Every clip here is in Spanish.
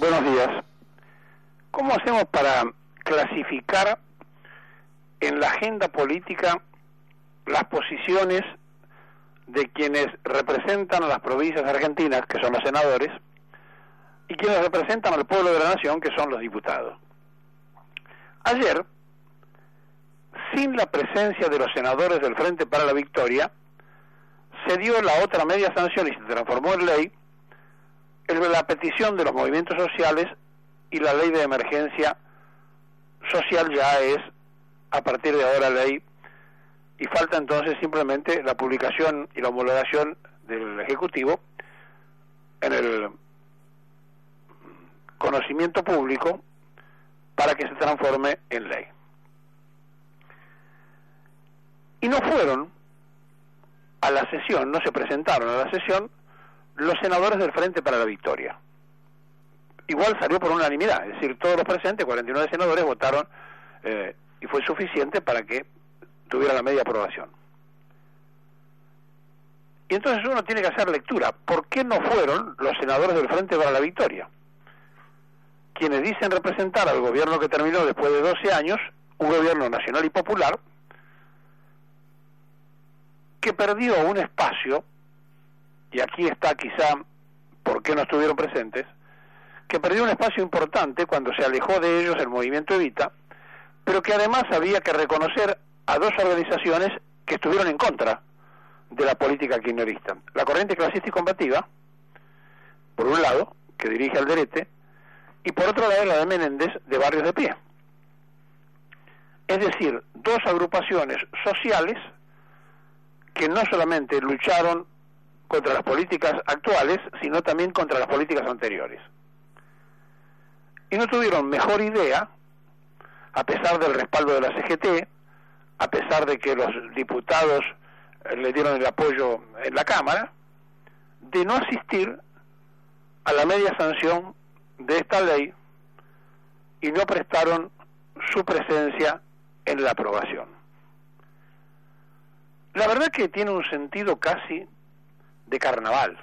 Buenos días. ¿Cómo hacemos para clasificar en la agenda política las posiciones de quienes representan a las provincias argentinas, que son los senadores, y quienes representan al pueblo de la nación, que son los diputados? Ayer, sin la presencia de los senadores del Frente para la Victoria, se dio la otra media sanción y se transformó en ley la petición de los movimientos sociales, y la ley de emergencia social ya es a partir de ahora ley, y falta entonces simplemente la publicación y la homologación del Ejecutivo en el conocimiento público para que se transforme en ley. Y no fueron a la sesión, no se presentaron a la sesión los senadores del Frente para la Victoria. Igual salió por unanimidad, es decir, todos los presentes, 49 senadores, votaron y fue suficiente para que tuviera la media aprobación. Y entonces uno tiene que hacer lectura. ¿Por qué no fueron los senadores del Frente para la Victoria, quienes dicen representar al gobierno que terminó después de 12 años, un gobierno nacional y popular, que perdió un espacio, y aquí está quizá por qué no estuvieron presentes, que perdió un espacio importante cuando se alejó de ellos el movimiento Evita, pero que además había que reconocer a dos organizaciones que estuvieron en contra de la política kirchnerista: la Corriente Clasista y Combativa, por un lado, que dirige Alderete, y por otro lado la de Menéndez, de Barrios de Pie. Es decir, dos agrupaciones sociales que no solamente lucharon contra las políticas actuales, sino también contra las políticas anteriores. Y no tuvieron mejor idea, a pesar del respaldo de la CGT, a pesar de que los diputados le dieron el apoyo en la Cámara, de no asistir a la media sanción de esta ley y no prestaron su presencia en la aprobación. La verdad que tiene un sentido casi de carnaval.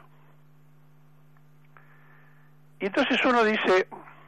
Y entonces uno dice,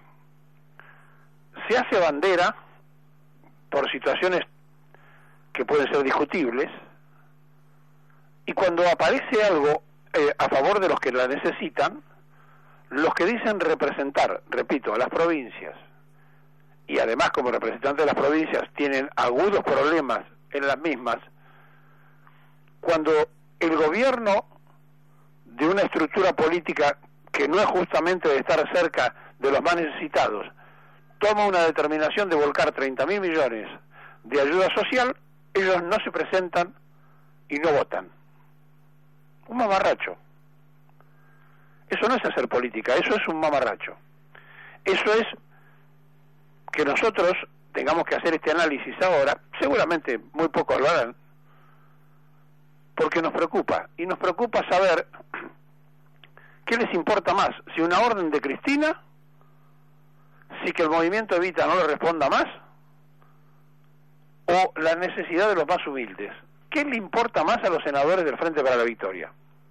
se hace bandera por situaciones que pueden ser discutibles, y cuando aparece algo a favor de los que la necesitan, los que dicen representar, repito, a las provincias, y además como representantes de las provincias tienen agudos problemas en las mismas, cuando el gobierno de una estructura política que no es justamente de estar cerca de los más necesitados, toma una determinación de volcar 30.000 millones de ayuda social, ellos no se presentan y no votan. Un mamarracho. Eso no es hacer política, eso es un mamarracho. Eso es que nosotros tengamos que hacer este análisis ahora, seguramente muy pocos lo harán, porque nos preocupa, y nos preocupa saber qué les importa más, si una orden de Cristina, si que el movimiento Evita no le responda más, o la necesidad de los más humildes. ¿Qué le importa más a los senadores del Frente para la Victoria?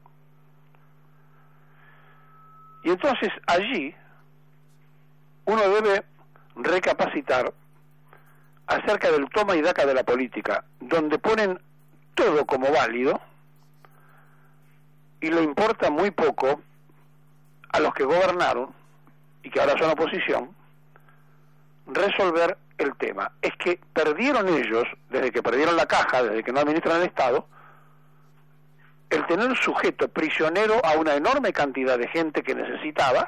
Y entonces allí uno debe recapacitar acerca del toma y daca de la política, donde ponen todo como válido y le importa muy poco a los que gobernaron y que ahora son oposición resolver el tema. Es que perdieron ellos, desde que perdieron la caja, desde que no administran el Estado, el tener sujeto prisionero a una enorme cantidad de gente que necesitaba,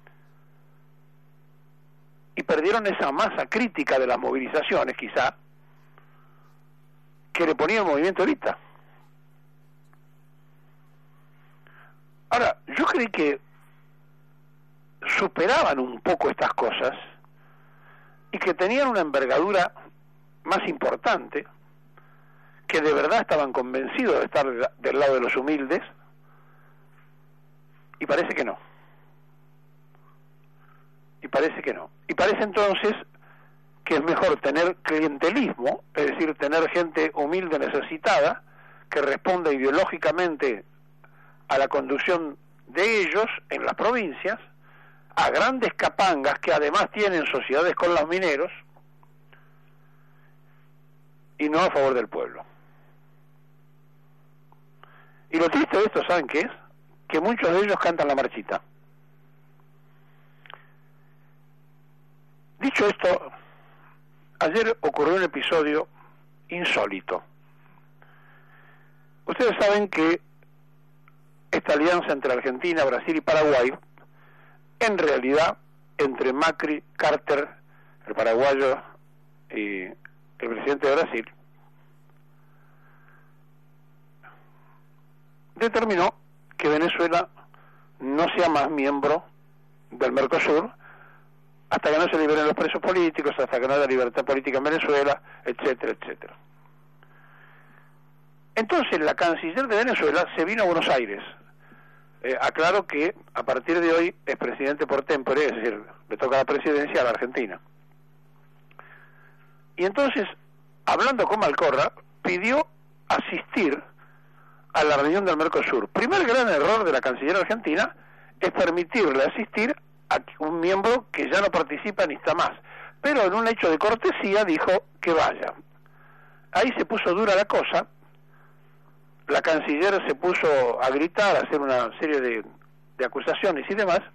y perdieron esa masa crítica de las movilizaciones, quizá, que le ponía el movimiento Evita. Ahora, yo creí que superaban un poco estas cosas y que tenían una envergadura más importante, que de verdad estaban convencidos de estar del lado de los humildes, y parece que no. Y parece entonces que es mejor tener clientelismo, es decir, tener gente humilde necesitada, que responda ideológicamente a la conducción de ellos en las provincias, a grandes capangas que además tienen sociedades con los mineros y no a favor del pueblo. Y lo triste de esto, ¿saben qué es? Que muchos de ellos cantan la marchita. Dicho esto, ayer ocurrió un episodio insólito. Ustedes saben que esta alianza entre Argentina, Brasil y Paraguay, en realidad, entre Macri, Carter, el paraguayo, y el presidente de Brasil, determinó que Venezuela no sea más miembro del Mercosur hasta que no se liberen los presos políticos, hasta que no haya libertad política en Venezuela, etcétera, etcétera. Entonces la canciller de Venezuela se vino a Buenos Aires. Aclaro que a partir de hoy es presidente por tempore, es decir, le toca la presidencia a la Argentina. Y entonces, hablando con Malcorra, pidió asistir a la reunión del Mercosur. Primer gran error de la canciller argentina es permitirle asistir a un miembro que ya no participa ni está más. Pero en un hecho de cortesía dijo que vaya. Ahí se puso dura la cosa. La canciller se puso a gritar, a hacer una serie de acusaciones y demás,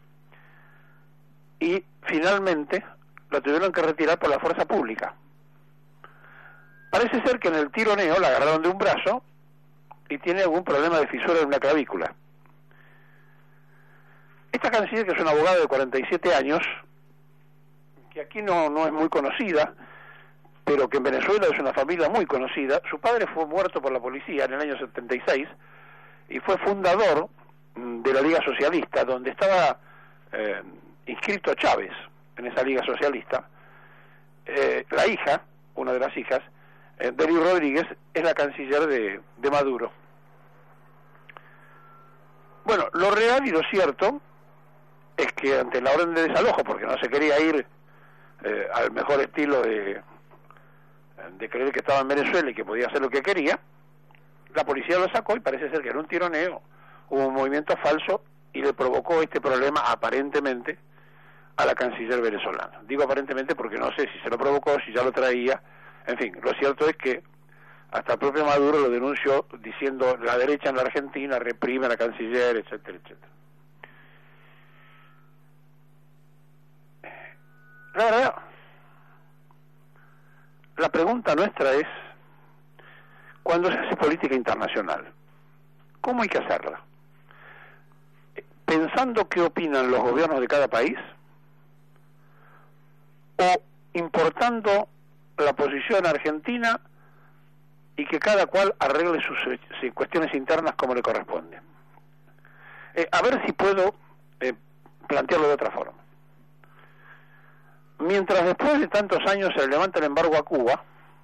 y finalmente lo tuvieron que retirar por la fuerza pública. Parece ser que en el tironeo la agarraron de un brazo y tiene algún problema de fisura en una clavícula. Esta canciller, que es una abogada de 47 años, que aquí no es muy conocida, pero que en Venezuela es una familia muy conocida. Su padre fue muerto por la policía en el año 76 y fue fundador de la Liga Socialista, donde estaba inscrito Chávez en esa Liga Socialista. La hija, una de las hijas, Delcy Rodríguez, es la canciller de Maduro. Bueno, lo real y lo cierto es que ante la orden de desalojo, porque no se quería ir al mejor estilo de creer que estaba en Venezuela y que podía hacer lo que quería, la policía lo sacó y parece ser que en un tironeo hubo un movimiento falso y le provocó este problema aparentemente a la canciller venezolana. Digo aparentemente porque no sé si se lo provocó, si ya lo traía, en fin, lo cierto es que hasta el propio Maduro lo denunció diciendo la derecha en la Argentina reprime a la canciller, etcétera, etcétera. La verdad, la pregunta nuestra es, cuando se hace política internacional, ¿cómo hay que hacerla? ¿Pensando qué opinan los gobiernos de cada país? ¿O importando la posición argentina y que cada cual arregle sus cuestiones internas como le corresponde? A ver si puedo plantearlo de otra forma. Mientras después de tantos años se levanta el embargo a Cuba,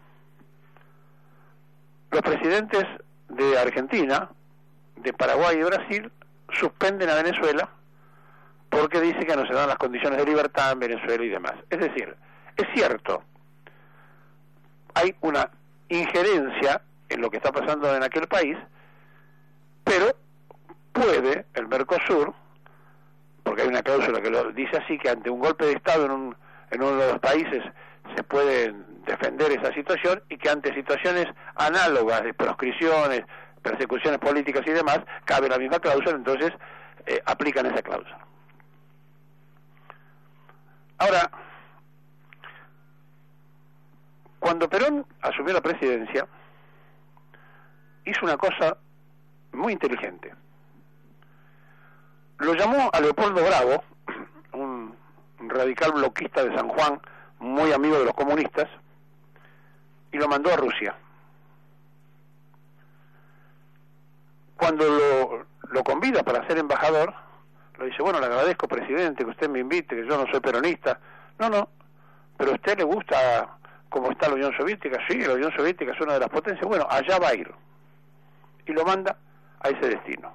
los presidentes de Argentina, de Paraguay y Brasil suspenden a Venezuela porque dice que no se dan las condiciones de libertad en Venezuela y demás. Es decir, es cierto, hay una injerencia en lo que está pasando en aquel país, pero puede el Mercosur, porque hay una cláusula que lo dice así, que ante un golpe de Estado en uno de los países se puede defender esa situación, y que ante situaciones análogas de proscripciones, persecuciones políticas y demás, cabe la misma cláusula, entonces aplican esa cláusula. Ahora, cuando Perón asumió la presidencia, hizo una cosa muy inteligente. Lo llamó a Leopoldo Bravo, un radical bloquista de San Juan, muy amigo de los comunistas, y lo mandó a Rusia. Cuando lo convida para ser embajador, le dice, bueno, le agradezco, presidente, que usted me invite, que yo no soy peronista. No, pero a usted le gusta cómo está la Unión Soviética. Sí, la Unión Soviética es una de las potencias. Bueno, allá va a ir. Y lo manda a ese destino.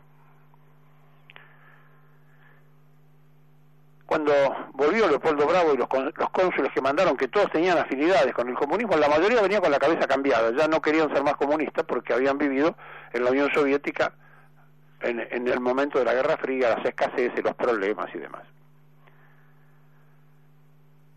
Cuando volvió Leopoldo Bravo y los cónsules que mandaron, que todos tenían afinidades con el comunismo, la mayoría venía con la cabeza cambiada, ya no querían ser más comunistas porque habían vivido en la Unión Soviética en el momento de la Guerra Fría, las escaseces, los problemas y demás.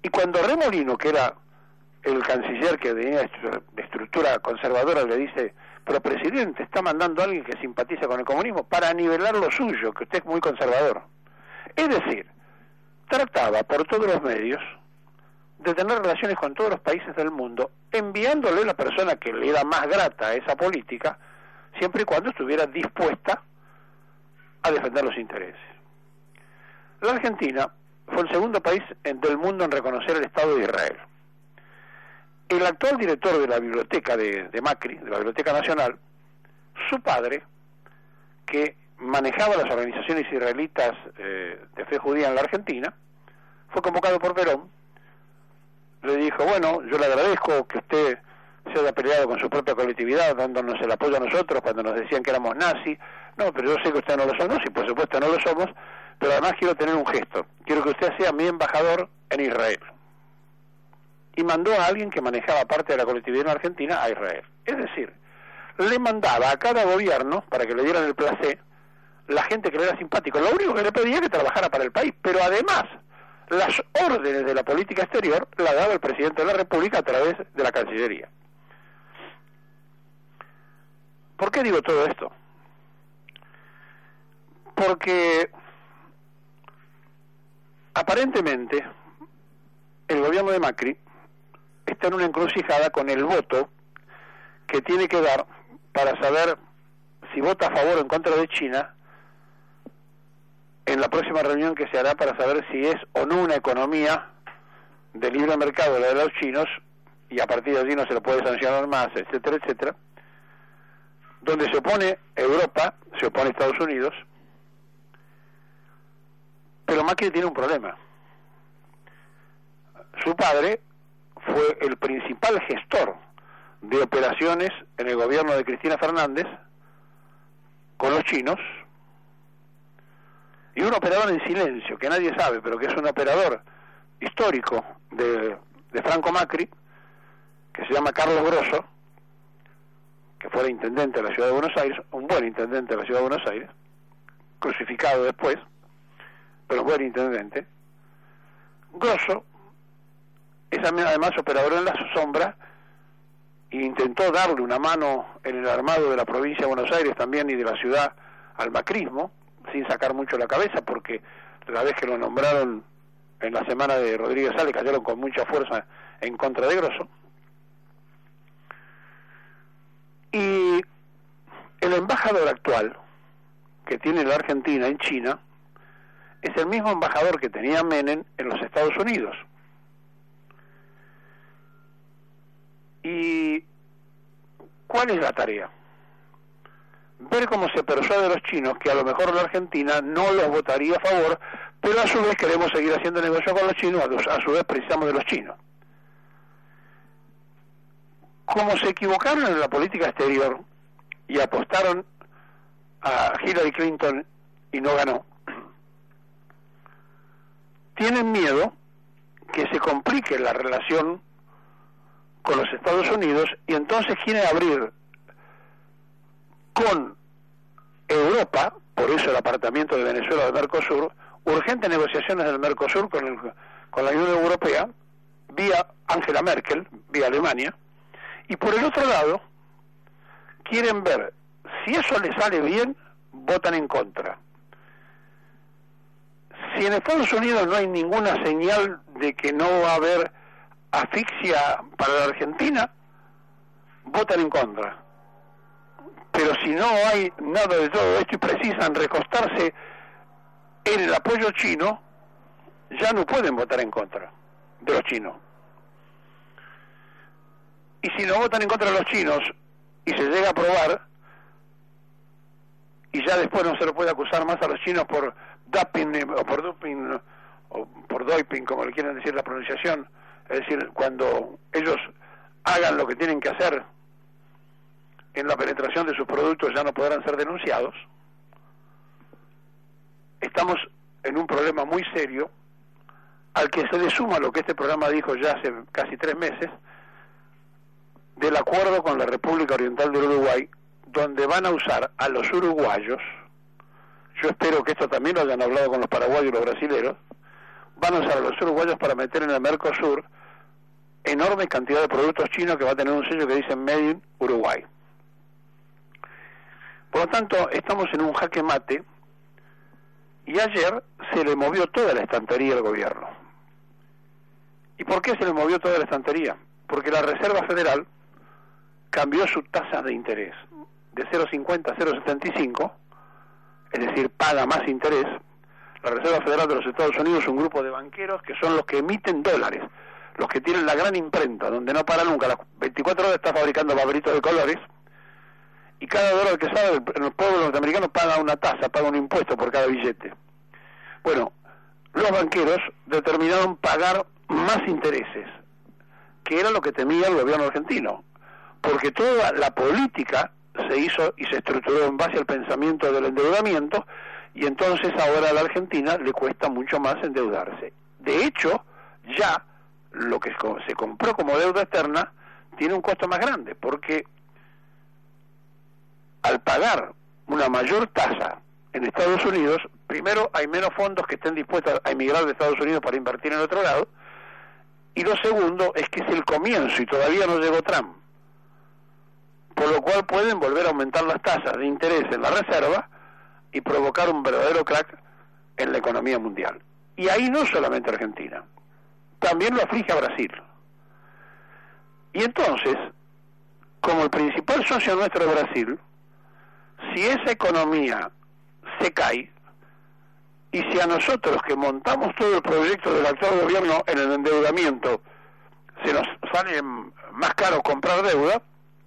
Y cuando Remolino, que era el canciller que tenía de estructura conservadora, le dice, pero presidente, está mandando a alguien que simpatiza con el comunismo para nivelar lo suyo, que usted es muy conservador. Es decir, trataba por todos los medios de tener relaciones con todos los países del mundo, enviándole a la persona que le era más grata a esa política, siempre y cuando estuviera dispuesta a defender los intereses. La Argentina fue el segundo país del mundo en reconocer el Estado de Israel. El actual director de la biblioteca de Macri, de la Biblioteca Nacional, su padre, que manejaba las organizaciones israelitas de fe judía en la Argentina, fue convocado por Perón. Le dijo, bueno, yo le agradezco que usted se haya peleado con su propia colectividad, dándonos el apoyo a nosotros cuando nos decían que éramos nazis. No, pero yo sé que usted no lo somos, y por supuesto no lo somos, pero además quiero tener un gesto. Quiero que usted sea mi embajador en Israel. Y mandó a alguien que manejaba parte de la colectividad en Argentina a Israel. Es decir, le mandaba a cada gobierno, para que le dieran el placé, la gente que le era simpático. Lo único que le pedía era que trabajara para el país, pero además las órdenes de la política exterior la daba el presidente de la República a través de la Cancillería. ¿Por qué digo todo esto? Porque aparentemente el gobierno de Macri está en una encrucijada con el voto que tiene que dar para saber si vota a favor o en contra de China en la próxima reunión que se hará para saber si es o no una economía de libre mercado la de los chinos, y a partir de allí no se le puede sancionar más, etcétera, etcétera, donde se opone Europa, se opone Estados Unidos, pero Macri tiene un problema. Su padre fue el principal gestor de operaciones en el gobierno de Cristina Fernández con los chinos, y un operador en silencio, que nadie sabe, pero que es un operador histórico de Franco Macri, que se llama Carlos Grosso, que fuera intendente de la Ciudad de Buenos Aires, un buen intendente de la Ciudad de Buenos Aires, crucificado después, pero buen intendente. Grosso es además operador en la sombra, e intentó darle una mano en el armado de la provincia de Buenos Aires también y de la ciudad al macrismo, sin sacar mucho la cabeza, porque la vez que lo nombraron en la semana de Rodríguez Sá le cayeron con mucha fuerza en contra de Grosso. Y el embajador actual que tiene la Argentina en China es el mismo embajador que tenía Menem en los Estados Unidos. ¿Y cuál es la tarea? Ver cómo se persuade a los chinos que a lo mejor la Argentina no los votaría a favor, pero a su vez queremos seguir haciendo negocio con los chinos, a su vez precisamos de los chinos. Como se equivocaron en la política exterior y apostaron a Hillary Clinton y no ganó, tienen miedo que se complique la relación con los Estados Unidos, y entonces quieren abrir con Europa, por eso el apartamiento de Venezuela del Mercosur, urgentes negociaciones del Mercosur con la Unión Europea, vía Angela Merkel, vía Alemania, y por el otro lado, quieren ver si eso les sale bien, votan en contra. Si en Estados Unidos no hay ninguna señal de que no va a haber asfixia para la Argentina, votan en contra. Pero si no hay nada de todo esto y precisan recostarse en el apoyo chino, ya no pueden votar en contra de los chinos. Y si no votan en contra de los chinos y se llega a aprobar, y ya después no se lo puede acusar más a los chinos por doping o por doping o por doping, como le quieren decir la pronunciación, es decir, cuando ellos hagan lo que tienen que hacer en la penetración de sus productos, ya no podrán ser denunciados. Estamos en un problema muy serio, al que se le suma lo que este programa dijo ya hace casi 3 meses, del acuerdo con la República Oriental del Uruguay, donde van a usar a los uruguayos, yo espero que esto también lo hayan hablado con los paraguayos y los brasileros, van a usar a los uruguayos para meter en el Mercosur enorme cantidad de productos chinos que va a tener un sello que dice Made in Uruguay. Por lo tanto, estamos en un jaque mate, y ayer se le movió toda la estantería al gobierno. ¿Y por qué se le movió toda la estantería? Porque la Reserva Federal cambió su tasa de interés de 0,50 a 0,75, es decir, paga más interés. La Reserva Federal de los Estados Unidos es un grupo de banqueros que son los que emiten dólares, los que tienen la gran imprenta, donde no para nunca, las 24 horas está fabricando papelitos de colores, y cada dólar que sale el pueblo norteamericano paga una tasa, paga un impuesto por cada billete. Bueno, los banqueros determinaron pagar más intereses, que era lo que temía el gobierno argentino, porque toda la política se hizo y se estructuró en base al pensamiento del endeudamiento, y entonces ahora a la Argentina le cuesta mucho más endeudarse. De hecho, ya lo que se compró como deuda externa tiene un costo más grande, porque al pagar una mayor tasa en Estados Unidos, primero hay menos fondos que estén dispuestos a emigrar de Estados Unidos para invertir en otro lado, y lo segundo es que es el comienzo y todavía no llegó Trump, por lo cual pueden volver a aumentar las tasas de interés en la reserva y provocar un verdadero crack en la economía mundial. Y ahí no solamente Argentina, también lo aflige a Brasil. Y entonces, como el principal socio nuestro es Brasil, si esa economía se cae, y si a nosotros que montamos todo el proyecto del actual gobierno en el endeudamiento se nos sale más caro comprar deuda,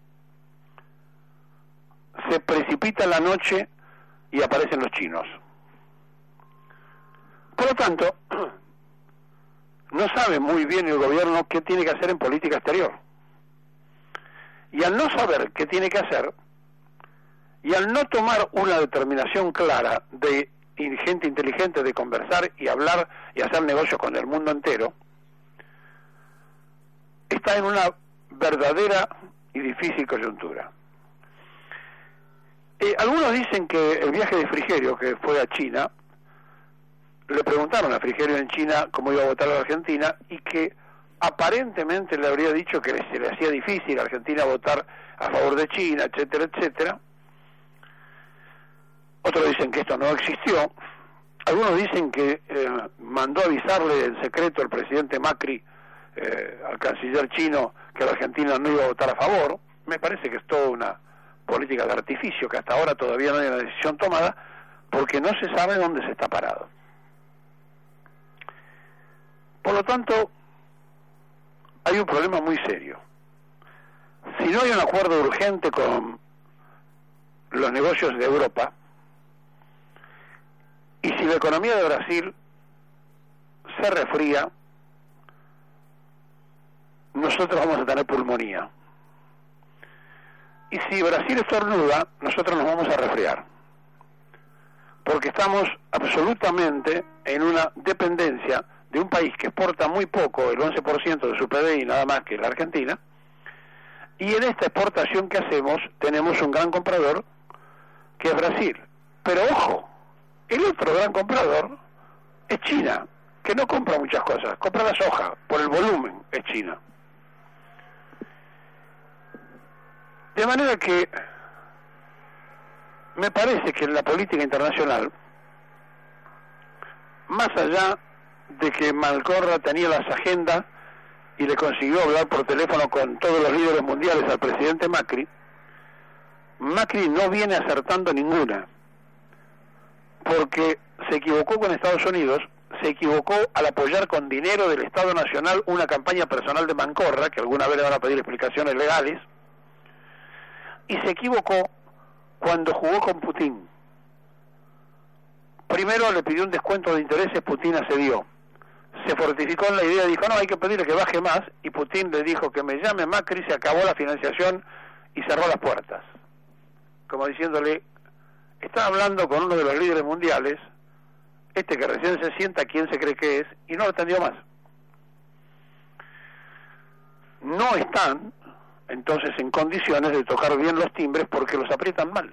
se precipita la noche y aparecen los chinos. Por lo tanto, no sabe muy bien el gobierno qué tiene que hacer en política exterior. Y al no saber qué tiene que hacer, y al no tomar una determinación clara de gente inteligente de conversar y hablar y hacer negocios con el mundo entero, está en una verdadera y difícil coyuntura. Algunos dicen que el viaje de Frigerio, que fue a China, le preguntaron a Frigerio en China cómo iba a votar a la Argentina, y que aparentemente le habría dicho que se le hacía difícil a Argentina votar a favor de China, etcétera, etcétera. Otros dicen que esto no existió. Algunos dicen que mandó avisarle en secreto el presidente Macri al canciller chino que la Argentina no iba a votar a favor. Me parece que es toda una política de artificio, que hasta ahora todavía no hay una decisión tomada, porque no se sabe dónde se está parado. Por lo tanto, hay un problema muy serio. Si no hay un acuerdo urgente con los negocios de Europa, y si la economía de Brasil se refría, nosotros vamos a tener pulmonía. Y si Brasil estornuda, nosotros nos vamos a resfriar. Porque estamos absolutamente en una dependencia de un país que exporta muy poco, el 11% de su PBI, nada más que la Argentina, y en esta exportación que hacemos tenemos un gran comprador, que es Brasil. Pero ojo, el otro gran comprador es China, que no compra muchas cosas, compra la soja, por el volumen es China. De manera que me parece que en la política internacional, más allá de que Malcorra tenía las agendas y le consiguió hablar por teléfono con todos los líderes mundiales al presidente Macri, Macri no viene acertando ninguna, porque se equivocó con Estados Unidos, se equivocó al apoyar con dinero del Estado Nacional una campaña personal de Malcorra, que alguna vez le van a pedir explicaciones legales, y se equivocó cuando jugó con Putin. Primero le pidió un descuento de intereses, Putin accedió. Se fortificó en la idea, dijo, no, hay que pedirle que baje más, y Putin le dijo que me llame Macri, se acabó la financiación y cerró las puertas. Como diciéndole, está hablando con uno de los líderes mundiales, que recién se sienta, quién se cree que es, y no lo atendió más. No están entonces en condiciones de tocar bien los timbres porque los aprietan mal.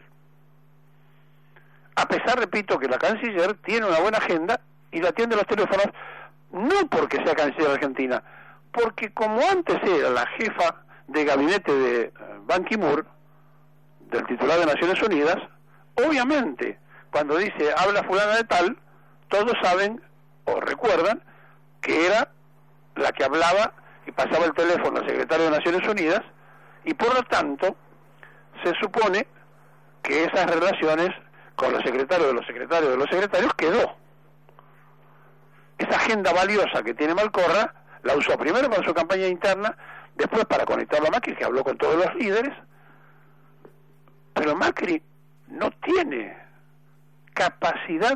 A pesar, repito, que la canciller tiene una buena agenda y le atiende los teléfonos no porque sea canciller de Argentina, porque como antes era la jefa de gabinete de Ban Ki-moon, del titular de Naciones Unidas, obviamente, cuando dice habla fulana de tal, todos saben o recuerdan que era la que hablaba y pasaba el teléfono al secretario de Naciones Unidas, y por lo tanto se supone que esas relaciones con los secretarios de los secretarios de los secretarios quedó. Esa agenda valiosa que tiene Malcorra la usó primero para su campaña interna, después para conectarlo a Macri, que habló con todos los líderes, pero Macri no tiene capacidad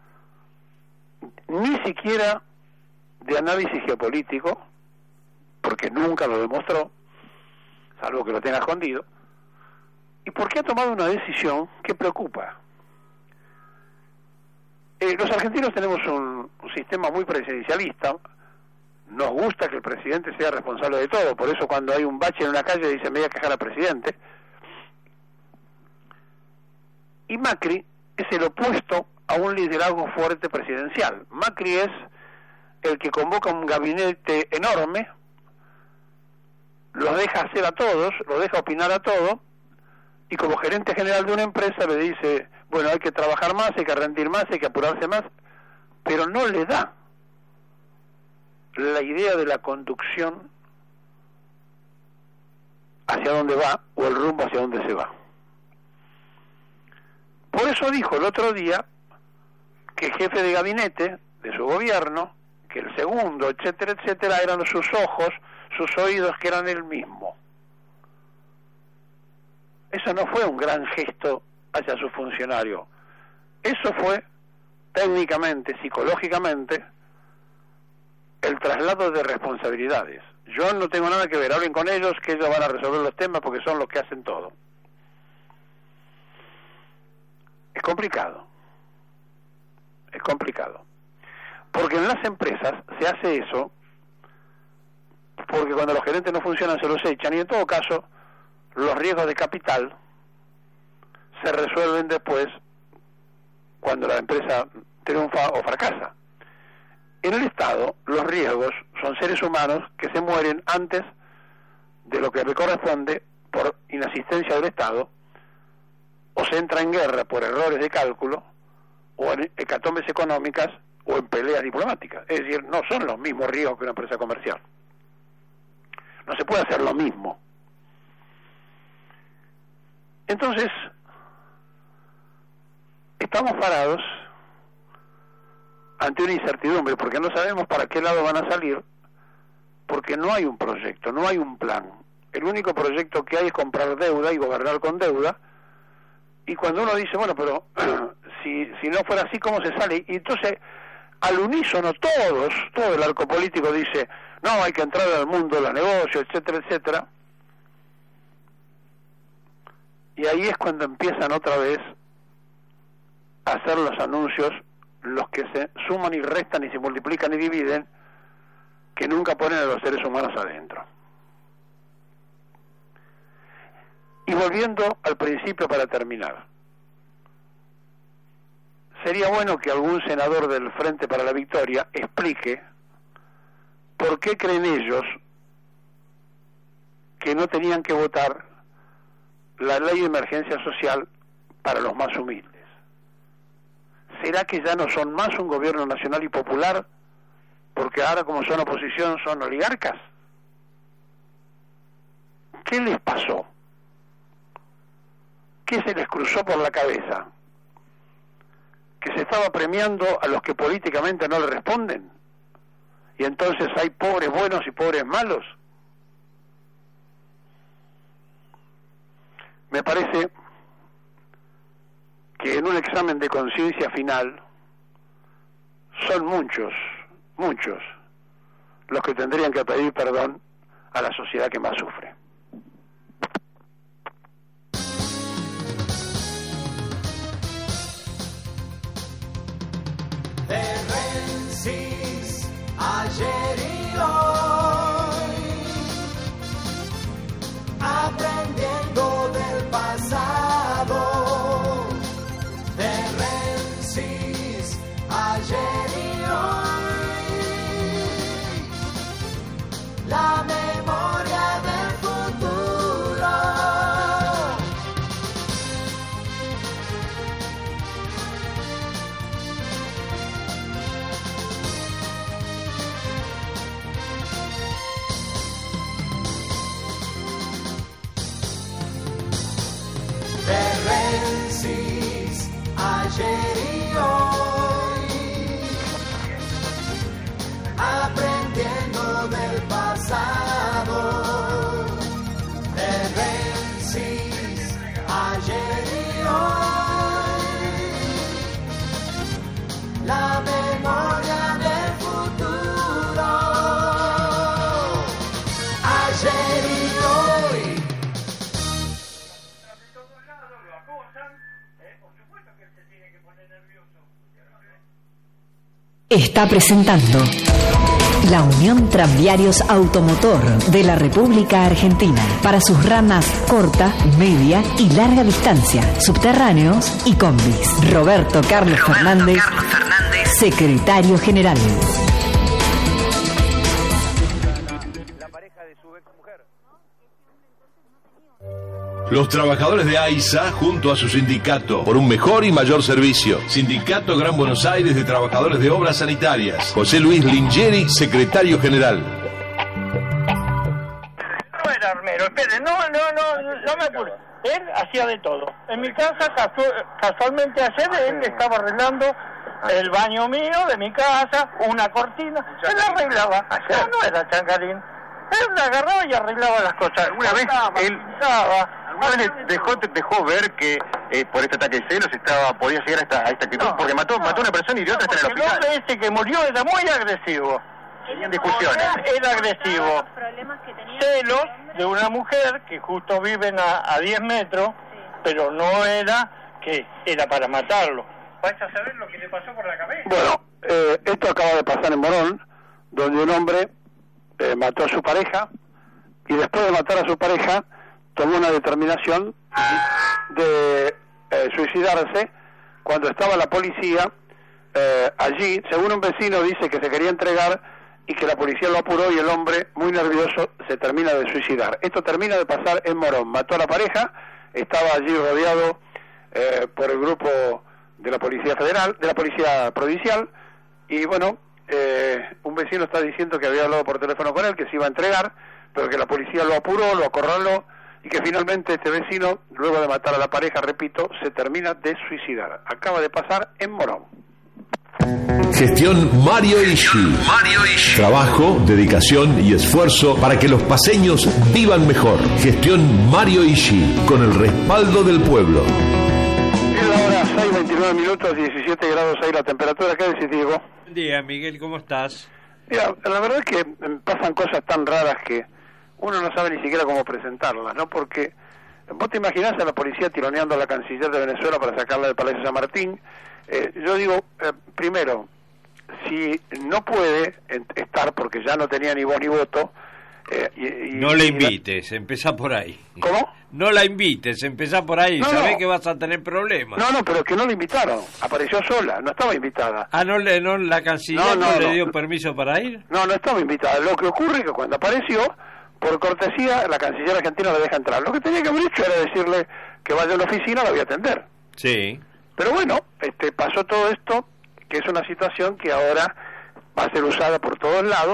ni siquiera de análisis geopolítico, porque nunca lo demostró, salvo que lo tenga escondido, y porque ha tomado una decisión que preocupa. Los argentinos tenemos un sistema muy presidencialista, nos gusta que el presidente sea responsable de todo, por eso cuando hay un bache en una calle dicen me voy a quejar al presidente, y Macri es el opuesto a un liderazgo fuerte presidencial. Macri es el que convoca un gabinete enorme, los deja hacer a todos, los deja opinar a todo, y como gerente general de una empresa le dice, bueno, hay que trabajar más, hay que rendir más, hay que apurarse más, pero no le da la idea de la conducción hacia dónde va o el rumbo hacia dónde se va. Por eso dijo el otro día que el jefe de gabinete de su gobierno, que el segundo, etcétera, etcétera, eran sus ojos, sus oídos, que eran el mismo. Eso no fue un gran gesto hacia su funcionario. Eso fue técnicamente, psicológicamente, el traslado de responsabilidades. Yo no tengo nada que ver, hablen con ellos, que ellos van a resolver los temas porque son los que hacen todo. Es complicado. Es complicado. Porque en las empresas se hace eso porque cuando los gerentes no funcionan se los echan, y en todo caso los riesgos de capital se resuelven después cuando la empresa triunfa o fracasa. En el Estado los riesgos son seres humanos que se mueren antes de lo que le corresponde por inasistencia del Estado, o se entra en guerra por errores de cálculo, o en hecatombes económicas, o en peleas diplomáticas. Es decir, no son los mismos riesgos que una empresa comercial. No se puede hacer lo mismo. Entonces, estamos parados ante una incertidumbre, porque no sabemos para qué lado van a salir, porque no hay un proyecto, no hay un plan. El único proyecto que hay es comprar deuda y gobernar con deuda, y cuando uno dice, bueno, pero si no fuera así, ¿cómo se sale? Y entonces, al unísono, todo el arco político dice, no, hay que entrar al mundo de los negocios, etcétera, etcétera. Y ahí es cuando empiezan otra vez a hacer los anuncios, los que se suman y restan y se multiplican y dividen, que nunca ponen a los seres humanos adentro. Y volviendo al principio para terminar, sería bueno que algún senador del Frente para la Victoria explique por qué creen ellos que no tenían que votar la ley de emergencia social para los más humildes. ¿Será que ya no son más un gobierno nacional y popular porque ahora, como son oposición, son oligarcas? ¿Qué les pasó? ¿Qué se les cruzó por la cabeza? ¿Que se estaba premiando a los que políticamente no le responden? Y entonces hay pobres buenos y pobres malos. Me parece que en un examen de conciencia final son muchos los que tendrían que pedir perdón a la sociedad que más sufre. Ayer y hoy, aprendiendo del pasado, de Rensis, ayer y hoy. Está presentando la Unión Tranviarios Automotor de la República Argentina para sus ramas corta, media y larga distancia, subterráneos y combis. Roberto Carlos Fernández, secretario general. Los trabajadores de AISA, junto a su sindicato, por un mejor y mayor servicio. Sindicato Gran Buenos Aires de Trabajadores de Obras Sanitarias. José Luis Lingeri, secretario general. No era armero, espere, no me apure. Él hacía de todo. En mi casa, casualmente ayer, él estaba arreglando el baño mío de mi casa, una cortina. Él arreglaba. No era changarín. Él agarraba y arreglaba las cosas. Una vez él dejó ver que por este ataque de celos podía llegar a esta actitud, porque mató a una persona y de otra está en el hospital. El hombre ese que murió era muy agresivo. Tenían discusiones. Era agresivo. Celos de una mujer que justo viven a 10 metros, pero no era que era para matarlo. ¿Vais a saber lo que le pasó por la cabeza? Bueno, esto acaba de pasar en Morón, donde un hombre mató a su pareja y después de matar a su pareja tomó una determinación de suicidarse cuando estaba la policía allí. Según un vecino dice que se quería entregar y que la policía lo apuró y el hombre, muy nervioso, se termina de suicidar. Esto termina de pasar en Morón. Mató a la pareja, estaba allí rodeado por el grupo de la Policía Federal, de la Policía Provincial, y bueno, un vecino está diciendo que había hablado por teléfono con él, que se iba a entregar, pero que la policía lo apuró, lo acorraló, y que finalmente este vecino, luego de matar a la pareja, repito, se termina de suicidar. Acaba de pasar en Morón. Gestión Mario Ishi. Trabajo, dedicación y esfuerzo para que los paseños vivan mejor. Gestión Mario Ishi, con el respaldo del pueblo. Es la hora 6:29 minutos, 17 grados ahí la temperatura. ¿Qué decís, Diego? Buen día, Miguel, ¿cómo estás? Mira, la verdad es que pasan cosas tan raras que uno no sabe ni siquiera cómo presentarlas, ¿no? Porque vos te imaginás a la policía tironeando a la canciller de Venezuela para sacarla del Palacio San Martín. Yo digo, primero, si no puede estar porque ya no tenía ni voz ni voto... no le invites, empezá por ahí. ¿Cómo? No la invites, empezá por ahí, sabés que vas a tener problemas. No, pero es que no la invitaron, apareció sola, no estaba invitada. Ah, la canciller no le dio permiso para ir. No estaba invitada. Lo que ocurre es que cuando apareció, por cortesía, la canciller argentina la deja entrar. Lo que tenía que haber hecho era decirle que vaya a la oficina, la voy a atender. Sí. Pero bueno, pasó todo esto, que es una situación que ahora va a ser usada por todos lados,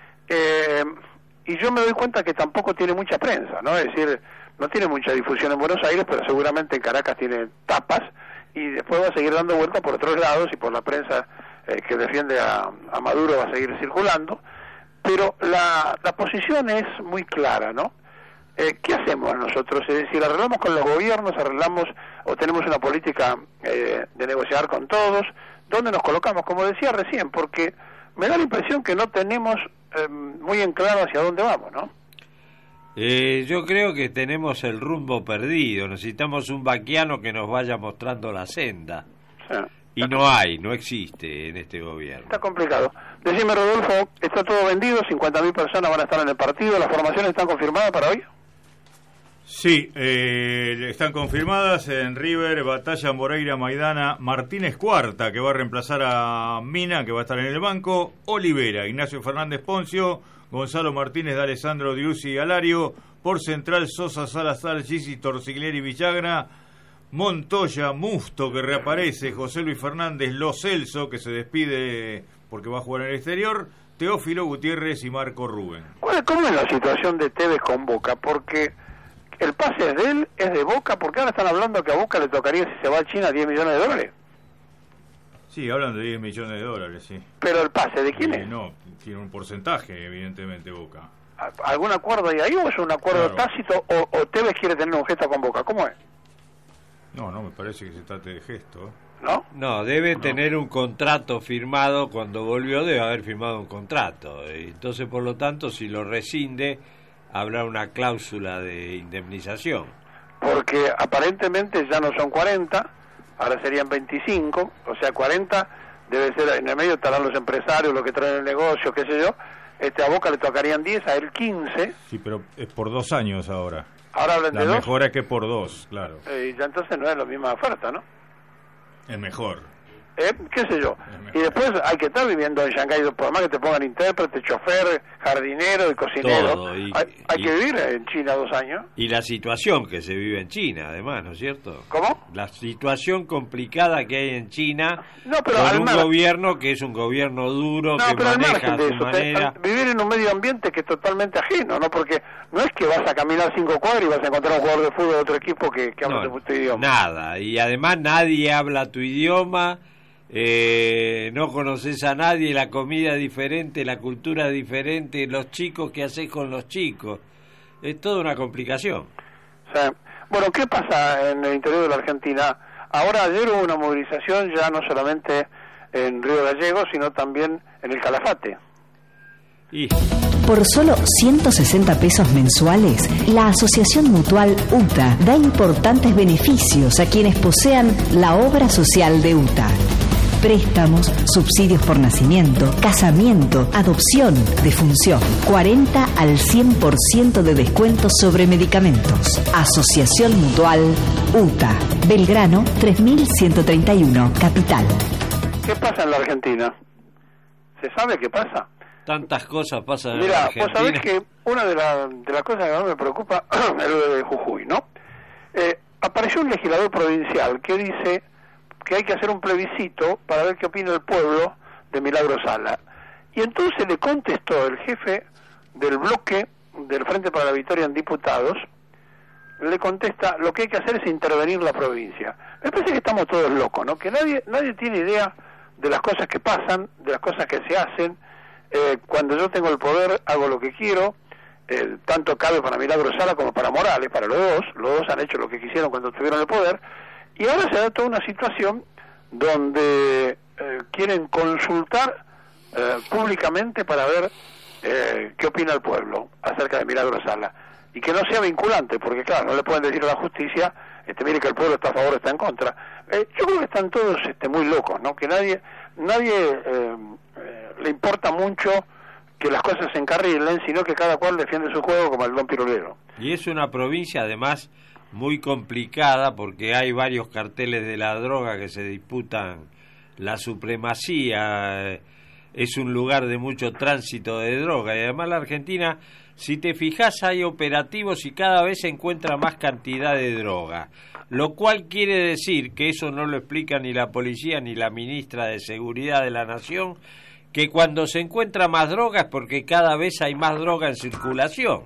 y yo me doy cuenta que tampoco tiene mucha prensa, ¿no? Es decir, no tiene mucha difusión en Buenos Aires, pero seguramente en Caracas tiene tapas, y después va a seguir dando vueltas por otros lados, y por la prensa que defiende a Maduro va a seguir circulando, pero la posición es muy clara, ¿no? ¿Qué hacemos nosotros? Es decir, arreglamos con los gobiernos, arreglamos o tenemos una política de negociar con todos. ¿Dónde nos colocamos? Como decía recién, porque me da la impresión que no tenemos muy en claro hacia dónde vamos, ¿no? Yo creo que tenemos el rumbo perdido. Necesitamos un Baquiano que nos vaya mostrando la senda. Sí. Y no existe en este gobierno. Está complicado. Decime, Rodolfo, ¿está todo vendido? 50.000 personas van a estar en el partido. ¿Las formaciones están confirmadas para hoy? Sí, están confirmadas en River, Batalla, Moreira, Maidana, Martínez Cuarta, que va a reemplazar a Mina, que va a estar en el banco, Olivera, Ignacio Fernández Poncio, Gonzalo Martínez, de Alessandro Diusi y Alario, por Central Sosa, Salazar, Gisi, Torsiglieri, Villagra, Montoya, Musto, que reaparece, José Luis Fernández, Lo Celso, que se despide porque va a jugar en el exterior, Teófilo Gutiérrez y Marco Rubén. ¿Cómo es la situación de Tevez con Boca? Porque el pase es de él, es de Boca, porque ahora están hablando que a Boca le tocaría, si se va a China, $10 millones. Sí, hablan de $10 millones, sí. Pero el pase, ¿de quién es? No, tiene un porcentaje, evidentemente, Boca. ¿Algún acuerdo hay ahí o es un acuerdo tácito o Tevez quiere tener un gesto con Boca? ¿Cómo es? No, me parece que se trate de gesto. No, debe tener un contrato firmado. Cuando volvió debe haber firmado un contrato. Entonces, por lo tanto, si lo rescinde, habrá una cláusula de indemnización. Porque aparentemente ya no son 40, ahora serían 25, o sea 40, debe ser, en el medio estarán los empresarios, los que traen el negocio, qué sé yo, a Boca le tocarían 10, a él 15. Sí, pero es por 2 años ahora. Ahora hablan de 2. La mejora es que por 2, claro. Y ya entonces no es la misma oferta, ¿no? Es mejor. Qué sé yo. Y después hay que estar viviendo en Shanghái, por más que te pongan intérprete, chofer, jardinero y cocinero. Todo, hay que vivir en China 2 años. Y la situación que se vive en China, además, ¿no es cierto? ¿Cómo? La situación complicada que hay en China, no, pero con un gobierno que es un gobierno duro, que maneja a su manera. Vivir en un medio ambiente que es totalmente ajeno, ¿no? Porque no es que vas a caminar 5 cuadras y vas a encontrar un jugador de fútbol de otro equipo que habla tu idioma. Nada, y además nadie habla tu idioma. No conoces a nadie, la comida es diferente, la cultura es diferente, los chicos, ¿qué haces con los chicos? Es toda una complicación. Sí. Bueno, ¿qué pasa en el interior de la Argentina? Ahora ayer hubo una movilización ya no solamente en Río Gallegos, sino también en el Calafate. Por solo 160 pesos mensuales, la Asociación Mutual UTA da importantes beneficios a quienes posean la obra social de UTA. Préstamos, subsidios por nacimiento, casamiento, adopción, defunción. 40 al 100% de descuento sobre medicamentos. Asociación Mutual UTA. Belgrano 3131, Capital. ¿Qué pasa en la Argentina? ¿Se sabe qué pasa? Tantas cosas pasan en la Mira, Argentina. vos sabés que una de las cosas que más me preocupa es lo de Jujuy, ¿no? Apareció un legislador provincial que dice que hay que hacer un plebiscito para ver qué opina el pueblo de Milagro Sala. Y entonces le contestó el jefe del bloque del Frente para la Victoria en Diputados, le contesta, lo que hay que hacer es intervenir la provincia. Me parece que estamos todos locos, ¿no? Que nadie tiene idea de las cosas que pasan, de las cosas que se hacen. Cuando yo tengo el poder, hago lo que quiero. Tanto cabe para Milagro Sala como para Morales, para los dos han hecho lo que quisieron cuando tuvieron el poder. Y ahora se da toda una situación donde quieren consultar públicamente para ver qué opina el pueblo acerca de Milagro Sala. Y que no sea vinculante, porque claro, no le pueden decir a la justicia, mire que el pueblo está a favor o está en contra. Yo creo que están todos muy locos, ¿no? Que nadie le importa mucho que las cosas se encarrilen, sino que cada cual defiende su juego como el don pirulero. Y es una provincia, además, muy complicada porque hay varios carteles de la droga que se disputan la supremacía. Es un lugar de mucho tránsito de droga y además la Argentina, si te fijas, hay operativos y cada vez se encuentra más cantidad de droga, lo cual quiere decir que eso no lo explica ni la policía ni la ministra de Seguridad de la Nación, que cuando se encuentra más droga es porque cada vez hay más droga en circulación.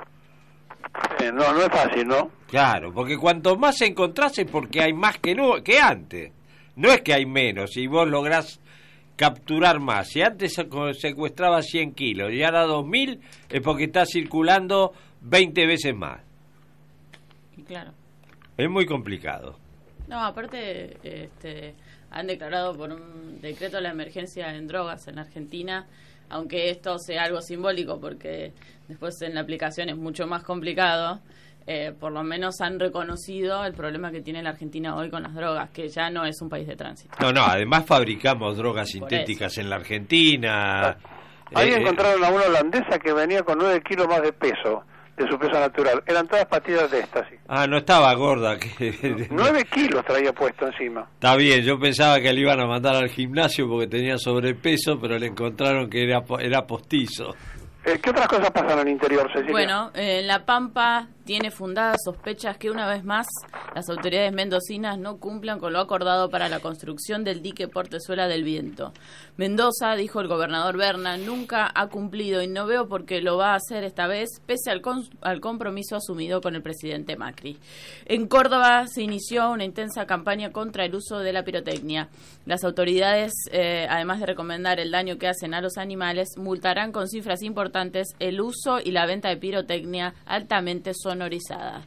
No es fácil, ¿no? Claro, porque cuanto más encontrás es porque hay más que antes. No es que hay menos, si vos lográs capturar más. Si antes secuestraba 100 kilos y ahora 2.000, es porque está circulando 20 veces más. Claro. Es muy complicado. No, aparte, han declarado por un decreto la emergencia en drogas en Argentina, aunque esto sea algo simbólico, porque después en la aplicación es mucho más complicado. Por lo menos han reconocido el problema que tiene la Argentina hoy con las drogas, que ya no es un país de tránsito. No, además fabricamos drogas sintéticas en la Argentina. Ahí encontraron a una holandesa que venía con 9 kilos más de peso, de su peso natural. Eran todas pastillas de éxtasis. No estaba gorda. 9 kilos traía puesto encima. Está bien, yo pensaba que le iban a mandar al gimnasio porque tenía sobrepeso, pero le encontraron que era postizo. ¿Qué otras cosas pasan en el interior, Cecilia? Bueno, La Pampa tiene fundadas sospechas que una vez más las autoridades mendocinas no cumplan con lo acordado para la construcción del dique Portezuela del Viento. Mendoza, dijo el gobernador Berna, nunca ha cumplido y no veo por qué lo va a hacer esta vez, pese al compromiso asumido con el presidente Macri. En Córdoba se inició una intensa campaña contra el uso de la pirotecnia. Las autoridades, además de recomendar el daño que hacen a los animales, multarán con cifras importantes el uso y la venta de pirotecnia altamente sonorizada.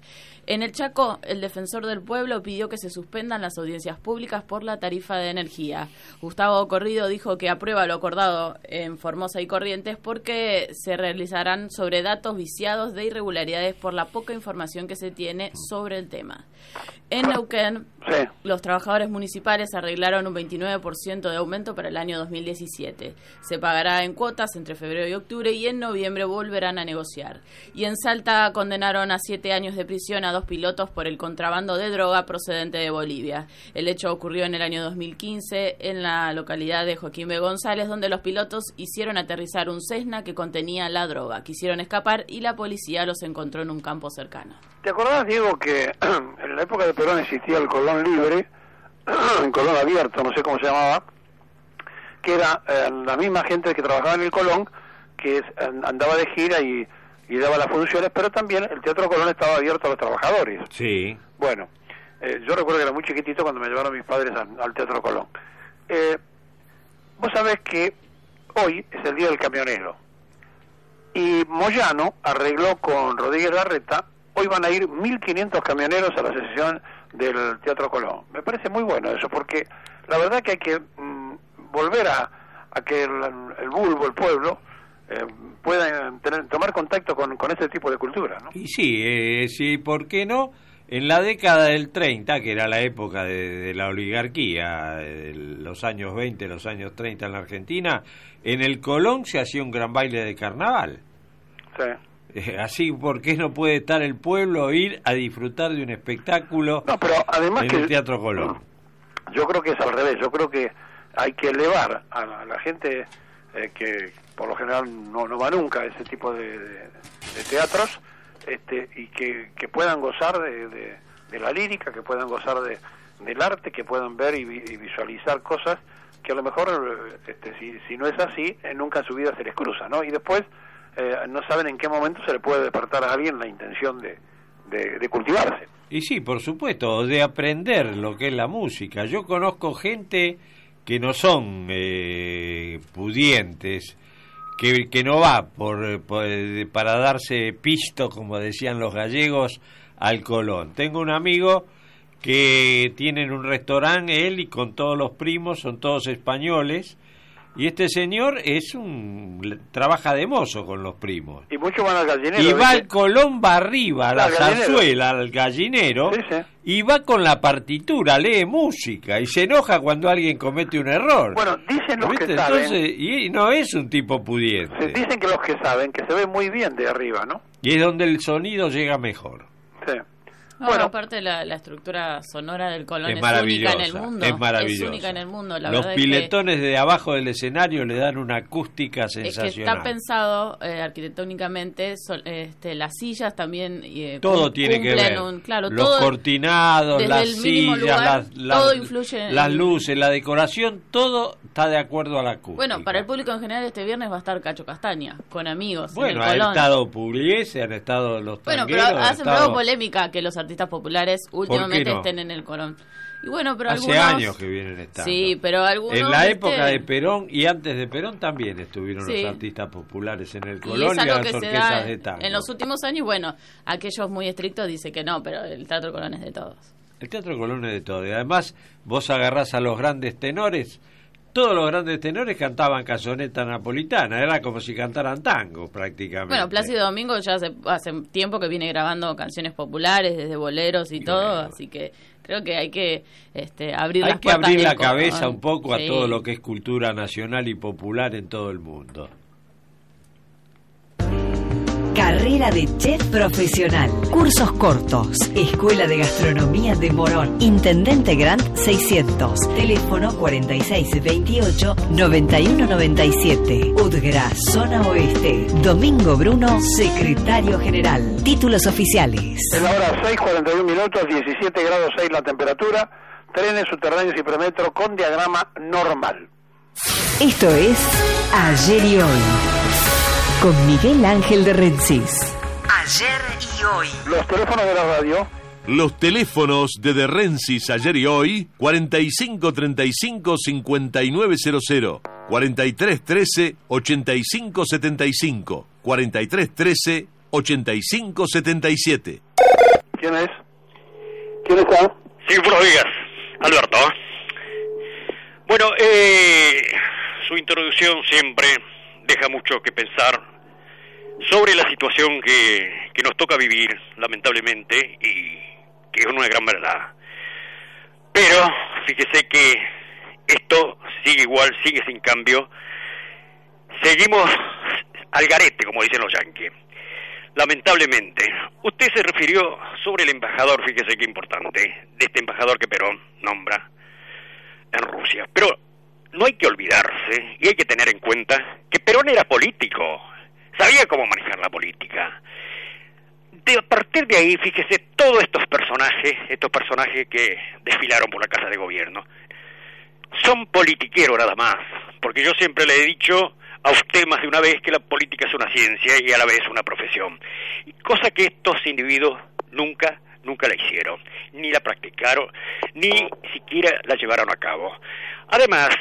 En el Chaco, el defensor del pueblo pidió que se suspendan las audiencias públicas por la tarifa de energía. Gustavo Corrido dijo que aprueba lo acordado en Formosa y Corrientes porque se realizarán sobre datos viciados de irregularidades por la poca información que se tiene sobre el tema. En Neuquén, los trabajadores municipales arreglaron un 29% de aumento para el año 2017. Se pagará en cuotas entre febrero y octubre y en noviembre volverán a negociar. Y en Salta condenaron a 7 años de prisión a 2 pilotos por el contrabando de droga procedente de Bolivia. El hecho ocurrió en el año 2015 en la localidad de Joaquín B. González, donde los pilotos hicieron aterrizar un Cessna que contenía la droga. Quisieron escapar y la policía los encontró en un campo cercano. ¿Te acordás, Diego, que en la época de Perón existía el Colón libre, el Colón abierto, no sé cómo se llamaba, que era la misma gente que trabajaba en el Colón, que andaba de gira y daba las funciones, pero también el Teatro Colón estaba abierto a los trabajadores. Sí. Bueno, yo recuerdo que era muy chiquitito cuando me llevaron mis padres al Teatro Colón. Vos sabés que hoy es el Día del Camionero, y Moyano arregló con Rodríguez Larreta. Hoy van a ir 1.500 camioneros a la sesión del Teatro Colón. Me parece muy bueno eso, porque la verdad que hay que volver a que el bulbo, el pueblo, pueda tomar contacto con este tipo de cultura, ¿no? Y sí, ¿por qué no? En la década del 30, que era la época de la oligarquía, los años 20, los años 30 en la Argentina, en el Colón se hacía un gran baile de carnaval. Sí. Así, ¿por qué no puede estar el pueblo ir a disfrutar de un espectáculo pero además en el Teatro Colón? Yo creo que es al revés. Yo creo que hay que elevar a la gente que por lo general no va nunca a ese tipo de teatros, y que puedan gozar de la lírica, que puedan gozar del arte, que puedan ver y visualizar cosas que a lo mejor, si no es así, nunca en su vida se les cruza, ¿no? Y después no saben en qué momento se le puede despertar a alguien la intención de cultivarse. Y sí, por supuesto, de aprender lo que es la música. Yo conozco gente que no son pudientes, que no va para darse pisto, como decían los gallegos, al Colón. Tengo un amigo que tienen un restaurante, él y con todos los primos, son todos españoles, y este señor trabaja de mozo con los primos. Y muchos van al gallinero. Y va al Colón, va arriba, a la zarzuela, al gallinero, sí. Y va con la partitura, lee música, y se enoja cuando alguien comete un error. Bueno, dicen los ¿viste? que saben... Entonces, y no es un tipo pudiente. Dicen que los que saben, que se ve muy bien de arriba, ¿no? Y es donde el sonido llega mejor. Sí. Bueno, aparte la estructura sonora del Colón es única en el mundo. Es maravillosa. Es única en el mundo. Los piletones de abajo del escenario le dan una acústica sensacional. Es que está pensado arquitectónicamente, las sillas también todo tiene que ver. Claro, los todo, cortinados, las sillas, todo influye las luces, la decoración, todo está de acuerdo a la acústica. Bueno, para el público en general este viernes va a estar Cacho Castaña, con amigos. Bueno, en el Colón. han estado Pugliese, han estado los tangueros. Bueno, pero ha sembrado polémica que los artistas populares últimamente estén en el Colón. Y bueno, pero hace algunos... años que vienen estando. Sí, pero algunos... En la época de Perón y antes de Perón también estuvieron los artistas populares en el Colón y las orquestas de tango. En los últimos años, bueno, aquellos muy estrictos dicen que no, pero el Teatro Colón es de todos. El Teatro Colón es de todos. Y además, vos agarrás a los grandes tenores, todos los grandes tenores cantaban canzoneta napolitana, era como si cantaran tango prácticamente. Bueno, Plácido Domingo ya hace tiempo que viene grabando canciones populares, desde boleros y todo, así que creo que hay que abrir las puertas. Hay que abrir la cabeza un poco a todo lo que es cultura nacional y popular en todo el mundo. Carrera de chef profesional. Cursos cortos. Escuela de Gastronomía de Morón. Intendente Grant 600. Teléfono 4628-9197. Udgra, Zona Oeste. Domingo Bruno, Secretario General. Títulos oficiales. Es la hora 6:41, 17 grados 6 la temperatura. Trenes subterráneos y premetro con diagrama normal. Esto es Ayer y Hoy, con Miguel Ángel de Rensis. Ayer y Hoy. Los teléfonos de la radio. Los teléfonos de Rensis Ayer y Hoy, 4535-5900, 4313-8575, 4313-8577. ¿Quién es? ¿Quién está? Sí, buenos días, Alberto. Bueno, su introducción siempre deja mucho que pensar sobre la situación que nos toca vivir, lamentablemente, y que es una gran verdad. Pero fíjese que esto sigue igual, sigue sin cambio. Seguimos al garete, como dicen los yanquis. Lamentablemente, usted se refirió sobre el embajador, fíjese qué importante, de este embajador que Perón nombra en Rusia. Pero no hay que olvidarse y hay que tener en cuenta que Perón era político, sabía cómo manejar la política. A partir de ahí, fíjese, todos estos personajes que desfilaron por la Casa de Gobierno, son politiqueros nada más, porque yo siempre le he dicho a usted más de una vez que la política es una ciencia y a la vez una profesión, cosa que estos individuos nunca la hicieron, ni la practicaron, ni siquiera la llevaron a cabo. Además,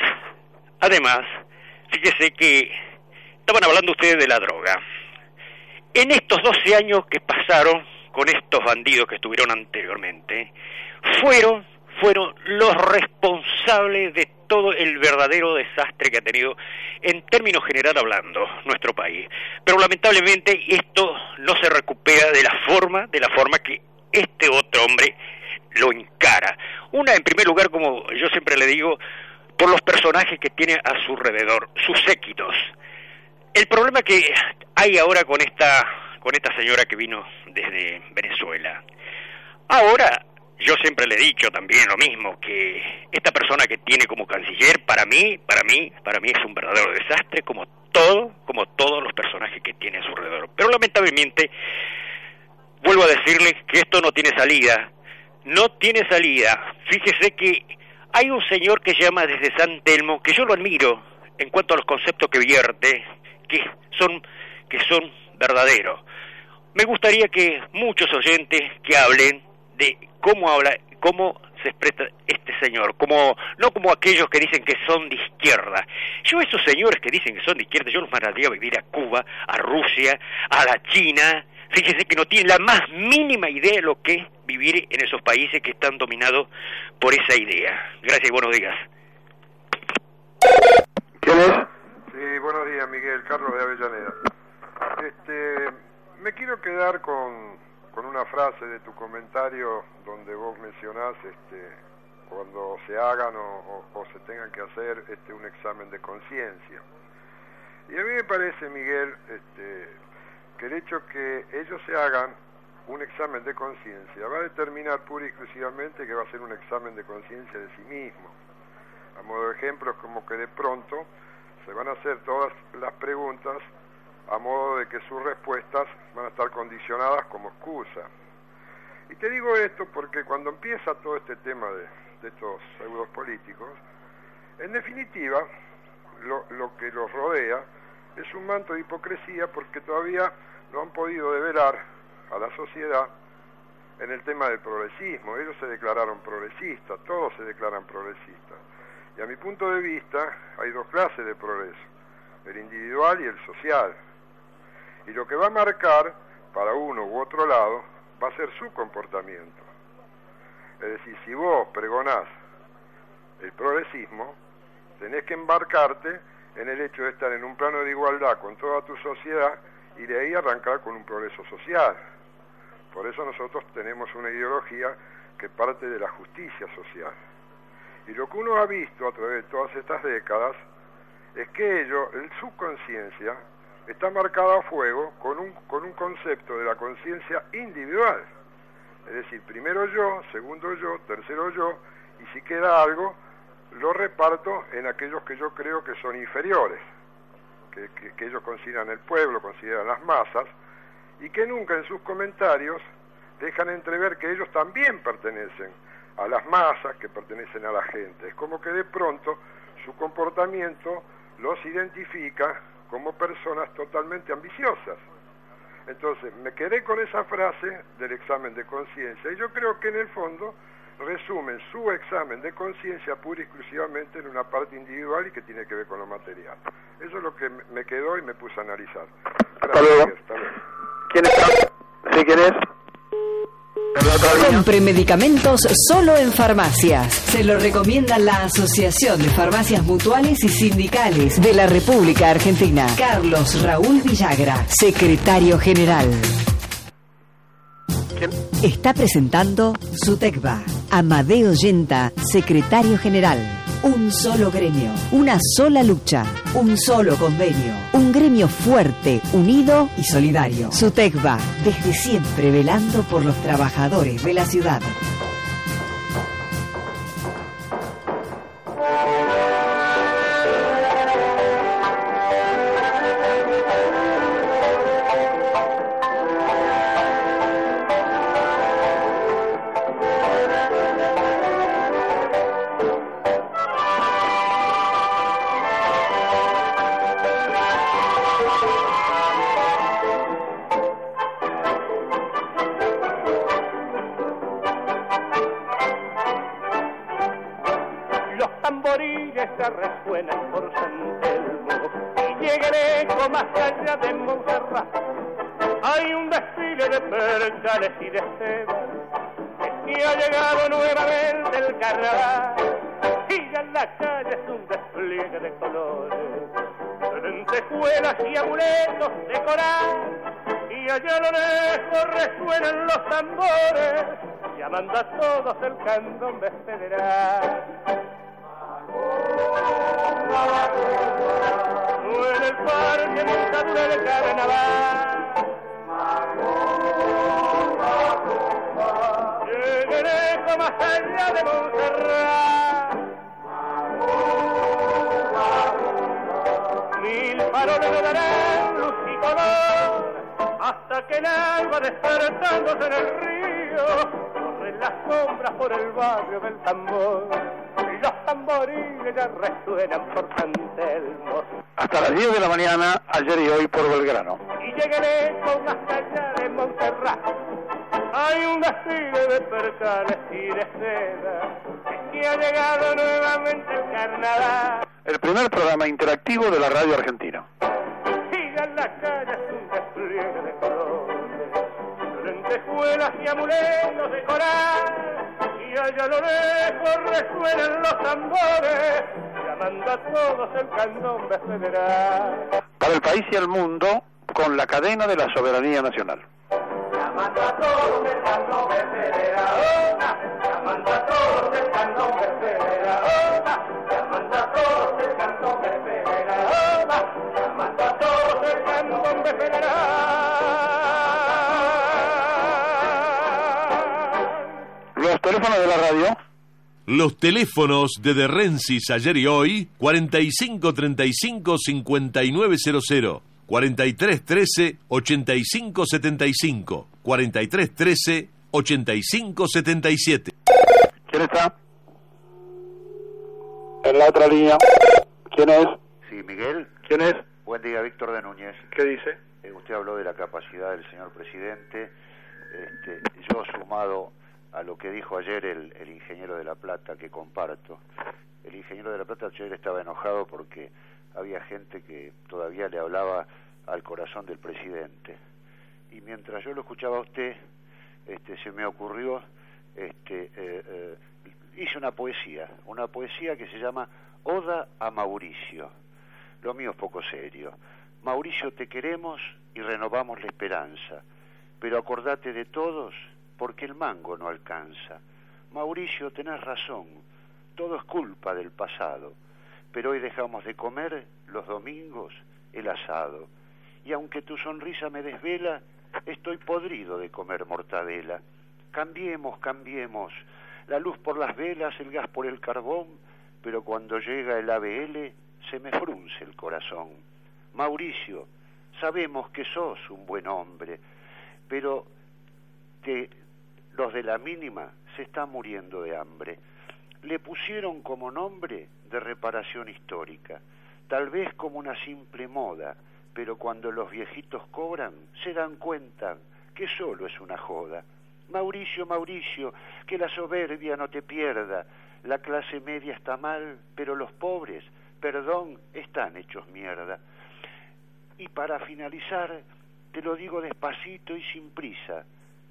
fíjese que estaban hablando ustedes de la droga. En estos 12 años que pasaron con estos bandidos que estuvieron anteriormente, fueron los responsables de todo el verdadero desastre que ha tenido, en términos general hablando, nuestro país. Pero lamentablemente esto no se recupera de la forma que este otro hombre lo encara. Una, en primer lugar, como yo siempre le digo, por los personajes que tiene a su alrededor, sus séquitos. El problema que hay ahora con esta señora que vino desde Venezuela. Ahora, yo siempre le he dicho también lo mismo, que esta persona que tiene como canciller, para mí es un verdadero desastre, como todos los personajes que tiene a su alrededor. Pero lamentablemente, vuelvo a decirle que esto no tiene salida. Fíjese que hay un señor que se llama desde San Telmo, que yo lo admiro en cuanto a los conceptos que vierte, que son verdaderos. Me gustaría que muchos oyentes que hablen de cómo se expresa este señor, no como aquellos que dicen que son de izquierda. Yo esos señores que dicen que son de izquierda, yo los mandaría a vivir a Cuba, a Rusia, a la China. Fíjese que no tienen la más mínima idea de lo que es vivir en esos países que están dominados por esa idea. Gracias y buenos días. ¿Quién es? Sí, buenos días, Miguel. Carlos de Avellaneda. Me quiero quedar con una frase de tu comentario donde vos mencionás cuando se hagan o se tengan que hacer un examen de conciencia. Y a mí me parece, Miguel, que el hecho que ellos se hagan un examen de conciencia va a determinar pura y exclusivamente que va a ser un examen de conciencia de sí mismo. A modo de ejemplo, es como que de pronto se van a hacer todas las preguntas a modo de que sus respuestas van a estar condicionadas como excusa. Y te digo esto porque cuando empieza todo este tema de estos pseudos políticos, en definitiva, lo que los rodea es un manto de hipocresía porque todavía no han podido develar a la sociedad en el tema del progresismo. Ellos se declararon progresistas, todos se declaran progresistas. Y a mi punto de vista hay dos clases de progreso, el individual y el social. Y lo que va a marcar para uno u otro lado va a ser su comportamiento. Es decir, si vos pregonás el progresismo, tenés que embarcarte en el hecho de estar en un plano de igualdad con toda tu sociedad y de ahí arrancar con un progreso social. Por eso nosotros tenemos una ideología que parte de la justicia social. Y lo que uno ha visto a través de todas estas décadas es que su conciencia está marcada a fuego con un concepto de la conciencia individual. Es decir, primero yo, segundo yo, tercero yo, y si queda algo, lo reparto en aquellos que yo creo que son inferiores, que ellos consideran el pueblo, consideran las masas, y que nunca en sus comentarios dejan entrever que ellos también pertenecen a las masas, que pertenecen a la gente. Es como que de pronto su comportamiento los identifica como personas totalmente ambiciosas. Entonces, me quedé con esa frase del examen de conciencia, y yo creo que en el fondo resumen su examen de conciencia pura y exclusivamente en una parte individual y que tiene que ver con lo material. Eso es lo que me quedó y me puse a analizar. Hasta luego. Hasta luego. ¿Quién está? ¿Sí, quién es? Compre medicamentos solo en farmacias. Se lo recomienda la Asociación de Farmacias Mutuales y Sindicales de la República Argentina. Carlos Raúl Villagra, secretario general. Está presentando Sutecba. Amadeo Yenta, secretario general. Un solo gremio, una sola lucha, un solo convenio. Un gremio fuerte, unido y solidario. Sutecba, desde siempre velando por los trabajadores de la ciudad. Y de seda, que ha llegado nuevamente el carnaval, y ya en la calle es un despliegue de colores, lentejuelas y amuletos de coral, y allá a lo lejos resuenan los tambores, llamando a todos el candombe federal. En el parque nunca dura el carnaval. Llegaré más allá de Montserrat. Mil faroles le darán luz y color hasta que el alba despertándose en el río corren las sombras por el barrio del tambor. Los tamboriles ya resuenan por San Telmo. Hasta las 10 de la mañana, ayer y hoy por Belgrano. Y llegaré con hasta allá de Montserrat. Hay un desfile de percales y de seda, que ha llegado nuevamente el carnaval. El primer programa interactivo de la radio argentina. Sigan las calles un despliegue de colores, lentejuelas y amuletos de coral, y allá a lo lejos resuenan los tambores, llamando a todos el candombe federal. Para el país y el mundo, con la cadena de la soberanía nacional. Llamando a todos el candombe federal, llamando a todos el candombe federal, llamando a todos el candombe federal, llamando a todos el candombe federal. Los teléfonos de la radio. Los teléfonos de De Rensis ayer y hoy, 4535-5900. 4313-8575, 4313-8577. ¿Quién está? En la otra línea. ¿Quién es? Sí, Miguel. ¿Quién es? Buen día, Víctor de Núñez. ¿Qué dice? Usted habló de la capacidad del señor presidente. Yo, sumado a lo que dijo ayer el ingeniero de La Plata, que comparto. El ingeniero de La Plata ayer estaba enojado porque había gente que todavía le hablaba al corazón del presidente. Y mientras yo lo escuchaba a usted, se me ocurrió, hice una poesía que se llama Oda a Mauricio. Lo mío es poco serio. Mauricio, te queremos y renovamos la esperanza, pero acordate de todos porque el mango no alcanza. Mauricio, tenés razón, todo es culpa del pasado, pero hoy dejamos de comer los domingos el asado. Y aunque tu sonrisa me desvela, estoy podrido de comer mortadela. Cambiemos, cambiemos, la luz por las velas, el gas por el carbón, pero cuando llega el ABL se me frunce el corazón. Mauricio, sabemos que sos un buen hombre, pero los de la mínima se están muriendo de hambre. Le pusieron como nombre de reparación histórica, tal vez como una simple moda, pero cuando los viejitos cobran se dan cuenta que solo es una joda. Mauricio, Mauricio, que la soberbia no te pierda, la clase media está mal, pero los pobres, perdón, están hechos mierda. Y para finalizar, te lo digo despacito y sin prisa,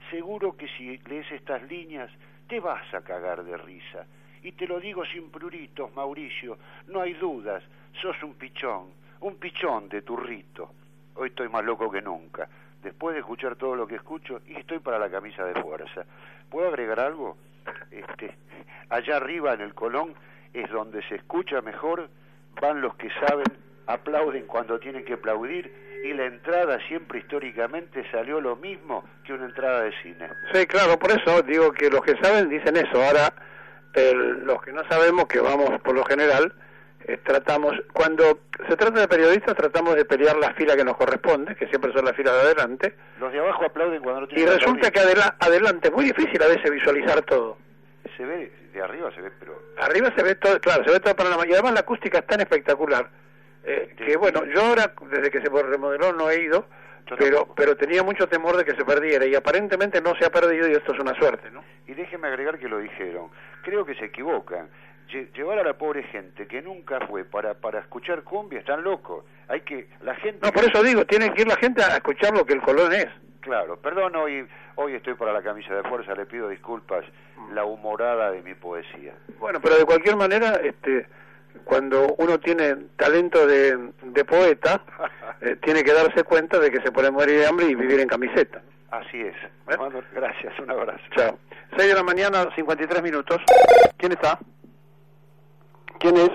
seguro que si lees estas líneas te vas a cagar de risa. Y te lo digo sin pruritos, Mauricio, no hay dudas, sos un pichón de turrito. Hoy estoy más loco que nunca, después de escuchar todo lo que escucho, y estoy para la camisa de fuerza. ¿Puedo agregar algo? Allá arriba en el Colón es donde se escucha mejor, van los que saben, aplauden cuando tienen que aplaudir, y la entrada siempre históricamente salió lo mismo que una entrada de cine. Sí, claro, por eso digo que los que saben dicen eso. Ahora, los que no sabemos, que vamos por lo general, tratamos, cuando se trata de periodistas, tratamos de pelear la fila que nos corresponde, que siempre son las filas de adelante. Los de abajo aplauden cuando no tienen y que resulta aplaudir. que adelante es muy difícil a veces visualizar todo. Se ve, de arriba se ve, pero... Arriba se ve todo, claro, se ve todo el panorama, y además la acústica es tan espectacular, que bueno, yo ahora, desde que se remodeló, no he ido, pero tenía mucho temor de que se perdiera, y aparentemente no se ha perdido, y esto es una suerte, ¿no? Y déjeme agregar que lo dijeron, creo que se equivocan. Llevar a la pobre gente que nunca fue para escuchar cumbia, están locos. Hay que, la gente... No, por eso digo, tiene que ir la gente a escuchar lo que el Colón es. Claro, perdón, hoy estoy para la camisa de fuerza, le pido disculpas, la humorada de mi poesía. Bueno, pero de cualquier manera, cuando uno tiene talento de poeta, tiene que darse cuenta de que se puede morir de hambre y vivir en camiseta. Así es. Mando, gracias, un abrazo. Chao. 6 de la mañana, 53 minutos. ¿Quién está? ¿Quién es?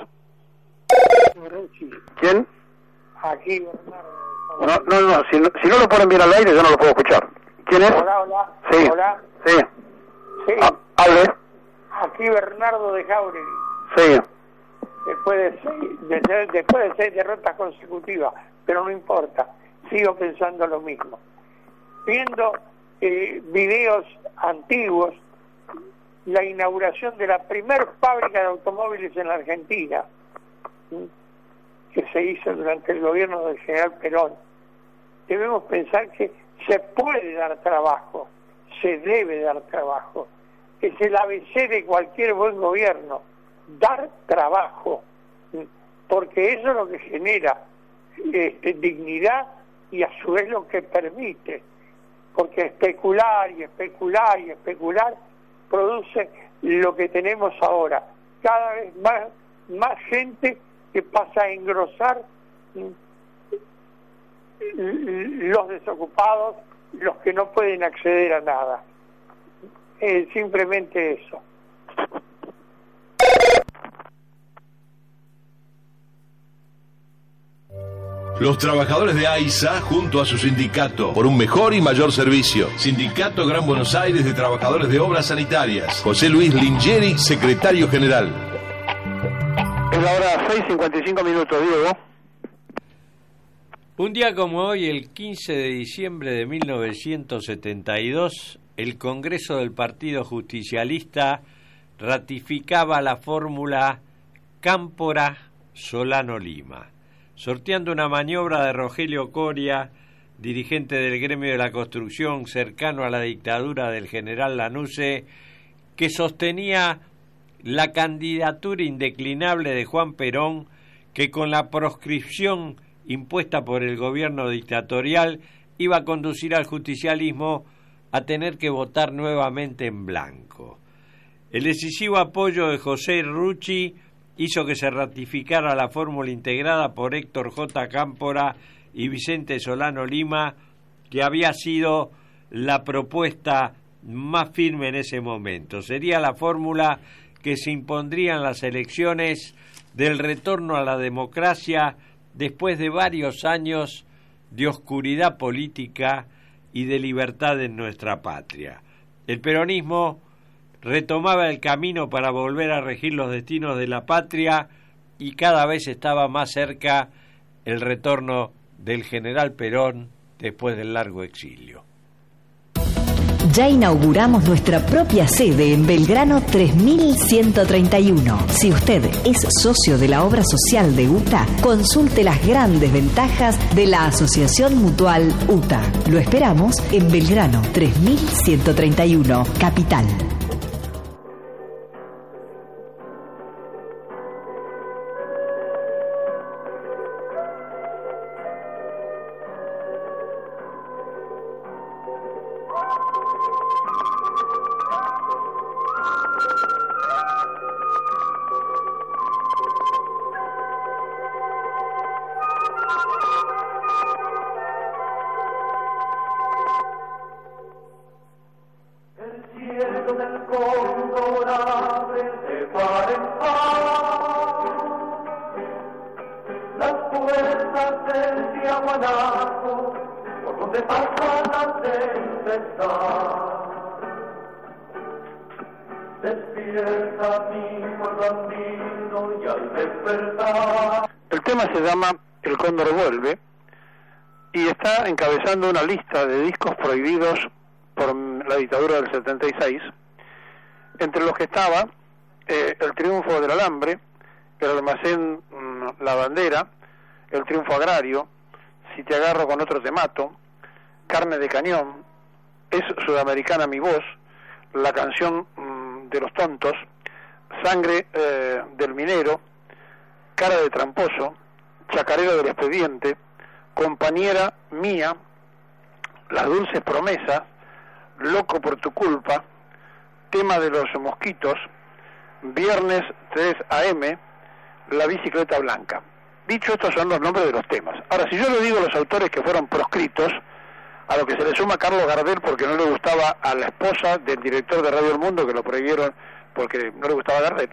¿Quién? Aquí, Bernardo. No, si no lo ponen bien al aire, yo no lo puedo escuchar. ¿Quién es? Hola. Sí. Hola. Sí. Sí. Hable. Aquí Bernardo de Jauregui. Sí. Después de seis derrotas consecutivas, pero no importa, sigo pensando lo mismo. Viendo videos antiguos, la inauguración de la primer fábrica de automóviles en la Argentina, que se hizo durante el gobierno del general Perón, debemos pensar que se puede dar trabajo, se debe dar trabajo. Es el ABC de cualquier buen gobierno, dar trabajo, porque eso es lo que genera dignidad y a su vez lo que permite, porque especular produce lo que tenemos ahora, cada vez más gente que pasa a engrosar los desocupados, los que no pueden acceder a nada. Simplemente eso. Los trabajadores de AISA junto a su sindicato por un mejor y mayor servicio. Sindicato Gran Buenos Aires de Trabajadores de Obras Sanitarias. José Luis Lingeri, secretario general. Es la hora 6:55 minutos, Diego. Un día como hoy, el 15 de diciembre de 1972, el Congreso del Partido Justicialista ratificaba la fórmula Cámpora-Solano-Lima, sorteando una maniobra de Rogelio Coria, dirigente del gremio de la construcción cercano a la dictadura del general Lanusse, que sostenía la candidatura indeclinable de Juan Perón, que con la proscripción impuesta por el gobierno dictatorial iba a conducir al justicialismo a tener que votar nuevamente en blanco. El decisivo apoyo de José Rucci hizo que se ratificara la fórmula integrada por Héctor J. Cámpora y Vicente Solano Lima, que había sido la propuesta más firme en ese momento. Sería la fórmula que se impondría en las elecciones del retorno a la democracia después de varios años de oscuridad política y de libertad en nuestra patria. El peronismo retomaba el camino para volver a regir los destinos de la patria y cada vez estaba más cerca el retorno del general Perón después del largo exilio. Ya inauguramos nuestra propia sede en Belgrano 3131. Si usted es socio de la obra social de UTA, consulte las grandes ventajas de la Asociación Mutual UTA. Lo esperamos en Belgrano 3131, Capital. El tema se llama El Cóndor Vuelve y está encabezando una lista de discos prohibidos por la dictadura del 76, entre los que estaba El Triunfo del Alambre, El Almacén La Bandera, El Triunfo Agrario, Si te agarro con otro te mato, Carne de Cañón, Es Sudamericana mi voz, La canción de los tontos, Sangre del minero, Cara de tramposo, Chacarero del expediente, Compañera mía, Las dulces promesas, Loco por tu culpa, Tema de los mosquitos, Viernes 3 AM, La bicicleta blanca. Dicho, estos son los nombres de los temas. Ahora, si yo le digo los autores que fueron proscritos, a lo que se le suma Carlos Gardel porque no le gustaba a la esposa del director de Radio El Mundo, que lo prohibieron porque no le gustaba Gardel.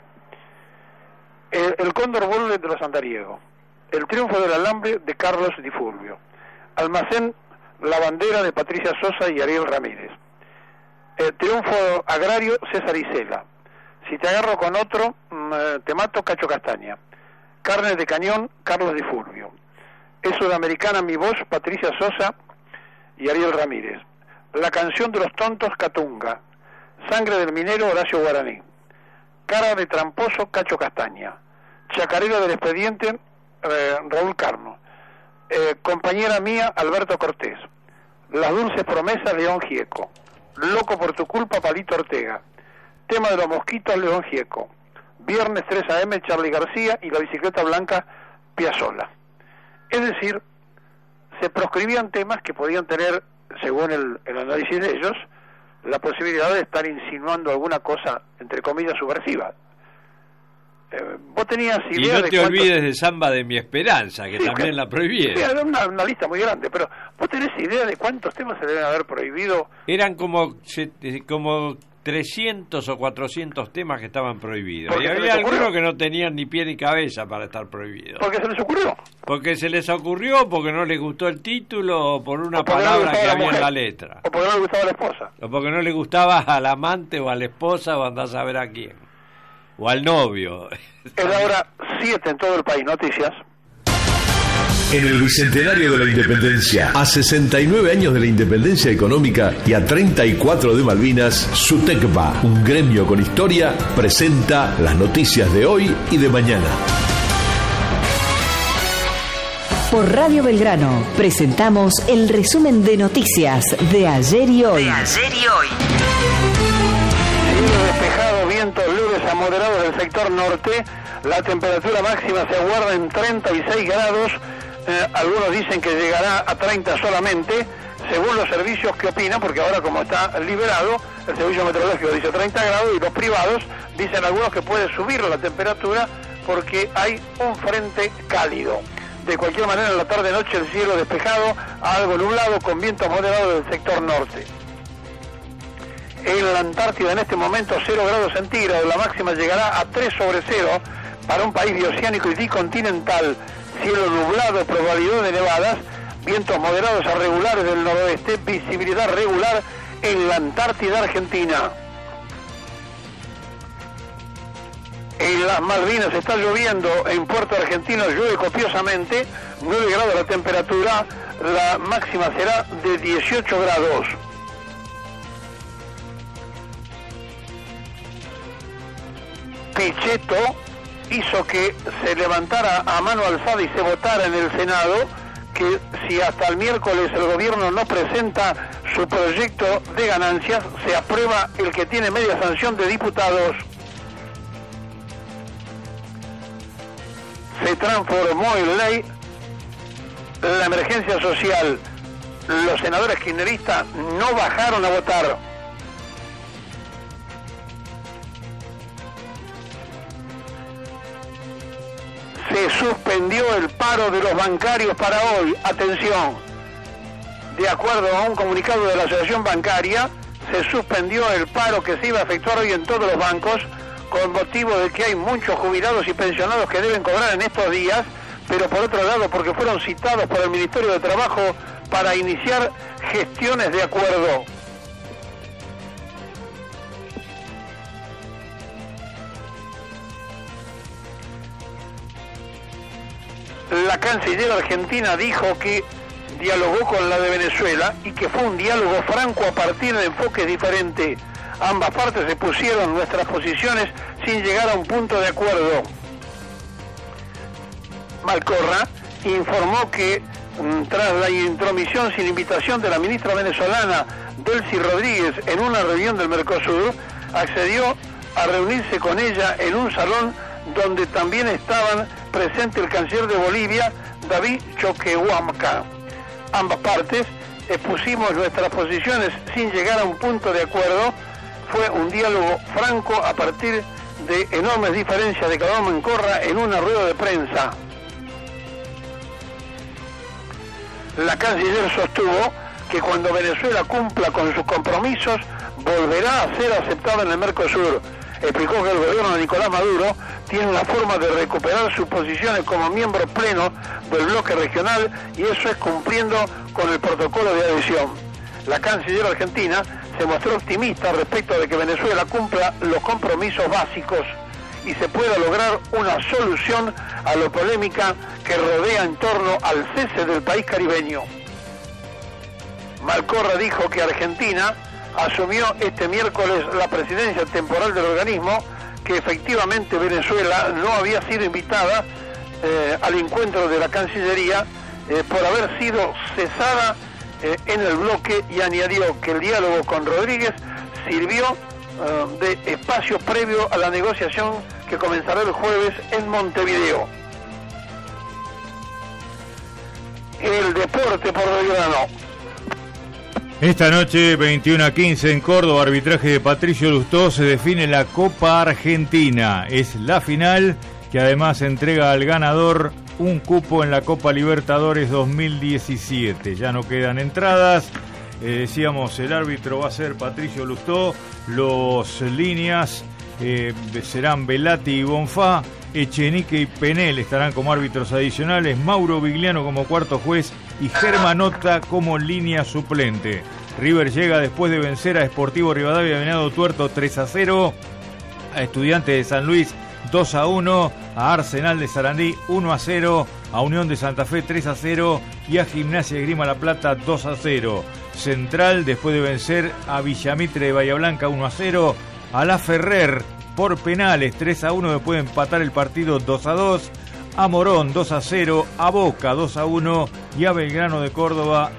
El Cóndor Vuelve de los Andariegos, El Triunfo del Alambre de Carlos Di Fulvio, Almacén La Bandera de Patricia Sosa y Ariel Ramírez, El Triunfo Agrario César Isela, Si te agarro con otro te mato Cacho Castaña, Carne de Cañón Carlos Di Fulvio, Es Sudamericana mi voz Patricia Sosa y Ariel Ramírez, La canción de los tontos Catunga, Sangre del minero Horacio Guaraní, Cara de tramposo Cacho Castaña, Chacarero del expediente Raúl Carno, Compañera mía Alberto Cortés, Las dulces promesas León Gieco, Loco por tu culpa Palito Ortega, Tema de los mosquitos León Gieco, Viernes 3 AM Charly García y La bicicleta blanca Piazzolla. Es decir, se proscribían temas que podían tener, según el análisis de ellos, la posibilidad de estar insinuando alguna cosa, entre comillas, subversiva. Vos tenías idea y no de te olvides de Samba de mi Esperanza, que sí, también la prohibieron. Sí, era una lista muy grande, pero vos tenés idea de cuántos temas se deben haber prohibido. Eran como 300 o 400 temas que estaban prohibidos. Porque Y había algunos que no tenían ni pie ni cabeza para estar prohibidos. ¿Porque se les ocurrió? Porque se les ocurrió, porque no les gustó el título, o por una palabra que había en la letra. O porque no le gustaba a la esposa. O porque no le gustaba al amante o a la esposa o andás a ver a quién. O al novio. Es la hora 7 en todo el país. Noticias. En el Bicentenario de la Independencia, a 69 años de la independencia económica y a 34 de Malvinas, SUTECBA, un gremio con historia, presenta las noticias de hoy y de mañana. Por Radio Belgrano presentamos el resumen de noticias de ayer y hoy. Cielo despejado, vientos leves a moderados del sector norte. La temperatura máxima se aguarda en 36 grados. Algunos dicen que llegará a 30 solamente, según los servicios que opinan, porque ahora como está liberado, el servicio meteorológico dice 30 grados y los privados dicen algunos que puede subir la temperatura porque hay un frente cálido. De cualquier manera, en la tarde-noche el cielo despejado, algo nublado con vientos moderados del sector norte. En la Antártida en este momento 0 grados centígrados, la máxima llegará a 3 sobre 0 para un país bioceánico y bicontinental. Cielo nublado, probabilidad de nevadas, vientos moderados a regulares del noroeste, visibilidad regular en la Antártida Argentina. En las Malvinas está lloviendo, en Puerto Argentino llueve copiosamente, 9 grados la temperatura, la máxima será de 18 grados. Pichetto hizo que se levantara a mano alzada y se votara en el Senado que si hasta el miércoles el gobierno no presenta su proyecto de ganancias, se aprueba el que tiene media sanción de diputados. Se transformó en ley la emergencia social. Los senadores kirchneristas no bajaron a votar. Se suspendió el paro de los bancarios para hoy. Atención, de acuerdo a un comunicado de la Asociación Bancaria, se suspendió el paro que se iba a efectuar hoy en todos los bancos con motivo de que hay muchos jubilados y pensionados que deben cobrar en estos días, pero por otro lado porque fueron citados por el Ministerio de Trabajo para iniciar gestiones de acuerdo. La canciller argentina dijo que dialogó con la de Venezuela y que fue un diálogo franco a partir de enfoques diferentes. Ambas partes expusieron nuestras posiciones sin llegar a un punto de acuerdo. Malcorra informó que tras la intromisión sin invitación de la ministra venezolana Delcy Rodríguez en una reunión del Mercosur, accedió a reunirse con ella en un salón donde también estaban presentes el canciller de Bolivia, David Choquehuanca. Ambas partes expusimos nuestras posiciones sin llegar a un punto de acuerdo. Fue un diálogo franco a partir de enormes diferencias, declaró Malcorra en una rueda de prensa. La canciller sostuvo que cuando Venezuela cumpla con sus compromisos volverá a ser aceptada en el Mercosur. Explicó que el gobierno de Nicolás Maduro tiene la forma de recuperar sus posiciones como miembro pleno del bloque regional y eso es cumpliendo con el protocolo de adhesión. La canciller argentina se mostró optimista respecto de que Venezuela cumpla los compromisos básicos y se pueda lograr una solución a la polémica que rodea en torno al cese del país caribeño. Malcorra dijo que Argentina asumió este miércoles la presidencia temporal del organismo, que efectivamente Venezuela no había sido invitada al encuentro de la Cancillería por haber sido cesada en el bloque, y añadió que el diálogo con Rodríguez sirvió de espacio previo a la negociación que comenzará el jueves en Montevideo. El deporte por Belgrano. Esta noche, 21:15 en Córdoba, arbitraje de Patricio Lustó, se define la Copa Argentina. Es la final que además entrega al ganador un cupo en la Copa Libertadores 2017. Ya no quedan entradas. Decíamos, el árbitro va a ser Patricio Lustó. Los líneas serán Velati y Bonfá. Echenique y Penel estarán como árbitros adicionales. Mauro Vigliano como cuarto juez y Germanota como línea suplente. River llega después de vencer a Sportivo Rivadavia de Venado Tuerto 3-0, a Estudiantes de San Luis 2-1, a Arsenal de Sarandí 1-0, a Unión de Santa Fe 3-0 y a Gimnasia de Grima La Plata 2-0. Central después de vencer a Villamitre de Bahía Blanca 1-0, a La Ferrer por penales 3-1 después de empatar el partido 2-2, a Morón 2-0, a Boca 2-1 y a Belgrano de Córdoba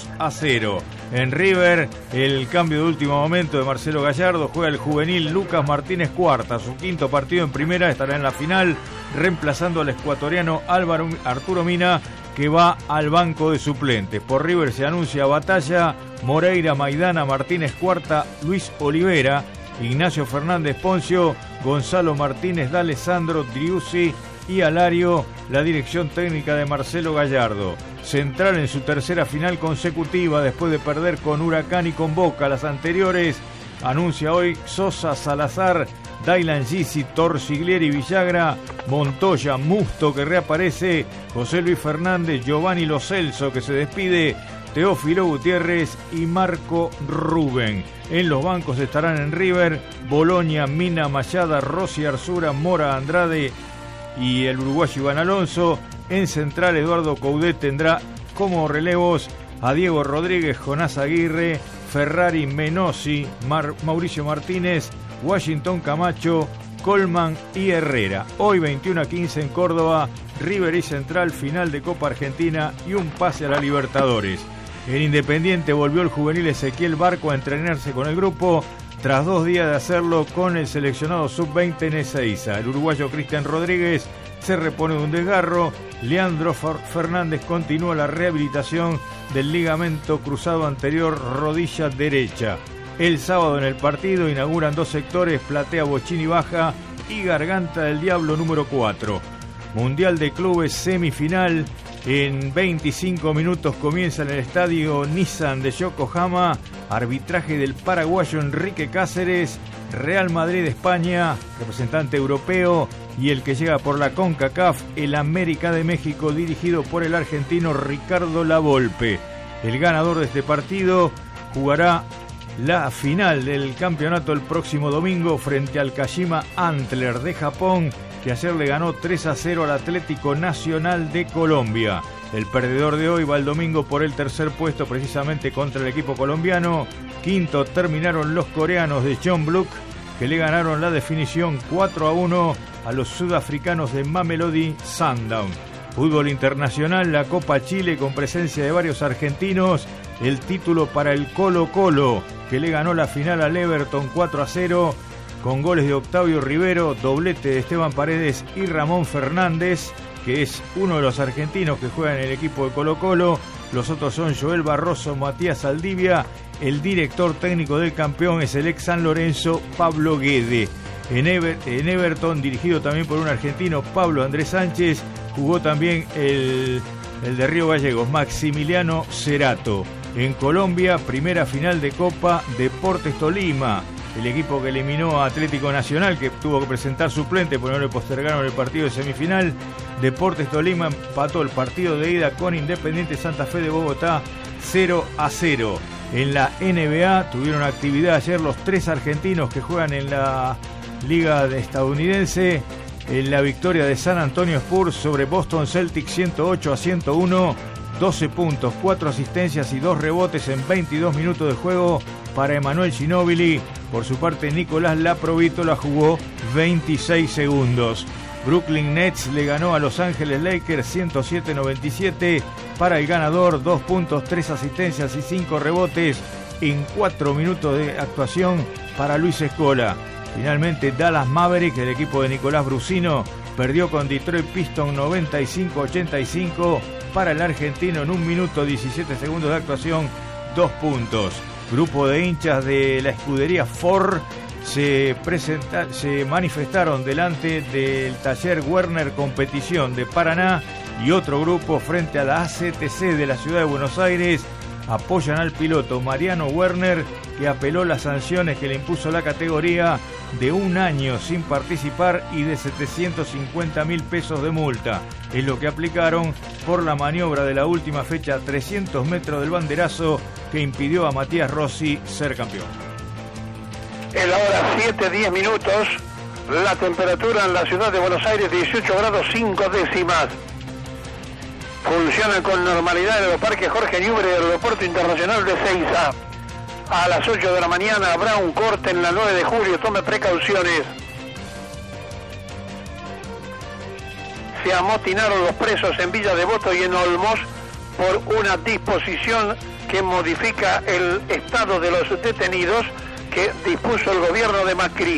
2-0. En River, el cambio de último momento de Marcelo Gallardo, juega el juvenil Lucas Martínez Cuarta, su quinto partido en primera, estará en la final, reemplazando al ecuatoriano Arturo Mina, que va al banco de suplentes. Por River se anuncia Batalla, Moreira, Maidana, Martínez Cuarta, Luis Olivera, Ignacio Fernández Poncio, Gonzalo Martínez D'Alessandro, Driussi y Alario, la dirección técnica de Marcelo Gallardo. Central en su tercera final consecutiva después de perder con Huracán y con Boca las anteriores, anuncia hoy Sosa, Salazar, Dailan Gisi, Torsiglieri, Villagra, Montoya, Musto que reaparece, José Luis Fernández, Giovanni Lo Celso que se despide, Teófilo Gutiérrez y Marco Rubén. En los bancos estarán en River Boloña, Mina, Mayada, Rossi, Arzura, Mora, Andrade y el uruguayo Iván Alonso. En Central, Eduardo Coudet tendrá como relevos a Diego Rodríguez, Jonás Aguirre, Ferrari, Menossi, Mauricio Martínez, Washington Camacho, Colman y Herrera. Hoy 21:15 en Córdoba, River y Central, final de Copa Argentina y un pase a la Libertadores. En Independiente volvió el juvenil Ezequiel Barco a entrenarse con el grupo tras 2 días de hacerlo con el seleccionado sub-20 en Ezeiza. El uruguayo Cristian Rodríguez se repone de un desgarro. Leandro Fernández continúa la rehabilitación del ligamento cruzado anterior rodilla derecha. El sábado en el partido inauguran 2 sectores, Platea Bochini Baja y Garganta del Diablo número 4. Mundial de Clubes semifinal. En 25 minutos comienza en el estadio Nissan de Yokohama. Arbitraje del paraguayo Enrique Cáceres. Real Madrid de España, representante europeo, y el que llega por la CONCACAF, el América de México, dirigido por el argentino Ricardo Lavolpe. El ganador de este partido jugará la final del campeonato el próximo domingo frente al Kashima Antler de Japón que ayer le ganó 3-0 al Atlético Nacional de Colombia. El perdedor de hoy va el domingo por el tercer puesto, precisamente contra el equipo colombiano. Quinto terminaron los coreanos de Jeonbuk, que le ganaron la definición 4-1 a los sudafricanos de Mamelodi Sundowns. Fútbol internacional, la Copa Chile con presencia de varios argentinos. El título para el Colo-Colo, que le ganó la final al Everton 4-0 con goles de Octavio Rivero, doblete de Esteban Paredes y Ramón Fernández, que es uno de los argentinos que juega en el equipo de Colo-Colo. Los otros son Joel Barroso, Matías Saldivia. El director técnico del campeón es el ex San Lorenzo, Pablo Guede. En Everton, dirigido también por un argentino, Pablo Andrés Sánchez, jugó también el de Río Gallegos, Maximiliano Cerato. En Colombia, primera final de Copa, Deportes Tolima, el equipo que eliminó a Atlético Nacional, que tuvo que presentar suplente porque no le postergaron el partido de semifinal. Deportes Tolima empató el partido de ida con Independiente Santa Fe de Bogotá 0-0. En la NBA tuvieron actividad ayer los 3 argentinos que juegan en la liga estadounidense. En la victoria de San Antonio Spurs sobre Boston Celtics 108-101, 12 puntos, 4 asistencias y 2 rebotes en 22 minutos de juego para Emanuel Ginóbili. Por su parte, Nicolás Laprovítola jugó 26 segundos. Brooklyn Nets le ganó a Los Ángeles Lakers 107-97. Para el ganador, 2 puntos, 3 asistencias y 5 rebotes en 4 minutos de actuación para Luis Scola. Finalmente, Dallas Mavericks, el equipo de Nicolás Brusino, perdió con Detroit Pistons 95-85. Para el argentino, en 1 minuto 17 segundos de actuación, 2 puntos. Grupo de hinchas de la escudería Ford se manifestaron delante del taller Werner Competición de Paraná, y otro grupo frente a la ACTC de la ciudad de Buenos Aires apoyan al piloto Mariano Werner, que apeló las sanciones que le impuso la categoría de 1 año sin participar y de 750.000 pesos de multa. Es lo que aplicaron por la maniobra de la última fecha, 300 metros del banderazo, que impidió a Matías Rossi ser campeón. En la hora 7:10 minutos, la temperatura en la ciudad de Buenos Aires 18 grados 5 décimas. Funciona con normalidad el aeroparque Jorge Newbery del Aeropuerto Internacional de Ezeiza. A las 8 de la mañana habrá un corte en la 9 de julio, tome precauciones. Se amotinaron los presos en Villa Devoto y en Olmos por una disposición que modifica el estado de los detenidos que dispuso el gobierno de Macri.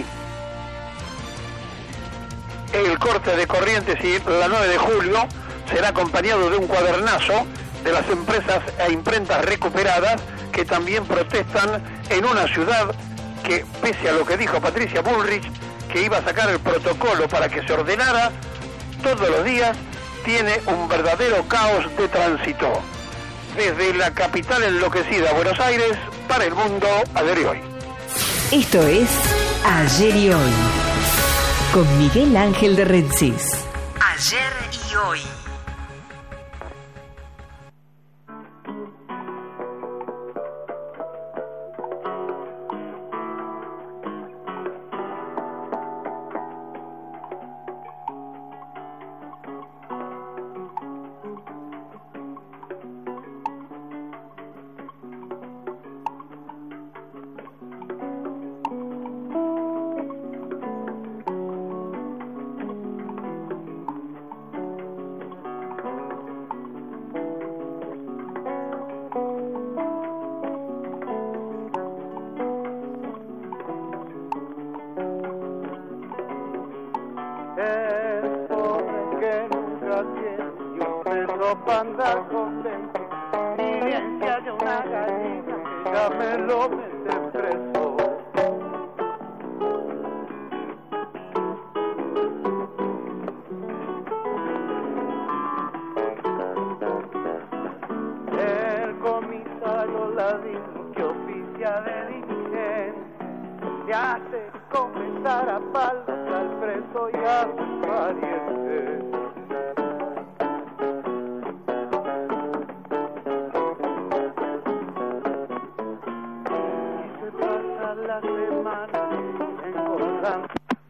El corte de Corrientes y la 9 de julio será acompañado de un cuadernazo de las empresas e imprentas recuperadas, que también protestan en una ciudad que, pese a lo que dijo Patricia Bullrich, que iba a sacar el protocolo para que se ordenara, todos los días tiene un verdadero caos de tránsito. Desde la capital enloquecida, Buenos Aires, para el mundo, ayer y hoy. Esto es Ayer y Hoy, con Miguel Ángel de Rensis. Ayer y Hoy.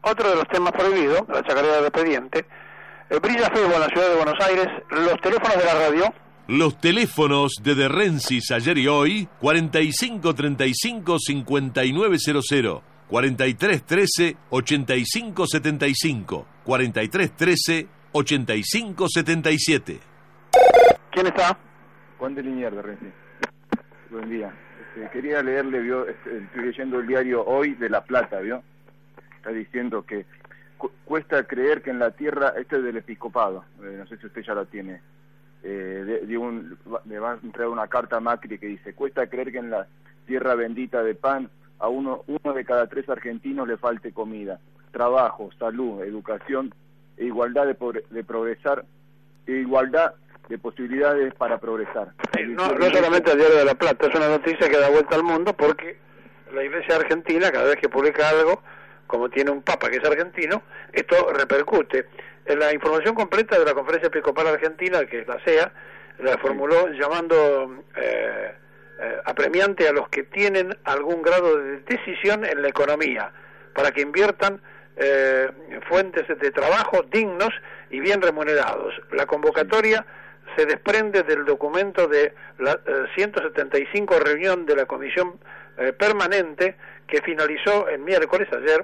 otro de los temas prohibidos, la chacarera del expediente. Brilla fuego en la ciudad de Buenos Aires. Los teléfonos de la radio. Los teléfonos de Rensis ayer y hoy, 4535-5900, 4313-8575, 4313-8577. ¿Quién está? Juan de Liniers de Rensis. Buen día. Quería leerle, estoy leyendo el diario Hoy de La Plata, ¿vio? Está diciendo que cuesta creer que en la tierra, este es del episcopado, no sé si usted ya la tiene, le va a entregar una carta a Macri que dice: cuesta creer que en la tierra bendita de pan a uno de cada 3 argentinos le falte comida, trabajo, salud, educación e igualdad de progresar, e igualdad de posibilidades para progresar. No solamente el diario de La Plata, es una noticia que da vuelta al mundo, porque la Iglesia Argentina, cada vez que publica algo, como tiene un papa que es argentino, esto repercute. La información completa de la Conferencia Episcopal Argentina, que es la CEA, la formuló llamando apremiante a los que tienen algún grado de decisión en la economía, para que inviertan fuentes de trabajo dignos y bien remunerados. La convocatoria se desprende del documento de la 175 reunión de la Comisión Permanente, que finalizó el miércoles ayer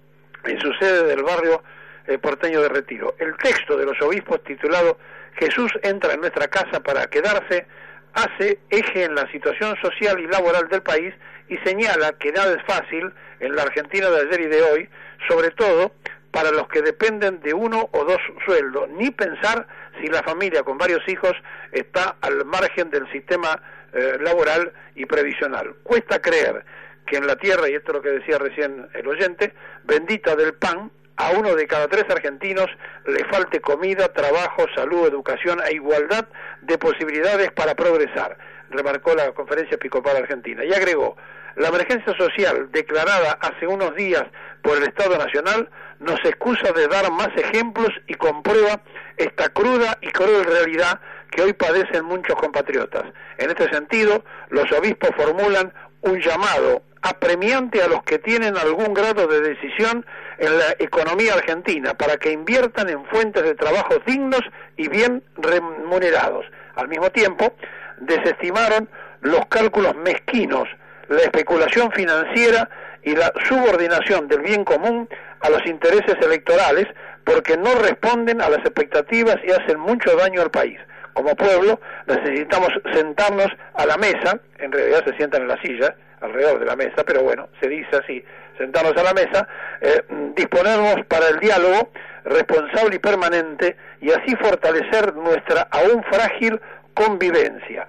en su sede del barrio porteño de Retiro. El texto de los obispos, titulado Jesús entra en nuestra casa para quedarse, hace eje en la situación social y laboral del país y señala que nada es fácil en la Argentina de ayer y de hoy, sobre todo para los que dependen de 1 o 2 sueldos, ni pensar si la familia con varios hijos está al margen del sistema laboral y previsional. Cuesta creer que en la tierra, y esto es lo que decía recién el oyente, bendita del pan, a 1 de cada 3 argentinos le falte comida, trabajo, salud, educación e igualdad de posibilidades para progresar, remarcó la Conferencia Episcopal Argentina. Y agregó: la emergencia social declarada hace unos días por el Estado Nacional nos excusa de dar más ejemplos y comprueba esta cruda y cruel realidad que hoy padecen muchos compatriotas. En este sentido, los obispos formulan un llamado apremiante a los que tienen algún grado de decisión en la economía argentina para que inviertan en fuentes de trabajo dignos y bien remunerados. Al mismo tiempo, desestimaron los cálculos mezquinos, la especulación financiera y la subordinación del bien común a los intereses electorales, porque no responden a las expectativas y hacen mucho daño al país. Como pueblo necesitamos sentarnos a la mesa, en realidad se sientan en la silla, alrededor de la mesa, pero bueno, se dice así, sentarnos a la mesa, disponernos para el diálogo responsable y permanente, y así fortalecer nuestra aún frágil convivencia.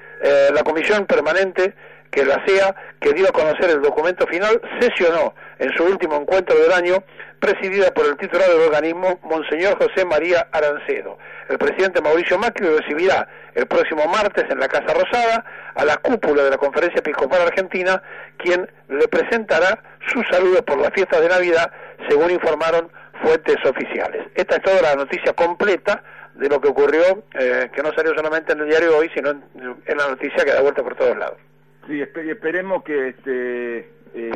La Comisión Permanente, que la CEA, que dio a conocer el documento final, sesionó en su último encuentro del año, presidida por el titular del organismo, Monseñor José María Arancedo. El presidente Mauricio Macri recibirá el próximo martes en la Casa Rosada a la cúpula de la Conferencia Episcopal Argentina, quien le presentará sus saludos por las fiestas de Navidad, según informaron fuentes oficiales. Esta es toda la noticia completa de lo que ocurrió, que no salió solamente en el diario Hoy, sino en la noticia que da vuelta por todos lados. Sí, esperemos que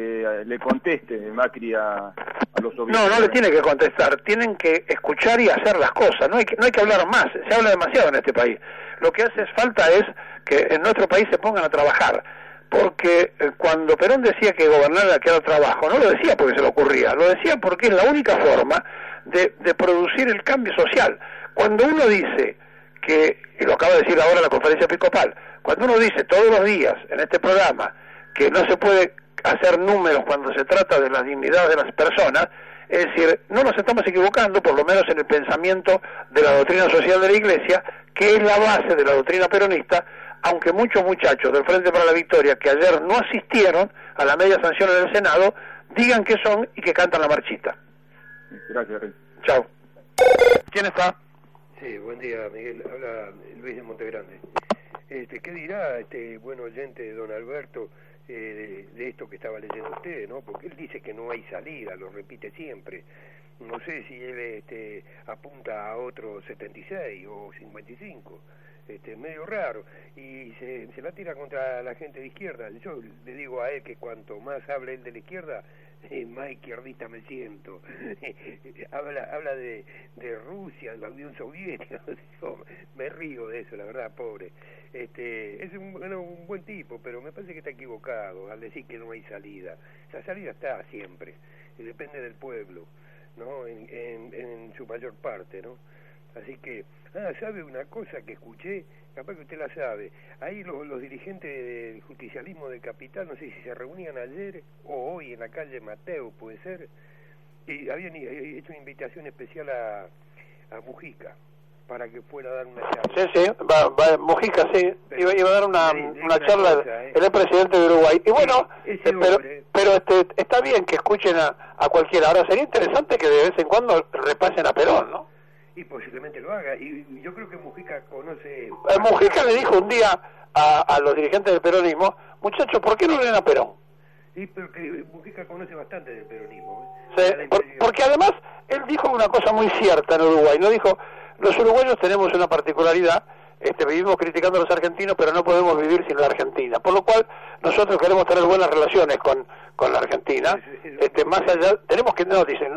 le conteste Macri a los obispos. No le tiene que contestar, tienen que escuchar y hacer las cosas, no hay que hablar más, se habla demasiado en este país. Lo que hace falta es que en nuestro país se pongan a trabajar, porque cuando Perón decía que gobernar era que era trabajo, no lo decía porque se le ocurría, lo decía porque es la única forma de producir el cambio social. Cuando uno dice que, y lo acaba de decir ahora la Conferencia Episcopal, cuando uno dice todos los días en este programa que no se puede hacer números cuando se trata de la dignidad de las personas, es decir, no nos estamos equivocando, por lo menos en el pensamiento de la doctrina social de la Iglesia, que es la base de la doctrina peronista, aunque muchos muchachos del Frente para la Victoria que ayer no asistieron a la media sanción en el Senado, digan que son y que cantan la marchita. Gracias, Rey. Chao. ¿Quién está? Sí, buen día, Miguel. Habla Luis de Montegrande. ¿Qué dirá este buen oyente, don Alberto, de esto que estaba leyendo usted, ¿no? Porque él dice que no hay salida, lo repite siempre. No sé si él apunta a otro 76 o 55. Medio raro, y se la tira contra la gente de izquierda. Yo le digo a él que cuanto más hable él de la izquierda, más izquierdista me siento. habla de Rusia, de la Unión Soviética. Me río de eso, la verdad, pobre. Es un buen tipo, pero me parece que está equivocado al decir que no hay salida. Esa salida está siempre, y depende del pueblo, ¿no? En su mayor parte, ¿no? Así que, ¿sabe una cosa que escuché? Capaz que usted la sabe. Ahí los dirigentes del justicialismo de Capital, no sé si se reunían ayer o hoy en la calle Mateo, puede ser, y habían hecho una invitación especial a Mujica para que fuera a dar una charla. Sí, Mujica, sí, iba a dar una charla, él es presidente de Uruguay. Y bueno, pero está bien que escuchen a cualquiera. Ahora sería interesante que de vez en cuando repasen a Perón, ¿no? Y posiblemente lo haga, y yo creo que Mujica conoce... Mujica le dijo un día a los dirigentes del peronismo, muchachos, ¿por qué no leen a Perón? Sí, pero que Mujica conoce bastante del peronismo. Sí, porque además él dijo una cosa muy cierta en Uruguay, no dijo, los uruguayos tenemos una particularidad, vivimos criticando a los argentinos, pero no podemos vivir sin la Argentina, por lo cual nosotros queremos tener buenas relaciones con la Argentina, más allá, tenemos que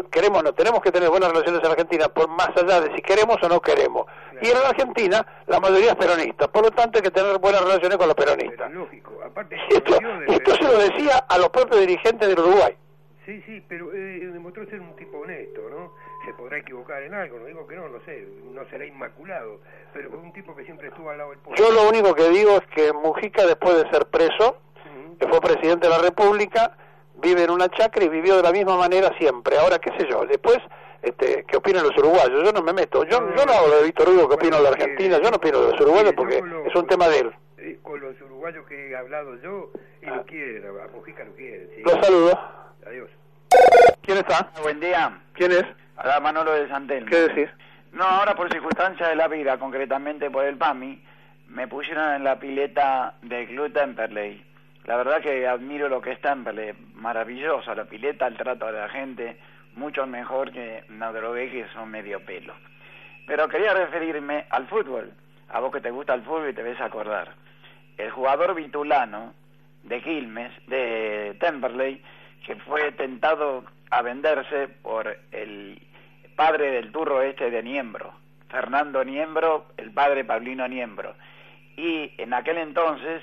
tener buenas relaciones con la Argentina, por más allá de si queremos o no queremos. Claro. Y en la Argentina la mayoría es peronista, por lo tanto hay que tener buenas relaciones con los peronistas. Pero lógico, aparte y esto se lo decía a los propios dirigentes del Uruguay. Sí, pero demostró ser un tipo honesto, ¿no? Se podrá equivocar en algo, no digo que no sé, no será inmaculado, pero fue un tipo que siempre estuvo al lado del pueblo. Yo lo único que digo es que Mujica, después de ser preso, que fue presidente de la República, vive en una chacra y vivió de la misma manera siempre. Ahora, qué sé yo, después, ¿qué opinan los uruguayos? Yo no me meto, yo no hablo de Víctor Hugo, que opino de la Argentina, yo no opino de los uruguayos porque es un tema de él. Con los uruguayos que he hablado yo, y lo quieren, a Mujica lo quieren. ¿Sí? Los saludo. Adiós. ¿Quién está? Buen día. ¿Quién es? Hola, Manolo de Santelmo. ¿Qué decís? No, ahora por circunstancias de la vida, concretamente por el PAMI, me pusieron en la pileta del Club Temperley. La verdad que admiro lo que es Temperley, maravillosa la pileta, el trato de la gente, mucho mejor que Nadrogué, que son medio pelo. Pero quería referirme al fútbol, a vos que te gusta el fútbol y te ves a acordar. El jugador vitulano de Quilmes, de Temperley, que fue tentado a venderse por el padre del turro de Niembro, Fernando Niembro, el padre Paulino Niembro. Y en aquel entonces,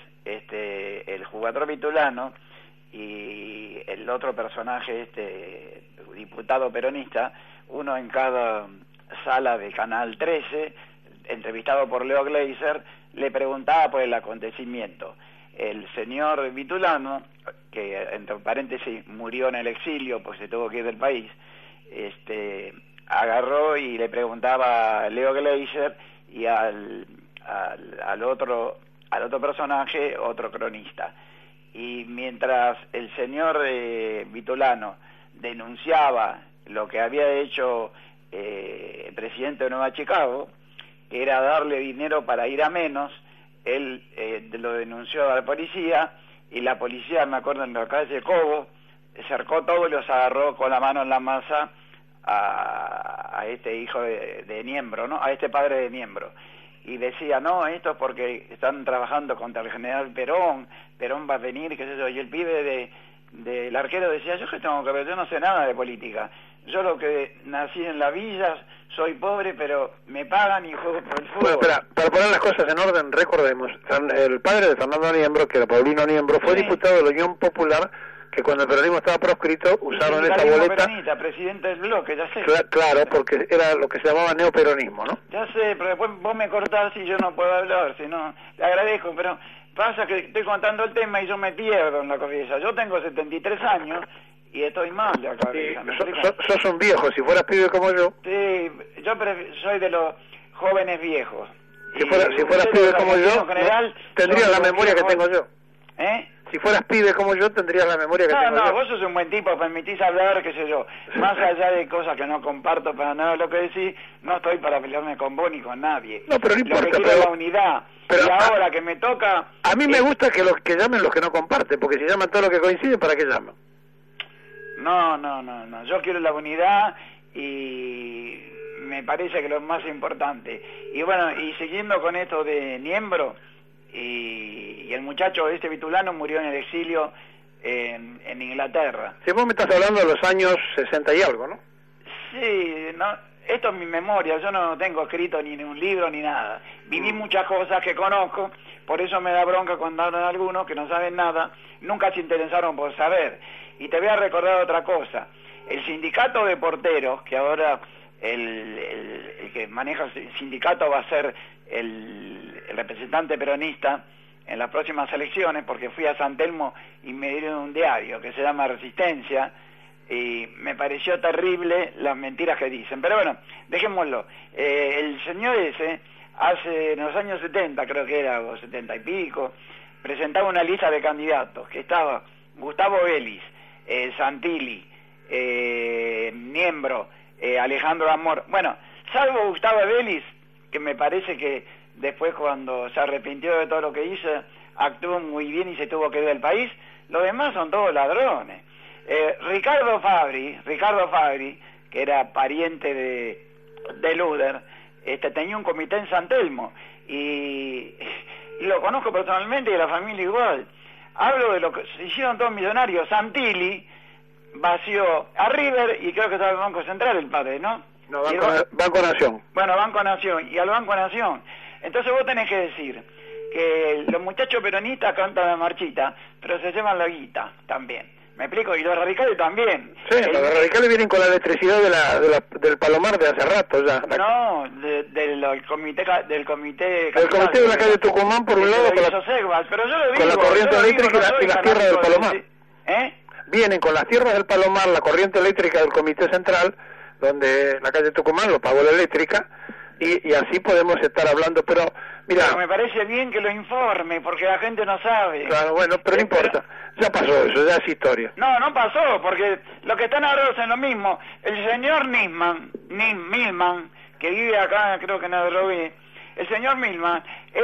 el jugador vitulano y el otro personaje, diputado peronista, uno en cada sala de Canal 13, entrevistado por Leo Gleiser, le preguntaba por el acontecimiento. El señor vitulano, que entre paréntesis murió en el exilio, pues se tuvo que ir del país, agarró y le preguntaba a Leo Gleiser y al otro personaje, otro cronista. Y mientras el señor vitulano denunciaba lo que había hecho el presidente de Nueva Chicago, que era darle dinero para ir a menos, él lo denunció a la policía, y la policía, me acuerdo, en la calle Cobo, cercó todo y los agarró con la mano en la masa a este hijo de Niembro, ¿no? A este padre de Niembro. Y decía, no, esto es porque están trabajando contra el general Perón va a venir, qué sé yo. Y el pibe del arquero decía, yo qué tengo que ver, yo no sé nada de política. Yo lo que nací en la villa, soy pobre, pero me pagan y juego por el fútbol. Bueno, espera, para poner las cosas en orden, recordemos, el padre de Fernando Niembro, que era Paulino Niembro, fue diputado de la Unión Popular, que cuando el peronismo estaba proscrito, usaron esa boleta. Peronista, presidente del bloque, ya sé. Claro, porque era lo que se llamaba neoperonismo, ¿no? Ya sé, pero después vos me cortás y yo no puedo hablar, si no, le agradezco, pero pasa que estoy contando el tema y yo me pierdo en la cabeza. Yo tengo 73 años y estoy mal de la cabeza. Sí, sos un viejo, si fueras pibe como yo. Sí, yo soy de los jóvenes viejos. Si fueras pibe como yo, general, tendrías la memoria que tengo yo. ¿Eh? Si fueras pibe como yo, tendrías la memoria que tengo yo. No, vos sos un buen tipo, permitís hablar, qué sé yo. Más allá de cosas que no comparto para nada lo que decís, no estoy para pelearme con vos ni con nadie. No, pero no importa. Lo que quiero es la unidad. Y ahora que me toca... A mí me gusta que llamen los que no comparten, porque si llaman todos los que coinciden, ¿para qué llaman? No. Yo quiero la unidad y me parece que lo más importante. Y bueno, y siguiendo con esto de Niembro, y el muchacho vitulano murió en el exilio en Inglaterra. Si vos me estás hablando de los años 60 y algo, ¿no? Sí, no, esto es mi memoria, yo no tengo escrito ni un libro ni nada. Viví muchas cosas que conozco, por eso me da bronca cuando hablan algunos que no saben nada, nunca se interesaron por saber. Y te voy a recordar otra cosa, el sindicato de porteros, que ahora el que maneja el sindicato va a ser el representante peronista en las próximas elecciones, porque fui a San Telmo y me dieron un diario que se llama Resistencia, y me pareció terrible las mentiras que dicen. Pero bueno, dejémoslo. El señor ese, en los años 70, creo que era, o 70 y pico, presentaba una lista de candidatos, que estaba Gustavo Vélez, Santilli, Niembro, Alejandro Amor. Bueno, salvo Gustavo Vélez, que me parece que después, cuando se arrepintió de todo lo que hizo, actuó muy bien y se tuvo que ir del país, los demás son todos ladrones. Ricardo Fabri, que era pariente de Luder, tenía un comité en San Telmo y lo conozco personalmente y de la familia igual. Hablo de lo que se hicieron todos millonarios. Santilli vació a River y creo que estaba el Banco Central el padre, ¿no? No, Banco Nación. Bueno, Banco Nación y al Banco Nación. Entonces vos tenés que decir que los muchachos peronistas cantan la marchita, pero se llevan la guita también. ¿Me explico? Y los radicales también. Sí, los radicales vienen con la electricidad del Palomar de hace rato ya. No, del comité del comité de la calle Tucumán, por un lado, pero yo lo digo, con la corriente eléctrica y las tierras del Palomar. ¿Eh? Vienen con las tierras del Palomar, la corriente eléctrica del Comité Central, donde la calle Tucumán lo pagó la eléctrica, y así podemos estar hablando, pero mira... Pero me parece bien que lo informe, porque la gente no sabe. Claro, bueno, pero no importa, ya pasó eso, ya es historia. No pasó, porque los que están ahora hacen lo mismo. El señor Milman, que vive acá, creo que en Adrogué, el señor Milman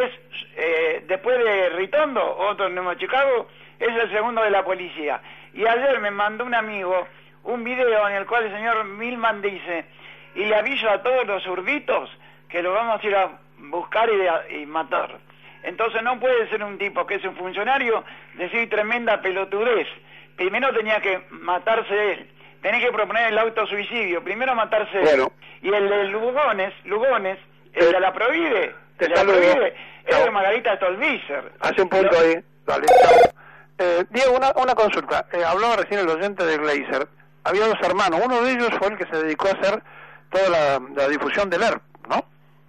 es, después de Ritondo, otro en Nuevo Chicago, es el segundo de la policía. Y ayer me mandó un amigo un video en el cual el señor Milman dice, y le aviso a todos los zurditos que lo vamos a ir a buscar y matar. Entonces no puede ser un tipo que es un funcionario decir tremenda pelotudez. Primero tenía que matarse él, tenía que proponer el autosuicidio, primero matarse él. Y el de Lugones, el de la Provide, es de Margarita Stolbizer. Hace un punto ahí, dale, chao. Diego, una consulta. Hablaba recién el oyente de Gleiser. Había dos hermanos, uno de ellos fue el que se dedicó a hacer toda la difusión del ERP, ¿no?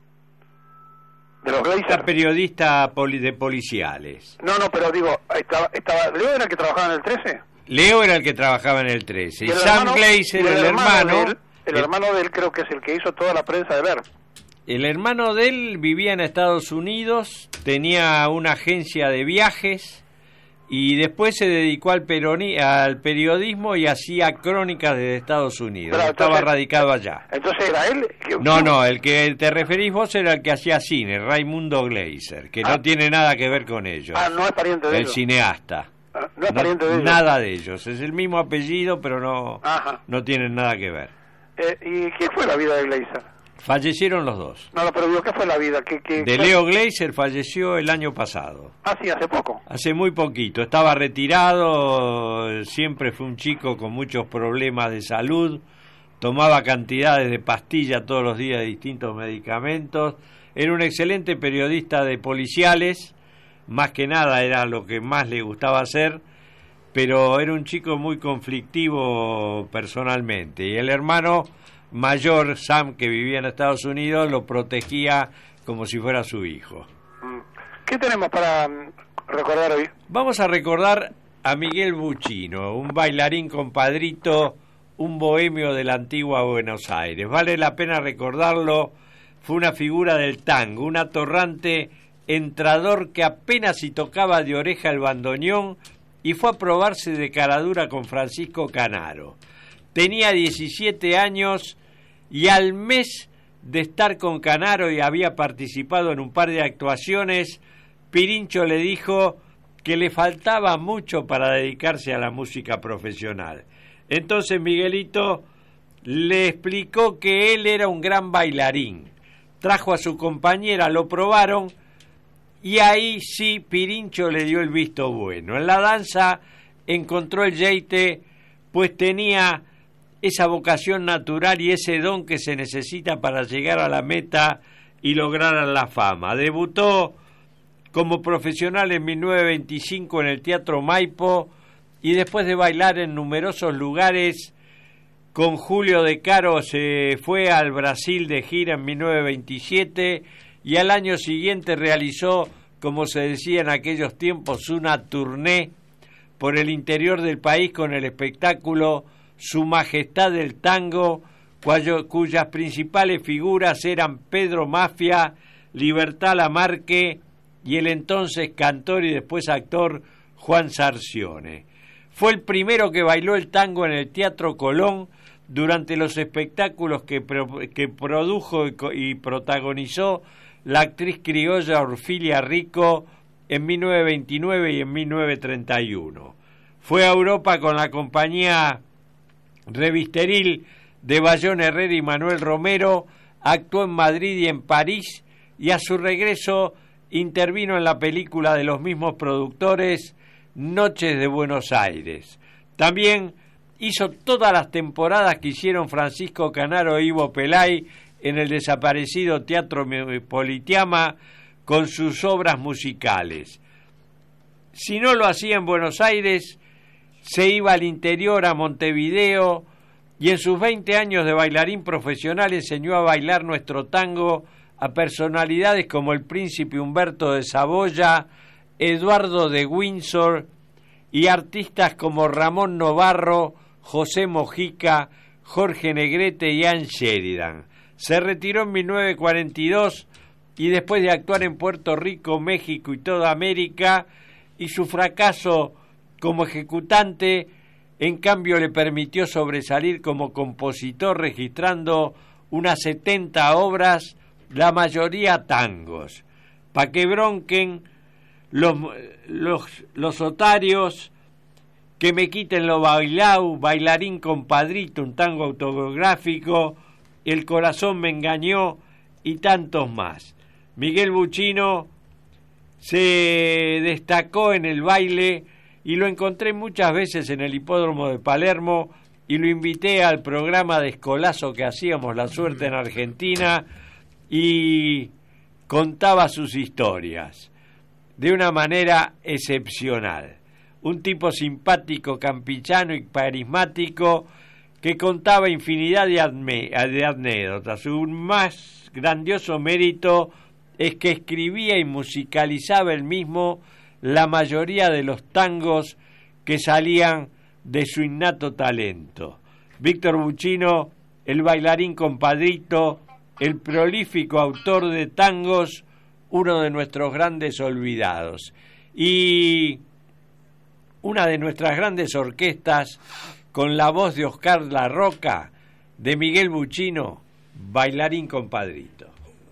De los Gleiser. Periodista de policiales. No, pero digo, estaba ¿Leo era el que trabajaba en el 13? Leo era el que trabajaba en el 13. Y Sam Gleiser, el hermano... El hermano de él creo que es el que hizo toda la prensa de ERP. El hermano de él vivía en Estados Unidos, tenía una agencia de viajes... Y después se dedicó al periodismo y hacía crónicas desde Estados Unidos. Pero, estaba radicado allá. ¿Entonces era él? No, el que te referís vos era el que hacía cine, Raimundo Gleiser, que no tiene nada que ver con ellos. No es pariente de ellos. El cineasta. No es pariente de ellos. Nada de ellos. Es el mismo apellido, pero no tienen nada que ver. ¿Y qué fue la vida de Gleiser? Fallecieron los dos. No, pero digo, ¿qué fue la vida? De Leo Gleiser falleció el año pasado. Ah, sí, hace poco. Hace muy poquito. Estaba retirado, siempre fue un chico con muchos problemas de salud, tomaba cantidades de pastillas todos los días de distintos medicamentos. Era un excelente periodista de policiales, más que nada era lo que más le gustaba hacer, pero era un chico muy conflictivo personalmente. Y el hermano mayor, Sam, que vivía en Estados Unidos, lo protegía como si fuera su hijo. ¿Qué tenemos para recordar hoy? Vamos a recordar a Miguel Buchino, un bailarín compadrito, un bohemio de la antigua Buenos Aires. Vale la pena recordarlo, fue una figura del tango, un atorrante entrador que apenas si tocaba de oreja el bandoneón y fue a probarse de caradura con Francisco Canaro. Tenía 17 años y al mes de estar con Canaro y había participado en un par de actuaciones, Pirincho le dijo que le faltaba mucho para dedicarse a la música profesional. Entonces Miguelito le explicó que él era un gran bailarín. Trajo a su compañera, lo probaron y ahí sí Pirincho le dio el visto bueno. En la danza encontró el yeite, pues tenía esa vocación natural y ese don que se necesita para llegar a la meta y lograr la fama. Debutó como profesional en 1925 en el Teatro Maipo y después de bailar en numerosos lugares con Julio De Caro se fue al Brasil de gira en 1927 y al año siguiente realizó, como se decía en aquellos tiempos, una tournée por el interior del país con el espectáculo Su Majestad del Tango, cuyas principales figuras eran Pedro Mafia, Libertad Lamarque y el entonces cantor y después actor Juan Sarcione. Fue el primero que bailó el tango en el Teatro Colón durante los espectáculos que produjo y protagonizó la actriz criolla Orfilia Rico en 1929 y en 1931. Fue a Europa con la compañía Revisteril de Bayón Herrera y Manuel Romero, actuó en Madrid y en París y a su regreso intervino en la película de los mismos productores Noches de Buenos Aires. También hizo todas las temporadas que hicieron Francisco Canaro e Ivo Pelay en el desaparecido Teatro Politeama con sus obras musicales. Si no lo hacía en Buenos Aires, se iba al interior, a Montevideo, y en sus 20 años de bailarín profesional enseñó a bailar nuestro tango a personalidades como el príncipe Humberto de Saboya, Eduardo de Windsor y artistas como Ramón Novarro, José Mojica, Jorge Negrete y Ann Sheridan. Se retiró en 1942 y después de actuar en Puerto Rico, México y toda América, y su fracaso como ejecutante, en cambio le permitió sobresalir como compositor registrando unas 70 obras, la mayoría tangos. Pa' que bronquen los otarios, que me quiten lo bailao, Bailarín compadrito, un tango autobiográfico, El corazón me engañó y tantos más. Miguel Buchino se destacó en el baile y lo encontré muchas veces en el hipódromo de Palermo y lo invité al programa de Escolazo que hacíamos, La Suerte en Argentina, y contaba sus historias de una manera excepcional. Un tipo simpático, campechano y carismático que contaba infinidad de anécdotas. Su más grandioso mérito es que escribía y musicalizaba él mismo la mayoría de los tangos que salían de su innato talento. Víctor Buchino, el bailarín compadrito, el prolífico autor de tangos, uno de nuestros grandes olvidados. Y una de nuestras grandes orquestas, con la voz de Oscar La Roca, de Miguel Buchino, bailarín compadrito.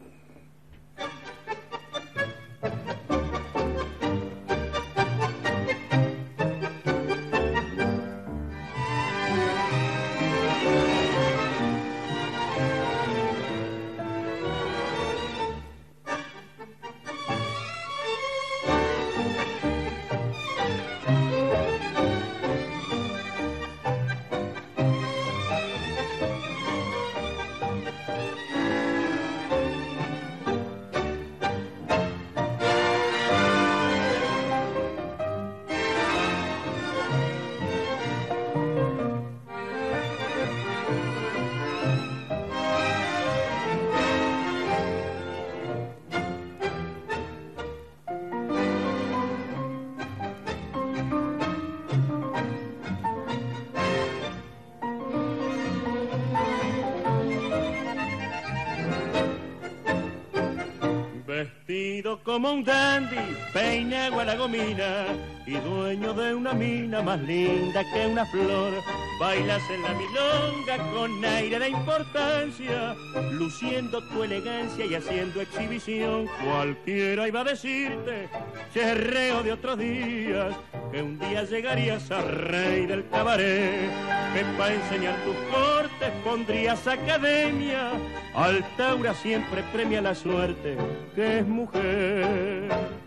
Como un dandy, peinado a la gomina y dueño de una mina más linda que una flor. Bailas en la milonga con aire de importancia, luciendo tu elegancia y haciendo exhibición. Cualquiera iba a decirte, cherreo de otros días, que un día llegarías a rey del cabaret, que para enseñar tus cortes pondrías academia. Altaura siempre premia la suerte, que es mujer.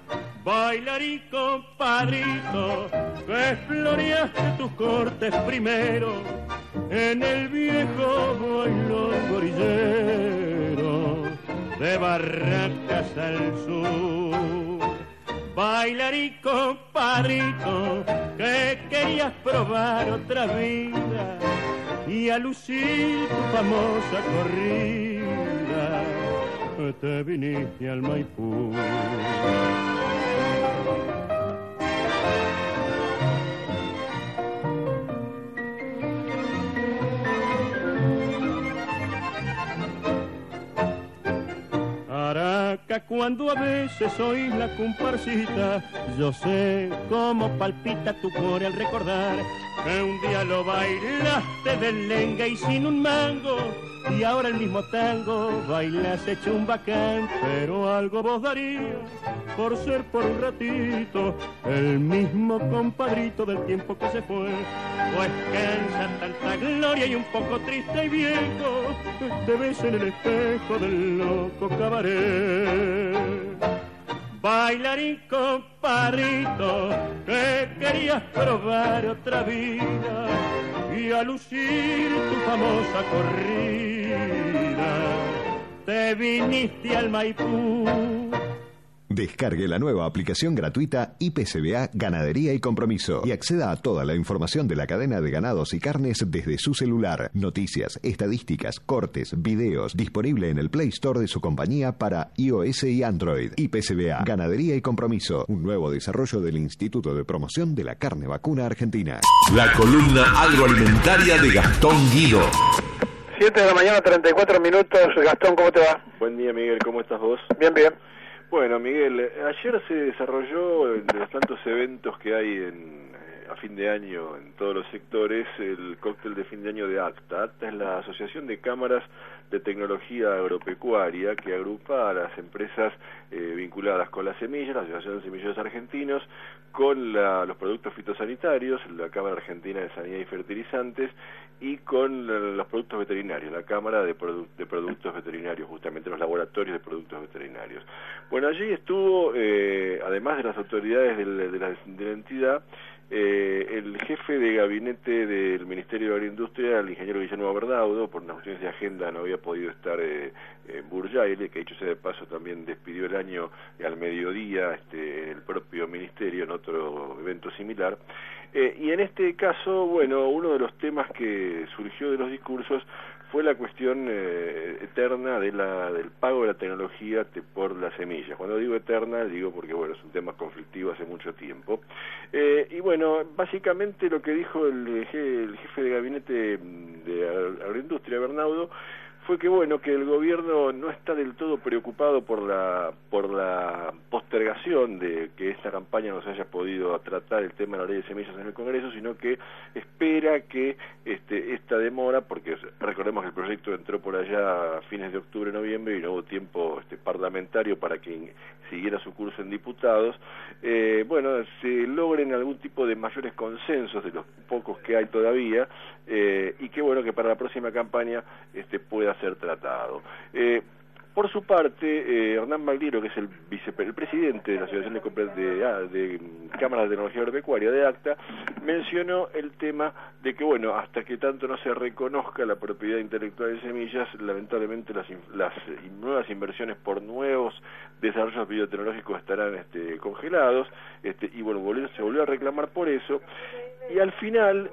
Bailarín compadrito, que floreaste tus cortes primero en el viejo bailón gorillero de Barracas al sur. Bailarín compadrito, que querías probar otra vida y a lucir tu famosa corrida te viniste al Maipú. Araca, cuando a veces oís la comparsita, yo sé cómo palpita tu core al recordar que un día lo bailaste de lenga y sin un mango, y ahora el mismo tango bailas hecho un bacán, pero algo vos darías por ser por un ratito el mismo compadrito del tiempo que se fue. Pues cansa tanta gloria y un poco triste y viejo te ves en el espejo del loco cabaret. Bailarín compadrito, que querías probar otra vida y a lucir tu famosa corrida te viniste al Maipú. Descargue la nueva aplicación gratuita IPCBA Ganadería y Compromiso y acceda a toda la información de la cadena de ganados y carnes desde su celular. Noticias, estadísticas, cortes, videos, disponible en el Play Store de su compañía para iOS y Android. IPCBA Ganadería y Compromiso, un nuevo desarrollo del Instituto de Promoción de la Carne Vacuna Argentina. La columna agroalimentaria de Gastón Guido. 7 de la mañana, 34 minutos. Gastón, ¿cómo te va? Buen día, Miguel, ¿cómo estás vos? Bien, bien. Bueno, Miguel, ayer se desarrolló, de los tantos eventos que hay a fin de año en todos los sectores, el cóctel de fin de año de ACTA. ACTA es la Asociación de Cámaras de Tecnología Agropecuaria, que agrupa a las empresas vinculadas con las semillas, la Asociación de Semilleros Argentinos, con los productos fitosanitarios, la Cámara Argentina de Sanidad y Fertilizantes, y con los productos veterinarios, la Cámara de Productos Veterinarios, justamente los laboratorios de productos veterinarios. Bueno, allí estuvo, además de las autoridades de la entidad, el jefe de gabinete del Ministerio de Agroindustria, el ingeniero Guillermo Bernaudo, por unas cuestiones de agenda no había podido estar en Burjaile, que dicho sea de paso también despidió el año al mediodía el propio ministerio en otro evento similar. Y en este caso, bueno, uno de los temas que surgió de los discursos fue la cuestión eterna del pago de la tecnología por las semillas. Cuando digo eterna, digo porque bueno, es un tema conflictivo hace mucho tiempo. Y bueno, básicamente lo que dijo el jefe de gabinete de Agroindustria, Bernaudo, fue que bueno, que el gobierno no está del todo preocupado por la postergación de que esta campaña no se haya podido tratar el tema de la ley de semillas en el Congreso, sino que espera que esta demora, porque recordemos que el proyecto entró por allá a fines de octubre, noviembre, y no hubo tiempo parlamentario para que siguiera su curso en diputados, bueno, se logren algún tipo de mayores consensos de los pocos que hay todavía, y que bueno, que para la próxima campaña pueda ser tratado. Por su parte, Hernán Magliero, que es el presidente de la Asociación de Cámaras de Tecnología Agropecuaria de ACTA, mencionó el tema de que, bueno, hasta que tanto no se reconozca la propiedad intelectual de semillas, lamentablemente las nuevas inversiones por nuevos desarrollos biotecnológicos estarán congelados, y bueno, se volvió a reclamar por eso. Y al final,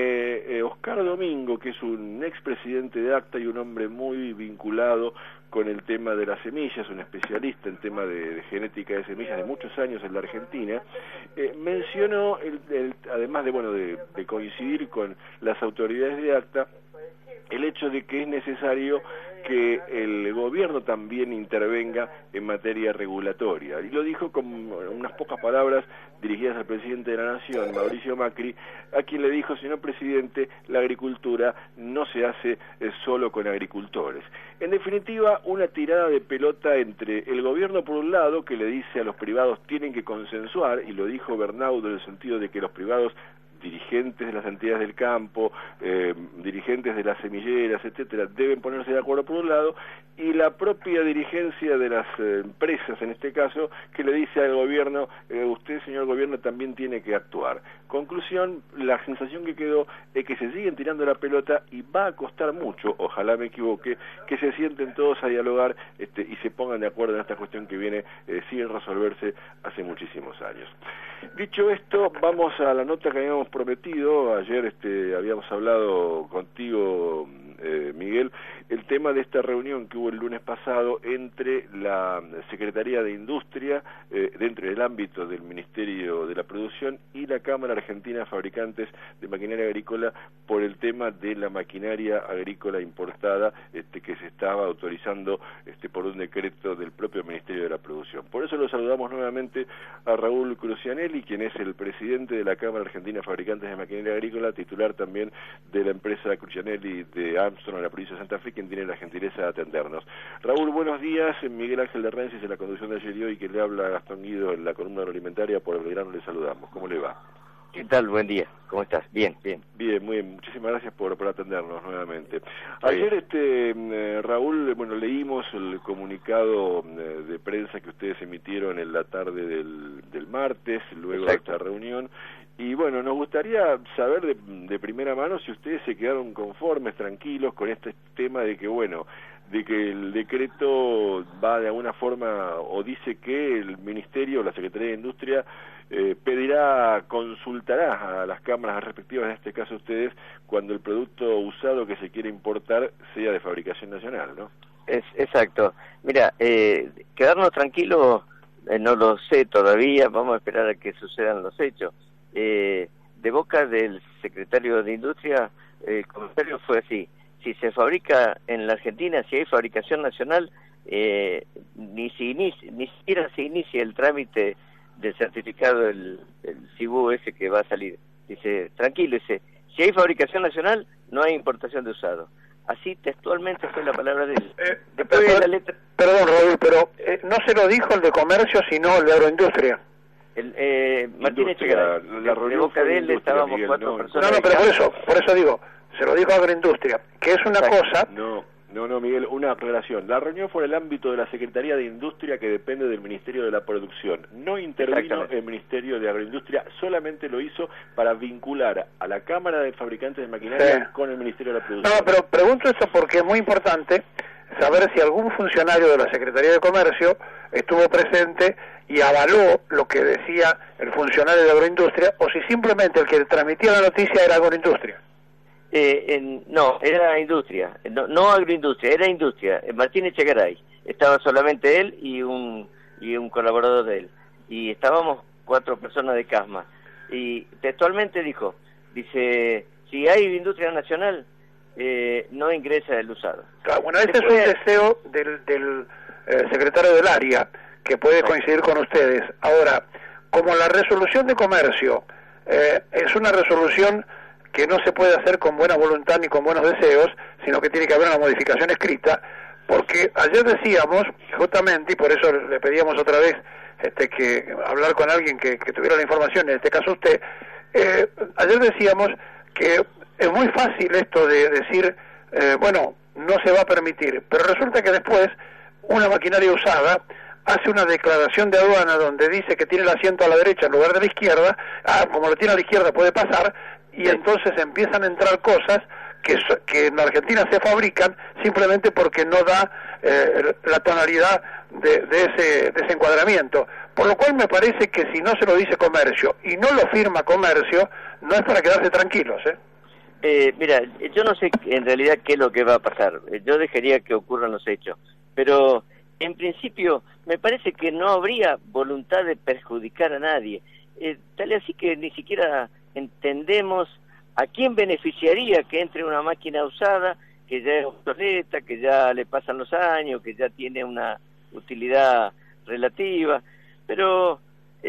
Oscar Domingo, que es un expresidente de ACTA y un hombre muy vinculado con el tema de las semillas, un especialista en tema de genética de semillas de muchos años en la Argentina, mencionó, además de coincidir con las autoridades de ACTA, el hecho de que es necesario que el gobierno también intervenga en materia regulatoria. Y lo dijo con unas pocas palabras dirigidas al presidente de la Nación, Mauricio Macri, a quien le dijo: señor presidente, la agricultura no se hace solo con agricultores. En definitiva, una tirada de pelota entre el gobierno por un lado, que le dice a los privados tienen que consensuar, y lo dijo Bernaudo en el sentido de que los privados dirigentes de las entidades del campo, dirigentes de las semilleras, etcétera, deben ponerse de acuerdo por un lado, y la propia dirigencia de las empresas, en este caso, que le dice al gobierno, usted, señor gobierno, también tiene que actuar. Conclusión, la sensación que quedó es que se siguen tirando la pelota y va a costar mucho, ojalá me equivoque, que se sienten todos a dialogar y se pongan de acuerdo en esta cuestión que viene sin resolverse hace muchísimos años. Dicho esto, vamos a la nota que habíamos prometido. Ayer habíamos hablado contigo, Miguel, el tema de esta reunión que hubo el lunes pasado entre la Secretaría de Industria, dentro del ámbito del Ministerio de la Producción, y la Cámara Argentina de Fabricantes de Maquinaria Agrícola por el tema de la maquinaria agrícola importada que se estaba autorizando por un decreto del propio Ministerio de la Producción. Por eso lo saludamos nuevamente a Raúl Crucianelli, quien es el presidente de la Cámara Argentina de Fabricantes de Maquinaria Agrícola, titular también de la empresa Crucianelli de Armstrong en la provincia de Santa Fe, quien tiene la gentileza de atendernos. Raúl, buenos días. Miguel Ángel de Rensis en la conducción de ayer y hoy, que le habla Gastón Guido en la columna agroalimentaria. Por Belgrano le saludamos. ¿Cómo le va? ¿Qué tal? Buen día. ¿Cómo estás? Bien, bien. Bien, muy bien. Muchísimas gracias por atendernos nuevamente. Ayer, Raúl, leímos el comunicado de prensa que ustedes emitieron en la tarde del martes, luego de esta reunión. Y bueno, nos gustaría saber de primera mano si ustedes se quedaron conformes, tranquilos con este tema de que el decreto va de alguna forma, o dice que el Ministerio, la Secretaría de Industria, consultará a las cámaras respectivas, en este caso ustedes, cuando el producto usado que se quiere importar sea de fabricación nacional, ¿no? Exacto. Mira, quedarnos tranquilos, no lo sé todavía, vamos a esperar a que sucedan los hechos. De boca del secretario de Industria, el comentario fue así: si se fabrica en la Argentina, si hay fabricación nacional, ni siquiera se inicia el trámite del certificado del CIBU ese que va a salir. Dice, tranquilo, dice, si hay fabricación nacional, no hay importación de usado. Así textualmente fue la palabra de él. Perdón, Raúl, pero no se lo dijo el de comercio, sino el de agroindustria. Martínez Chegaray, de boca de él estábamos cuatro personas. No, pero por eso digo, se lo dijo agroindustria, que es una cosa... No, Miguel, una aclaración. La reunión fue en el ámbito de la Secretaría de Industria, que depende del Ministerio de la Producción. No intervino el Ministerio de Agroindustria, solamente lo hizo para vincular a la Cámara de Fabricantes de Maquinaria con el Ministerio de la Producción. No, pero pregunto esto porque es muy importante saber si algún funcionario de la Secretaría de Comercio estuvo presente y avaló lo que decía el funcionario de Agroindustria, o si simplemente el que transmitía la noticia era Agroindustria. No, era industria, no agroindustria, era industria. Martínez Chegaray, estaba solamente él y un colaborador de él, y estábamos 4 personas de CASMA, y textualmente dice, si hay industria nacional, no ingresa el usado. Claro, bueno, ese es un deseo del secretario del área, que puede coincidir con ustedes. Ahora, como la resolución de comercio es una resolución que no se puede hacer con buena voluntad ni con buenos deseos, sino que tiene que haber una modificación escrita, porque ayer decíamos, justamente, y por eso le pedíamos otra vez que hablar con alguien que tuviera la información, en este caso usted, ayer decíamos que es muy fácil esto de decir, no se va a permitir, pero resulta que después una maquinaria usada hace una declaración de aduana donde dice que tiene el asiento a la derecha en lugar de la izquierda, como lo tiene a la izquierda puede pasar, y entonces empiezan a entrar cosas que en Argentina se fabrican simplemente porque no da la tonalidad de ese encuadramiento. Por lo cual me parece que si no se lo dice comercio y no lo firma comercio, no es para quedarse tranquilos, Mira, yo no sé en realidad qué es lo que va a pasar. Yo dejaría que ocurran los hechos, pero en principio me parece que no habría voluntad de perjudicar a nadie, tal así que ni siquiera entendemos a quién beneficiaría que entre una máquina usada que ya es obsoleta, que ya le pasan los años, que ya tiene una utilidad relativa, pero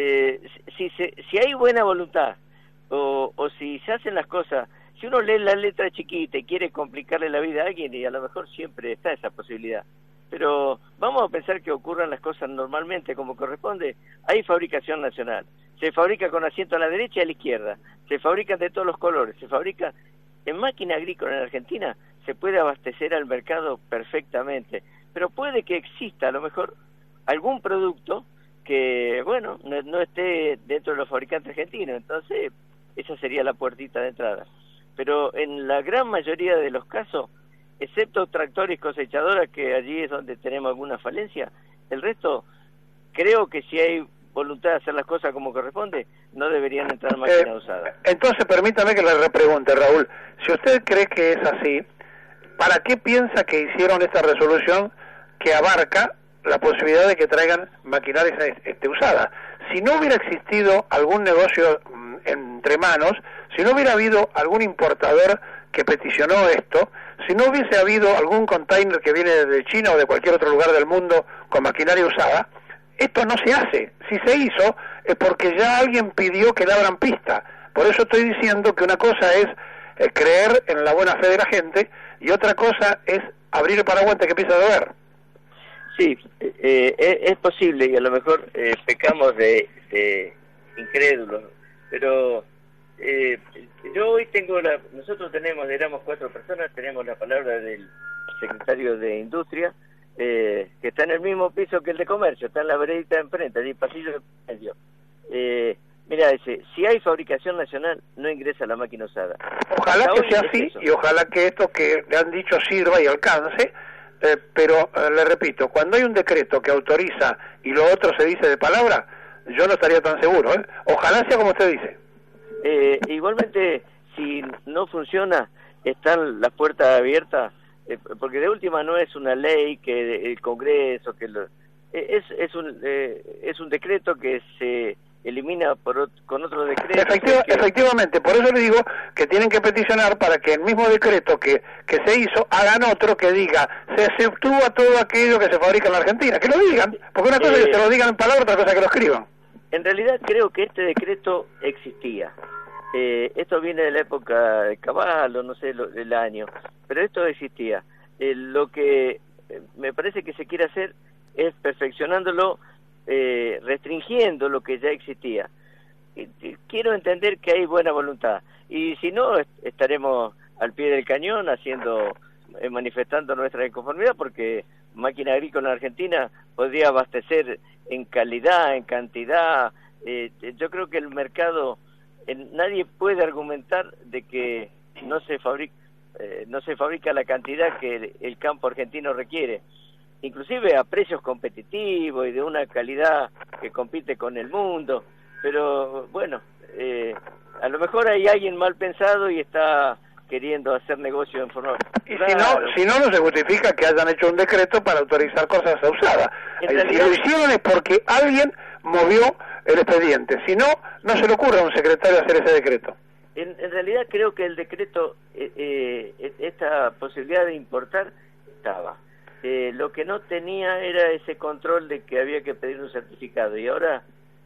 si hay buena voluntad o si se hacen las cosas, si uno lee la letra chiquita y quiere complicarle la vida a alguien, y a lo mejor siempre está esa posibilidad, pero vamos a pensar que ocurran las cosas normalmente como corresponde. Hay fabricación nacional, se fabrica con asiento a la derecha y a la izquierda, se fabrican de todos los colores, se fabrica en máquina agrícola en Argentina, se puede abastecer al mercado perfectamente, pero puede que exista a lo mejor algún producto que, bueno, no esté dentro de los fabricantes argentinos, entonces esa sería la puertita de entrada. Pero en la gran mayoría de los casos, excepto tractores y cosechadoras, que allí es donde tenemos alguna falencia, el resto, creo que si hay voluntad de hacer las cosas como corresponde, no deberían entrar máquinas usadas. Entonces, permítame que le repregunte, Raúl, si usted cree que es así, ¿para qué piensa que hicieron esta resolución que abarca la posibilidad de que traigan maquinaria usada? Si no hubiera existido algún negocio entre manos, si no hubiera habido algún importador que peticionó esto, si no hubiese habido algún container que viene de China o de cualquier otro lugar del mundo con maquinaria usada, esto no se hace. Si se hizo es porque ya alguien pidió que le abran pista. Por eso estoy diciendo que una cosa es creer en la buena fe de la gente y otra cosa es abrir el paraguas antes que empiece a llover. Sí, es posible y a lo mejor pecamos de incrédulos, pero yo hoy nosotros éramos 4 personas, tenemos la palabra del secretario de Industria, que está en el mismo piso que el de Comercio, está en la veredita de enfrente, allí pasillo de medio. Mira, dice, si hay fabricación nacional, no ingresa la máquina usada. Ojalá que sea así y ojalá que esto que le han dicho sirva y alcance, pero le repito, cuando hay un decreto que autoriza y lo otro se dice de palabra, yo no estaría tan seguro, ¿eh? Ojalá sea como usted dice. Igualmente, si no funciona, están las puertas abiertas, porque de última no es una ley que el Congreso, es un decreto que se elimina con otro decreto. Efectivamente, por eso le digo que tienen que peticionar para que el mismo decreto que se hizo hagan otro que diga se exceptúa todo aquello que se fabrica en la Argentina, que lo digan, porque una cosa es que se lo digan en palabras, otra cosa es que lo escriban. En realidad creo que este decreto existía. Esto viene de la época de Caballo, no sé el año, pero esto existía. Lo que me parece que se quiere hacer es perfeccionándolo, restringiendo lo que ya existía. Quiero entender que hay buena voluntad y si no estaremos al pie del cañón manifestando nuestra inconformidad, porque máquina agrícola en Argentina podría abastecer en calidad, en cantidad. Yo creo que el mercado, nadie puede argumentar de que no se fabrica la cantidad que el campo argentino requiere, inclusive a precios competitivos y de una calidad que compite con el mundo. Pero bueno, a lo mejor hay alguien mal pensado y está queriendo hacer negocio en forma... Y si no se justifica que hayan hecho un decreto para autorizar cosas usadas. Si lo hicieron es porque alguien movió el expediente. Si no, no se le ocurre a un secretario hacer ese decreto. En realidad creo que el decreto, esta posibilidad de importar, estaba. Lo que no tenía era ese control de que había que pedir un certificado. Y ahora,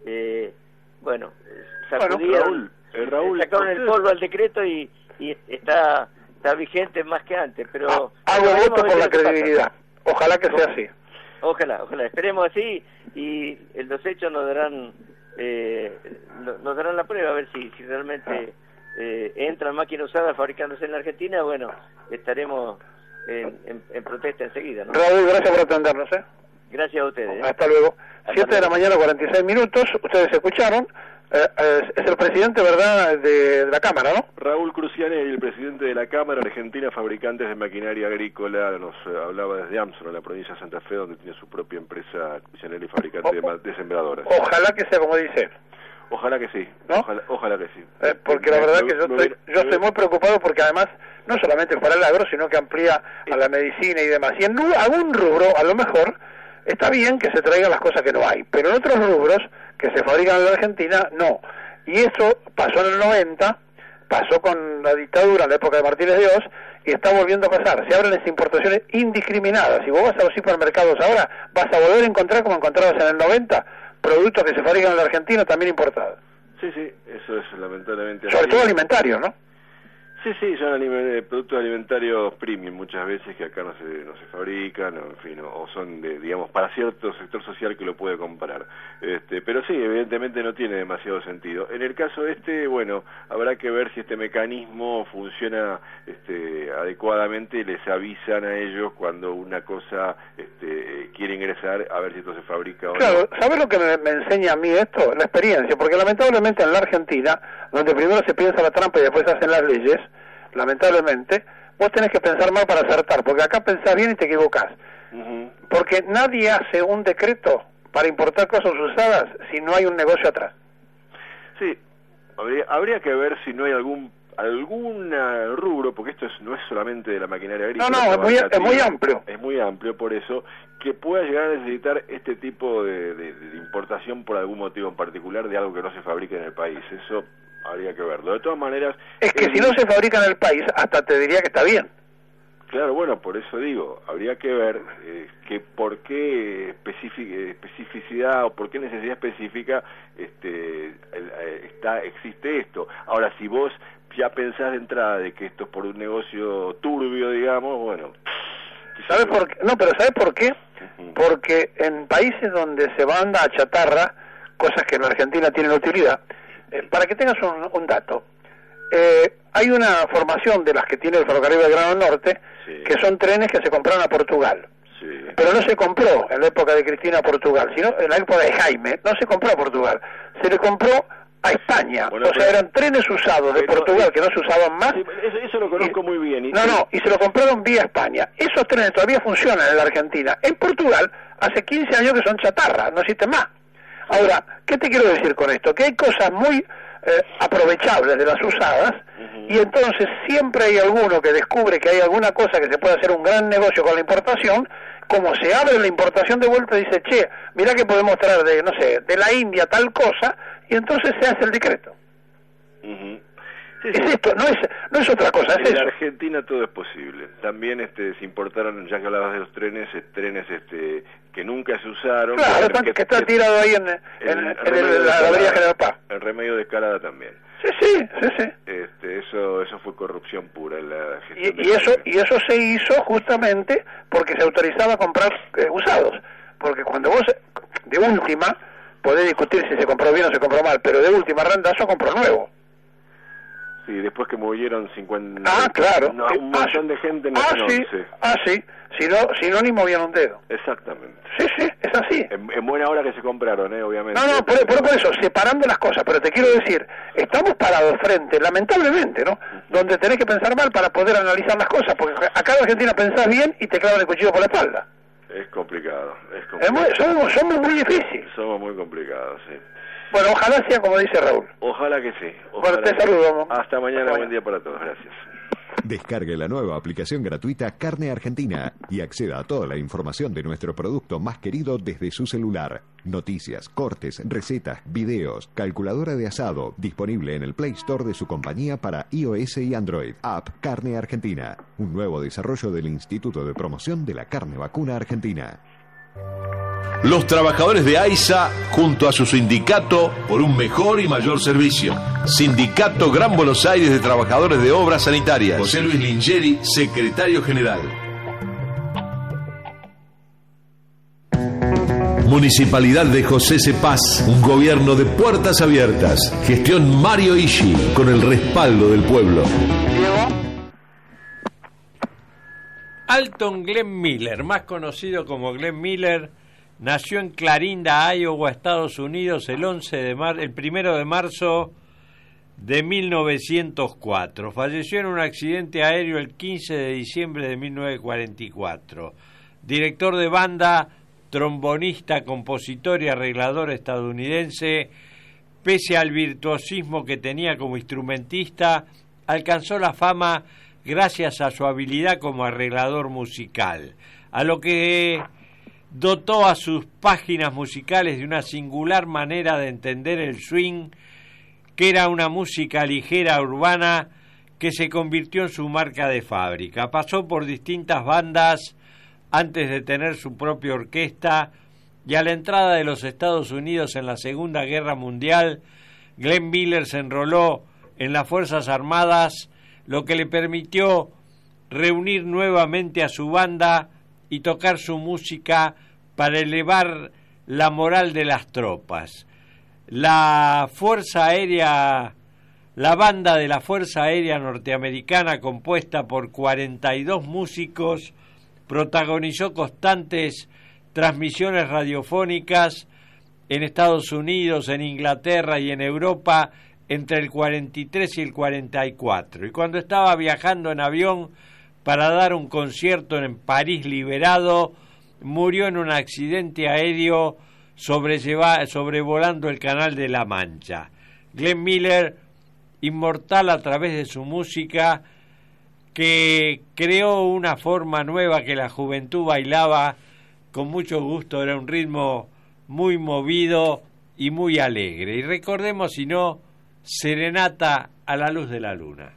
sacudieron, sacaron el polvo al decreto y está vigente más que antes, pero hago voto por la credibilidad. Ojalá que sea así. Ojalá, esperemos así y los hechos nos darán la prueba a ver si realmente entran máquinas usadas fabricándose en la Argentina. Bueno, estaremos en protesta enseguida, ¿no? Raúl, gracias por atendernos. Gracias a ustedes. Hasta luego. 7 de la mañana, 46 minutos. Ustedes escucharon. Es el presidente, ¿verdad?, de la Cámara, ¿no? Raúl Cruciani, el presidente de la Cámara Argentina Fabricantes de Maquinaria Agrícola, nos hablaba desde Amsterdam, en la provincia de Santa Fe, donde tiene su propia empresa Crucianelli, fabricante de sembradoras. Ojalá que sea como dice. Ojalá que sí, ¿no? Ojalá que sí. Porque la verdad que yo estoy muy preocupado porque además no solamente para el agro, sino que amplía a la medicina y demás. Y en algún rubro, a lo mejor, está bien que se traigan las cosas que no hay, pero en otros rubros que se fabrican en la Argentina, no. Y eso pasó en el 90, pasó con la dictadura en la época de Martínez de Oz, y está volviendo a pasar. Se abren las importaciones indiscriminadas. Si vos vas a los supermercados ahora, vas a volver a encontrar, como encontrabas en el 90, productos que se fabrican en la Argentina también importados. Sí, eso es lamentablemente... Sobre todo alimentarios, ¿no? Sí, son productos alimentarios premium muchas veces que acá no se fabrican, en fin, o son digamos, para cierto sector social que lo puede comprar. Pero sí, evidentemente no tiene demasiado sentido. En el caso bueno, habrá que ver si este mecanismo funciona adecuadamente y les avisan a ellos cuando una cosa quiere ingresar, a ver si esto se fabrica o claro, no. ¿sabes lo que me enseña a mí esto? La experiencia, porque lamentablemente en la Argentina, donde primero se piensa la trampa y después se hacen las leyes, lamentablemente, vos tenés que pensar mal para acertar, porque acá pensás bien y te equivocás. Porque nadie hace un decreto para importar cosas usadas si no hay un negocio atrás. Sí, habría que ver si no hay algún rubro, porque esto no es solamente de la maquinaria agrícola. No, es muy amplio. Es muy amplio, por eso, que pueda llegar a necesitar este tipo de importación por algún motivo en particular de algo que no se fabrique en el país. Eso habría que verlo. De todas maneras... Es que si no se fabrica en el país, hasta te diría que está bien. Claro, bueno, por eso digo, habría que ver que por qué especificidad o por qué necesidad específica existe esto. Ahora, si vos ya pensás de entrada de que esto es por un negocio turbio, digamos, bueno... ¿Sabes por qué? No, pero ¿sabes por qué? Porque en países donde se manda a chatarra, cosas que en la Argentina tienen utilidad, para que tengas un dato, hay una formación de las que tiene el Ferrocarril Belgrano Norte, que son trenes que se compraron a Portugal. Pero no se compró en la época de Cristina a Portugal, sino en la época de Jaime, no se compró a Portugal, se le compró a España. Bueno, o sea, eran trenes usados de Portugal que no se usaban más. Sí, eso lo conozco muy bien. Y se lo compraron vía España. Esos trenes todavía funcionan en la Argentina. En Portugal, hace 15 años que son chatarra, no existen más. Ahora, ¿qué te quiero decir con esto? Que hay cosas muy aprovechables de las usadas, y entonces siempre hay alguno que descubre que hay alguna cosa que se puede hacer un gran negocio con la importación. Como se abre la importación de vuelta, dice, che, mirá que podemos traer de la India tal cosa, y entonces se hace el decreto. Es esto, no es otra cosa, es eso. En Argentina todo es posible. También se importaron, ya que hablabas de los trenes que nunca se usaron. Claro, que está tirado ahí en la avería General Paz. El Remedio de Escalada también. Sí. Eso fue corrupción pura en la gestión. Y eso se hizo justamente porque se autorizaba a comprar usados. Porque cuando vos, de última, podés discutir si se compró bien o se compró mal, pero de última randazo compró nuevo. Sí, después que movieron 50... claro. Un montón de gente no conoce. Sí. Si no, ni movían un dedo. Exactamente. Sí, es así. En buena hora que se compraron, obviamente. No, por eso, separando las cosas, pero te quiero decir, estamos parados frente, lamentablemente, ¿no? Donde tenés que pensar mal para poder analizar las cosas, porque acá en Argentina pensás bien y te clavan el cuchillo por la espalda. Es complicado. Somos muy difíciles. Somos muy complicados, sí. Bueno, ojalá sea como dice Raúl. Ojalá que sí. Bueno, te saludo. Hasta mañana, buen día para todos, gracias. Descargue la nueva aplicación gratuita Carne Argentina y acceda a toda la información de nuestro producto más querido desde su celular. Noticias, cortes, recetas, videos, calculadora de asado, disponible en el Play Store de su compañía para iOS y Android. App Carne Argentina, un nuevo desarrollo del Instituto de Promoción de la Carne Vacuna Argentina. Los trabajadores de AISA, junto a su sindicato, por un mejor y mayor servicio. Sindicato Gran Buenos Aires de Trabajadores de Obras Sanitarias. José Luis Lingeri, secretario general. Municipalidad de José Cepaz, un gobierno de puertas abiertas. Gestión Mario Ishi, con el respaldo del pueblo. Alton Glenn Miller, más conocido como Glenn Miller, nació en Clarinda, Iowa, Estados Unidos, el 1 de marzo de 1904. Falleció en un accidente aéreo el 15 de diciembre de 1944. Director de banda, trombonista, compositor y arreglador estadounidense, pese al virtuosismo que tenía como instrumentista, alcanzó la fama gracias a su habilidad como arreglador musical, a lo que dotó a sus páginas musicales de una singular manera de entender el swing, que era una música ligera urbana que se convirtió en su marca de fábrica. Pasó por distintas bandas antes de tener su propia orquesta, y a la entrada de los Estados Unidos en la Segunda Guerra Mundial, Glenn Miller se enroló en las Fuerzas Armadas lo que le permitió reunir nuevamente a su banda y tocar su música para elevar la moral de las tropas. La banda de la Fuerza Aérea Norteamericana, compuesta por 42 músicos, protagonizó constantes transmisiones radiofónicas en Estados Unidos, en Inglaterra y en Europa entre el 43 y el 44. Y cuando estaba viajando en avión para dar un concierto en París liberado, murió en un accidente aéreo sobrevolando el Canal de la Mancha. Glenn Miller, inmortal a través de su música, que creó una forma nueva que la juventud bailaba con mucho gusto, era un ritmo muy movido y muy alegre. Y recordemos, si no, Serenata a la luz de la luna.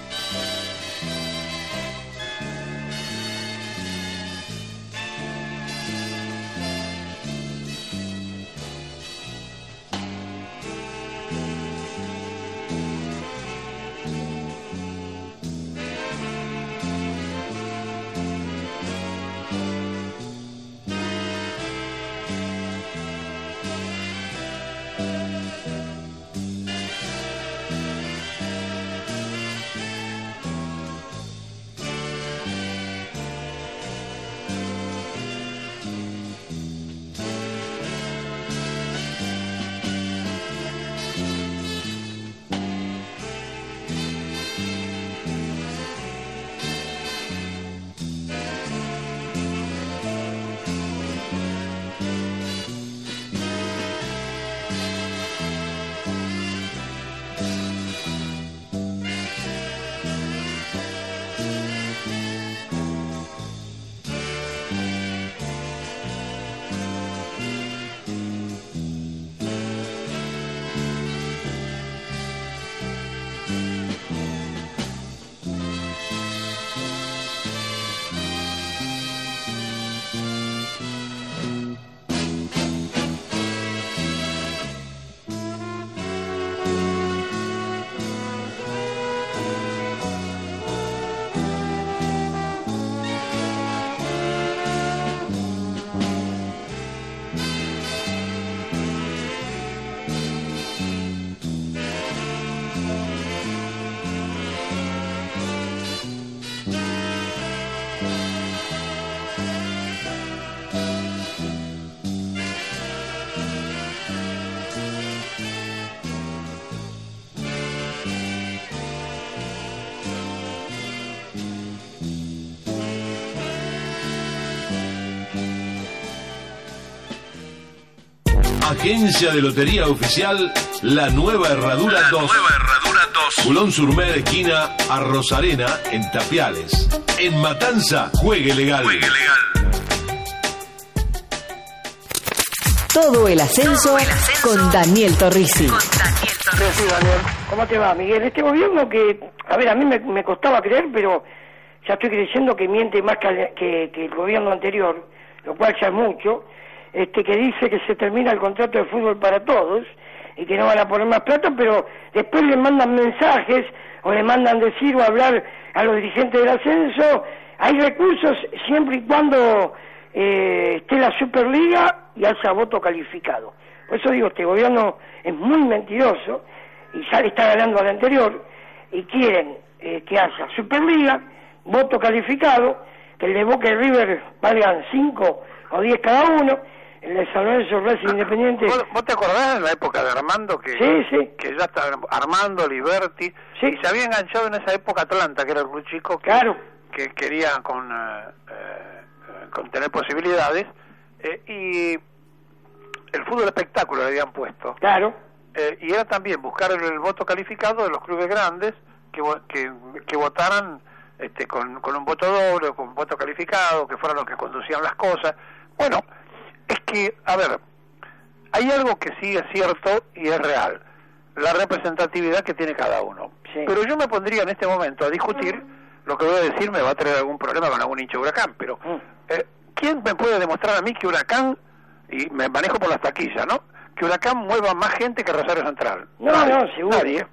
Agencia de Lotería Oficial La Nueva Herradura 2. Boulogne-sur-Mer, esquina Arrozarena, en Tapiales. En Matanza, juegue legal. Todo el ascenso con Daniel Torrisi. Sí, Daniel. ¿Cómo te va, Miguel? Este gobierno que, a ver, a mí me costaba creer, pero ya estoy creyendo que miente más que el gobierno anterior, lo cual ya es mucho, que dice que se termina el contrato de fútbol para todos y que no van a poner más plata, pero después le mandan mensajes o le mandan decir o hablar a los dirigentes del ascenso, hay recursos siempre y cuando esté la Superliga y haya voto calificado. Por eso digo, este gobierno es muy mentiroso y ya le está ganando al anterior y quieren que haya Superliga, voto calificado, que el de Boca y River valgan 5 o 10 cada uno, el de San Lorenzo, Racing Independiente. ¿Vos te acordás en la época de Armando? Que ya está Armando, Liberti, y se había enganchado en esa época Atlanta, que era el club chico que quería con tener posibilidades, y el fútbol espectáculo le habían puesto. Y era también buscar el voto calificado de los clubes grandes que votaran con un voto doble o con voto calificado, que fueran los que conducían las cosas. Bueno, es que, a ver, hay algo que sí es cierto y es real, la representatividad que tiene cada uno. Pero yo me pondría en este momento a discutir, lo que voy a decir me va a traer algún problema con algún hincha de Huracán, pero ¿quién me puede demostrar a mí que Huracán, y me manejo por las taquillas, ¿no?, que Huracán mueva más gente que Rosario Central? No, seguro. Nadie.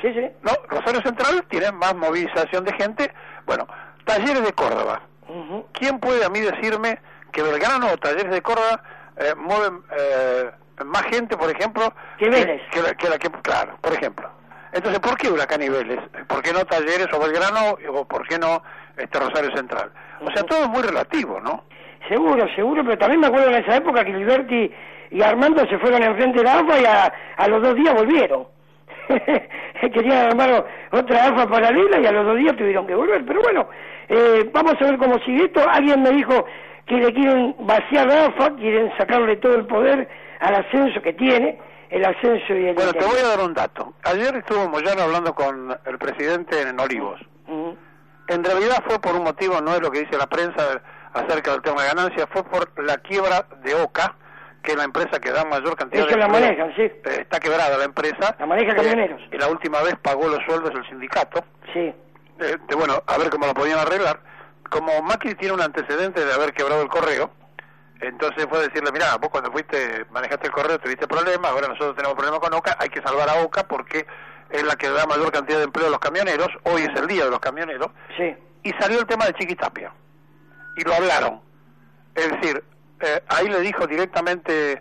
Sí, sí. No, Rosario Central tiene más movilización de gente. Bueno, Talleres de Córdoba. ¿Quién puede a mí decirme que Belgrano o Talleres de Córdoba mueven más gente, por ejemplo, que Vélez? Claro, por ejemplo. Entonces, ¿por qué Huracán y Vélez? ¿Por qué no Talleres o Belgrano? ¿O por qué no Rosario Central? O sea, todo es muy relativo, ¿no? Seguro, pero también me acuerdo en esa época que Liberty y Armando se fueron enfrente de la AFA y a los 2 días volvieron. Querían armar otra AFA paralela y a los 2 días tuvieron que volver. Pero bueno, vamos a ver cómo sigue esto. Alguien me dijo que le quieren vaciar la AFA, quieren sacarle todo el poder al ascenso que tiene, el ascenso y el... Bueno, te voy a dar un dato. Ayer estuvo Moyano hablando con el presidente en Olivos. En realidad fue por un motivo, no es lo que dice la prensa acerca del tema de ganancias, fue por la quiebra de OCA, que es la empresa que da mayor cantidad de... la manejan, sí. Está quebrada la empresa. La maneja Camioneros. Y la última vez pagó los sueldos del sindicato. Sí. Bueno, a ver cómo lo podían arreglar. Como Macri tiene un antecedente de haber quebrado el correo, entonces fue decirle, mirá, vos cuando manejaste el correo tuviste problemas, ahora nosotros tenemos problemas con OCA, hay que salvar a OCA porque es la que da mayor cantidad de empleo a los camioneros, hoy es el día de los camioneros, sí. Y salió el tema de Chiquitapia, y lo hablaron. Es decir, ahí le dijo directamente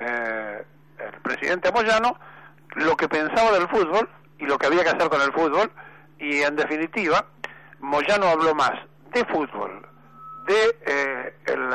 el presidente Moyano lo que pensaba del fútbol y lo que había que hacer con el fútbol, y en definitiva, Moyano habló más de fútbol, de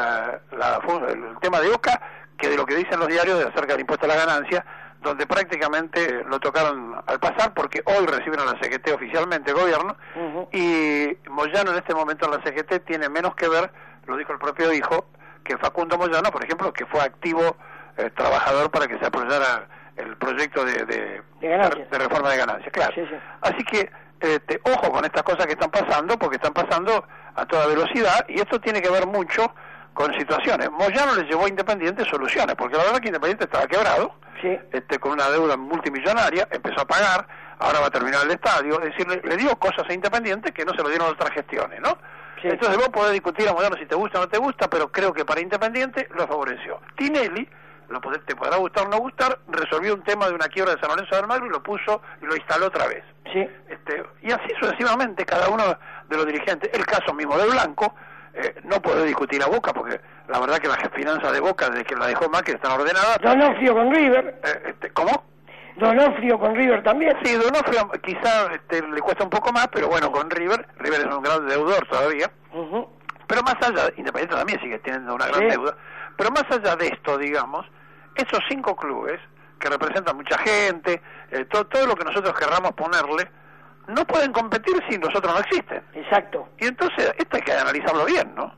el tema de OCA, que de lo que dicen los diarios de acerca del impuesto a la ganancia, donde prácticamente lo tocaron al pasar, porque hoy reciben a la CGT oficialmente el gobierno, y Moyano en este momento en la CGT tiene menos que ver, lo dijo el propio hijo, que Facundo Moyano, por ejemplo, que fue activo trabajador para que se apoyara el proyecto de reforma de ganancias, claro. Sí, sí. Así que ojo con estas cosas que están pasando, porque están pasando a toda velocidad, y esto tiene que ver mucho con situaciones. Moyano le llevó a Independiente soluciones, porque la verdad que Independiente estaba quebrado, sí. Con una deuda multimillonaria, empezó a pagar, ahora va a terminar el estadio, es decir, le dio cosas a Independiente que no se lo dieron otras gestiones, ¿no? Sí. Entonces vos podés discutir a Moyano si te gusta o no te gusta, pero creo que para Independiente lo favoreció. Tinelli, te podrá gustar o no gustar, resolvió un tema de una quiebra de San Lorenzo de Almagro y lo puso y lo instaló otra vez. Sí. Y así sucesivamente cada uno de los dirigentes. El caso mismo de Blanco, no puedo discutir a Boca porque la verdad que las finanzas de Boca desde que la dejó Macri están ordenadas. Donofrio con River. ¿Cómo? Donofrio con River también. Sí, Donofrio quizá le cuesta un poco más, pero bueno, con River es un gran deudor todavía. Pero más allá, Independiente también sigue teniendo una gran deuda, pero más allá de esto, digamos, esos 5 clubes que representan mucha gente, todo lo que nosotros querramos ponerle, no pueden competir si nosotros no existen. Exacto. Y entonces esto hay que analizarlo bien, ¿no?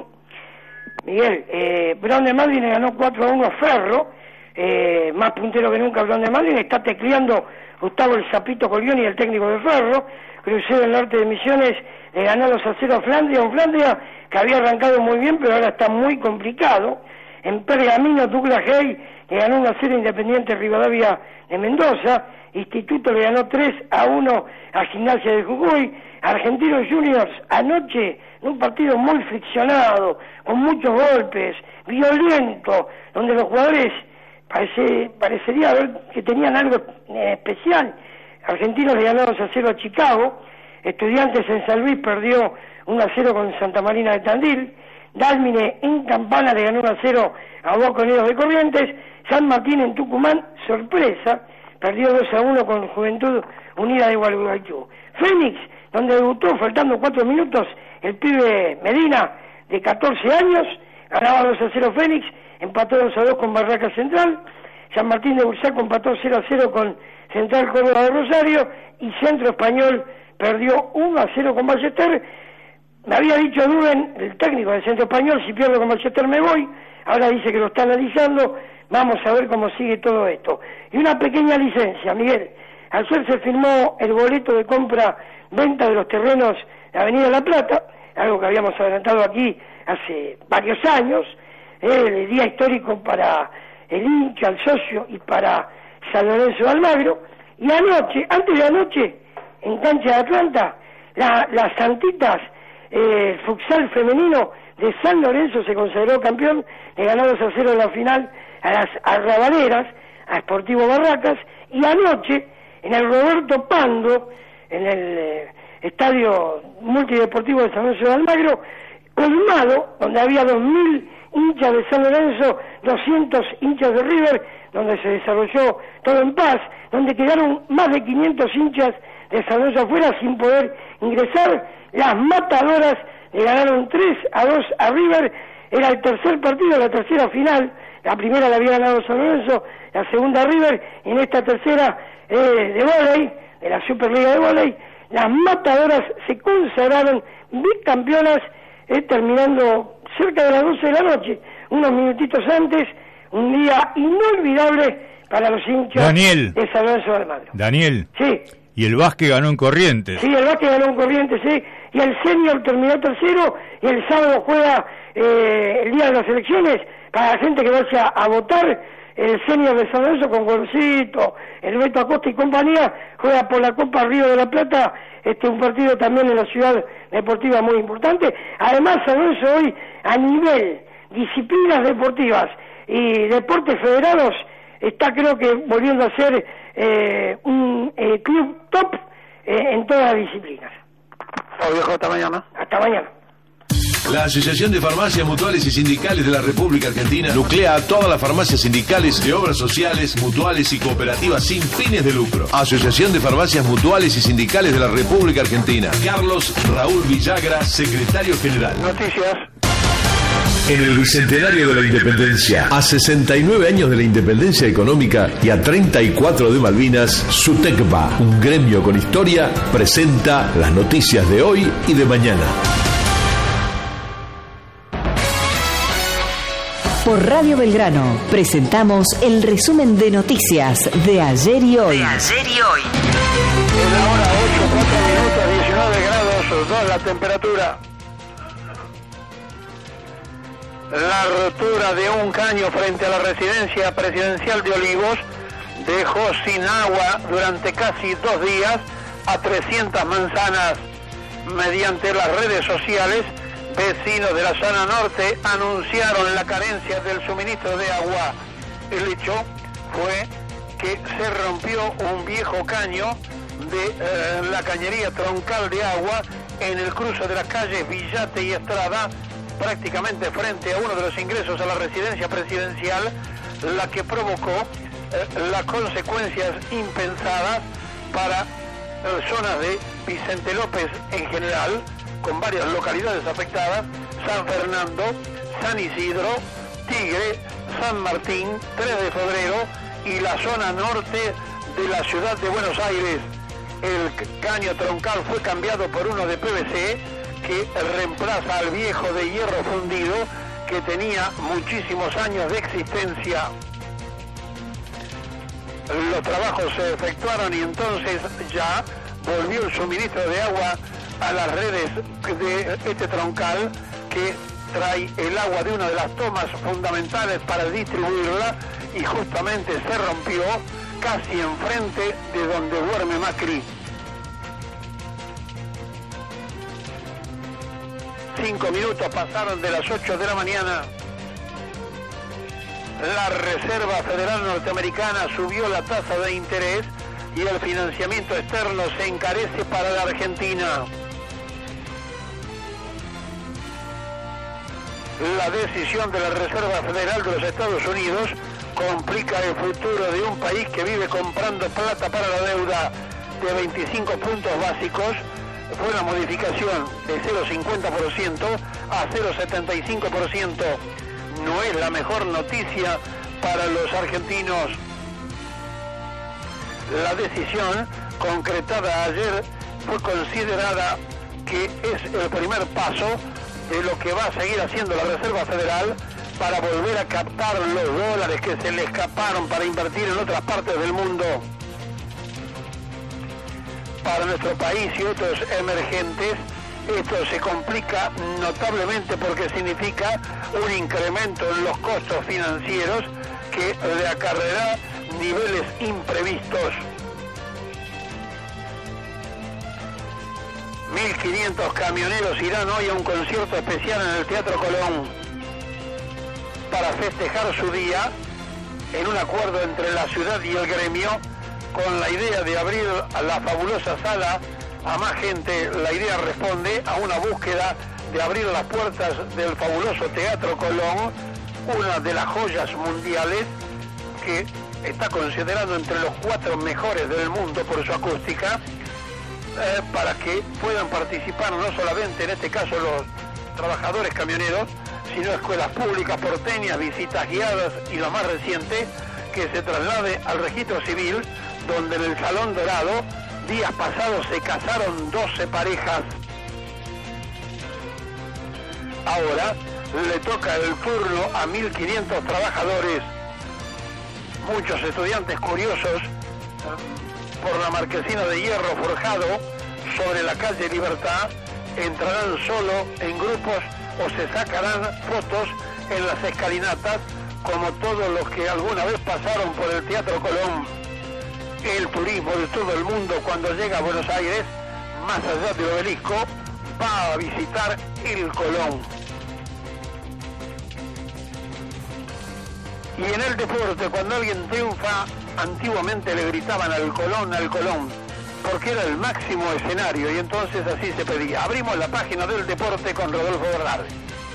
Miguel, Brown de Madrid le ganó 4-1 a Ferro, más puntero que nunca Brown de Madrid, está tecleando Gustavo el Zapito Colioni, el técnico de Ferro. Crucero del Norte de Misiones le ganó 2-0 a Flandria, un Flandria que había arrancado muy bien, pero ahora está muy complicado. En Pergamino, Douglas Hay le ganó 1-0 Independiente Rivadavia de Mendoza. Instituto le ganó 3-1 a Gimnasia de Jujuy. Argentinos Juniors anoche, en un partido muy friccionado, con muchos golpes, violento, donde los jugadores parecería que tenían algo especial. Argentinos le ganó 2-0 a Chicago. Estudiantes en San Luis perdió 1-0 con Santa Marina de Tandil. Dálmine en Campana le ganó 1-0 a Boca Unidos de Corrientes. San Martín en Tucumán, sorpresa, perdió 2-1 con Juventud Unida de Gualeguaychú. Fénix, donde debutó faltando 4 minutos el pibe Medina de 14 años, ganaba 2-0 Fénix, empató 2-2 con Barraca Central. San Martín de Bursaco empató 0-0 con Central Córdoba de Rosario, y Centro Español perdió 1-0 con Ballester. Me había dicho Duben, el técnico del Centro Español, si pierdo con Ballester me voy. Ahora dice que lo está analizando. Vamos a ver cómo sigue todo esto. Y una pequeña licencia, Miguel. Ayer se firmó el boleto de compra-venta de los terrenos de Avenida La Plata, algo que habíamos adelantado aquí hace varios años, el día histórico para el hincha, el socio y para San Lorenzo de Almagro. Y anoche, antes de anoche, en cancha de Atlanta, las Santitas, el futsal femenino de San Lorenzo se consagró campeón, le ganó 2-0 en la final a las Arrabaleras, a Sportivo Barracas, y anoche en el Roberto Pando, en el estadio multideportivo de San Lorenzo de Almagro, colmado, donde había 2.000 hinchas de San Lorenzo, 200 hinchas de River, donde se desarrolló todo en paz, donde quedaron más de 500 hinchas de San Lorenzo afuera sin poder ingresar. Las Matadoras le ganaron 3-2 a River. Era el tercer partido, la tercera final. La primera la había ganado San Lorenzo, la segunda River. En esta tercera de vóley, de la Superliga de vóley, las Matadoras se consagraron bicampeonas, terminando cerca de las 12 de la noche, unos minutitos antes. Un día inolvidable para los hinchas de San Lorenzo de Almagro. Daniel. Sí. Y el Vázquez ganó en Corrientes. Sí, el Vázquez ganó en Corrientes, sí. Y el Senior terminó tercero, y el sábado juega el día de las elecciones, para la gente que vaya a votar. El Senior de San Lorenzo con Gorcito, el Beto Acosta y compañía, juega por la Copa Río de la Plata, un partido también en la ciudad deportiva muy importante. Además, San Lorenzo hoy, a nivel disciplinas deportivas y deportes federados, está, creo que, volviendo a ser un club top en todas las disciplinas. Viejo, hasta mañana. Hasta mañana. La Asociación de Farmacias Mutuales y Sindicales de la República Argentina nuclea a todas las farmacias sindicales de obras sociales, mutuales y cooperativas sin fines de lucro. Asociación de Farmacias Mutuales y Sindicales de la República Argentina. Carlos Raúl Villagra, secretario general. Noticias. En el Bicentenario de la Independencia, a 69 años de la independencia económica y a 34 de Malvinas, SUTECBA, un gremio con historia, presenta las noticias de hoy y de mañana. Por Radio Belgrano presentamos el resumen de noticias de ayer y hoy. Es la hora 8, 4 minutos, 19 grados, 2 la temperatura. La rotura de un caño frente a la residencia presidencial de Olivos dejó sin agua durante casi 2 días a 300 manzanas. Mediante las redes sociales, vecinos de la zona norte anunciaron la carencia del suministro de agua. El hecho fue que se rompió un viejo caño de la cañería troncal de agua en el cruce de las calles Villate y Estrada, prácticamente frente a uno de los ingresos a la residencia presidencial, la que provocó las consecuencias impensadas para zonas de Vicente López en general, con varias localidades afectadas: San Fernando, San Isidro, Tigre, San Martín, 3 de febrero y la zona norte de la ciudad de Buenos Aires. El caño troncal fue cambiado por uno de PVC que reemplaza al viejo de hierro fundido que tenía muchísimos años de existencia. Los trabajos se efectuaron y entonces ya volvió el suministro de agua a las redes de este troncal, que trae el agua de una de las tomas fundamentales para distribuirla, y justamente se rompió casi enfrente de donde duerme Macri. 5 minutos pasaron de las 8 de la mañana. La Reserva Federal Norteamericana subió la tasa de interés y el financiamiento externo se encarece para la Argentina. La decisión de la Reserva Federal de los Estados Unidos complica el futuro de un país que vive comprando plata para la deuda de 25 puntos básicos. Fue una modificación de 0,50% a 0,75%. No es la mejor noticia para los argentinos. La decisión concretada ayer fue considerada que es el primer paso de lo que va a seguir haciendo la Reserva Federal para volver a captar los dólares que se le escaparon para invertir en otras partes del mundo. Para nuestro país y otros emergentes, esto se complica notablemente porque significa un incremento en los costos financieros que le acarreará niveles imprevistos. 1.500 camioneros irán hoy a un concierto especial en el Teatro Colón para festejar su día en un acuerdo entre la ciudad y el gremio. con la idea de abrir la fabulosa sala a más gente. La idea responde a una búsqueda de abrir las puertas del fabuloso Teatro Colón, una de las joyas mundiales que está considerado entre los 4 mejores del mundo por su acústica, para que puedan participar no solamente en este caso los trabajadores camioneros, sino escuelas públicas porteñas, visitas guiadas y lo más reciente, que se traslade al registro civil, donde en el Salón Dorado días pasados se casaron 12 parejas. Ahora le toca el turno a 1.500 trabajadores, muchos estudiantes curiosos, por la marquesina de hierro forjado sobre la calle Libertad, entrarán solo en grupos o se sacarán fotos en las escalinatas, como todos los que alguna vez pasaron por el Teatro Colón. El turismo de todo el mundo, cuando llega a Buenos Aires, más allá del obelisco, va a visitar el Colón. Y en el deporte, cuando alguien triunfa, antiguamente le gritaban al Colón, porque era el máximo escenario, y entonces así se pedía. Abrimos la página del deporte con Rodolfo Bernardi.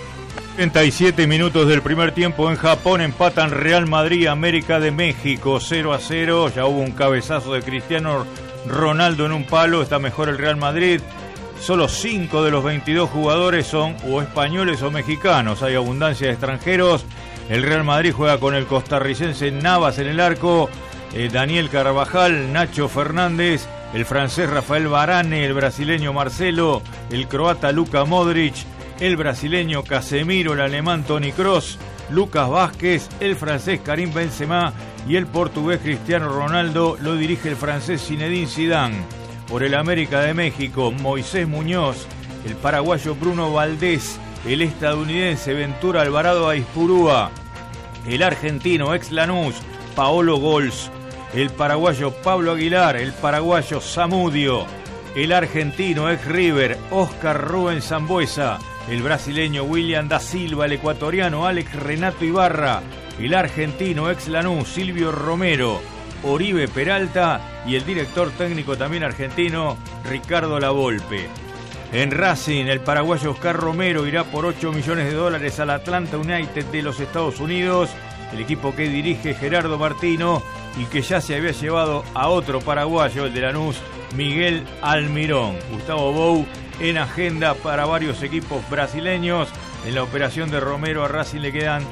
37 minutos del primer tiempo en Japón, empatan Real Madrid, América de México, 0-0. Ya hubo un cabezazo de Cristiano Ronaldo en un palo, está mejor el Real Madrid. Solo 5 de los 22 jugadores son o españoles o mexicanos, hay abundancia de extranjeros. El Real Madrid juega con el costarricense Navas en el arco, Daniel Carvajal, Nacho Fernández, el francés Rafael Varane, el brasileño Marcelo, el croata Luka Modric, el brasileño Casemiro, el alemán Toni Kroos, Lucas Vázquez, el francés Karim Benzema y el portugués Cristiano Ronaldo. Lo dirige el francés Zinedine Zidane. Por el América de México, Moisés Muñoz, el paraguayo Bruno Valdés, el estadounidense Ventura Alvarado Aispurúa, el argentino ex Lanús Paolo Gols, el paraguayo Pablo Aguilar, el paraguayo Zamudio, el argentino ex River Oscar Rubén Sambuesa, el brasileño William da Silva, el ecuatoriano Alex Renato Ibarra, el argentino ex Lanús Silvio Romero, Oribe Peralta y el director técnico también argentino Ricardo Lavolpe. En Racing, el paraguayo Oscar Romero irá por $8 millones al Atlanta United de los Estados Unidos, el equipo que dirige Gerardo Martino y que ya se había llevado a otro paraguayo, el de Lanús, Miguel Almirón. Gustavo Bou en agenda para varios equipos brasileños. En la operación de Romero a Racing le quedan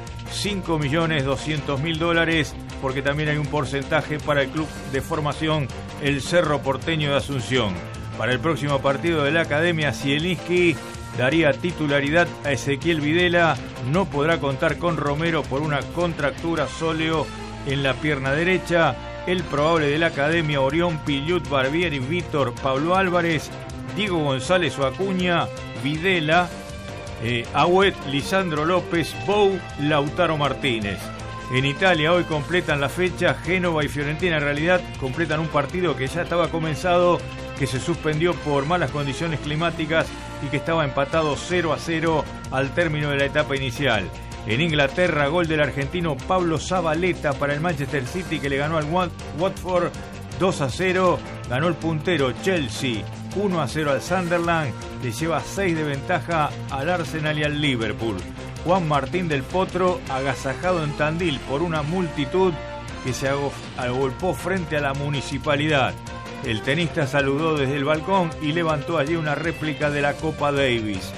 $5.200.000, porque también hay un porcentaje para el club de formación, el Cerro Porteño de Asunción. Para el próximo partido de la Academia, Zielinski daría titularidad a Ezequiel Videla. No podrá contar con Romero por una contractura sóleo en la pierna derecha. El probable de la Academia, Orión Pillut, Barbieri, Víctor, Pablo Álvarez, Diego González o Acuña, Videla, Agüet, Lisandro López, Bou, Lautaro Martínez. En Italia hoy completan la fecha, Génova y Fiorentina en realidad completan un partido que ya estaba comenzado, que se suspendió por malas condiciones climáticas y que estaba empatado 0-0 al término de la etapa inicial. En Inglaterra, gol del argentino Pablo Zabaleta para el Manchester City, que le ganó al Watford 2-0. Ganó el puntero Chelsea 1-0 al Sunderland, le lleva 6 de ventaja al Arsenal y al Liverpool. Juan Martín del Potro agasajado en Tandil por una multitud que se agolpó frente a la municipalidad. El tenista saludó desde el balcón y levantó allí una réplica de la Copa Davis.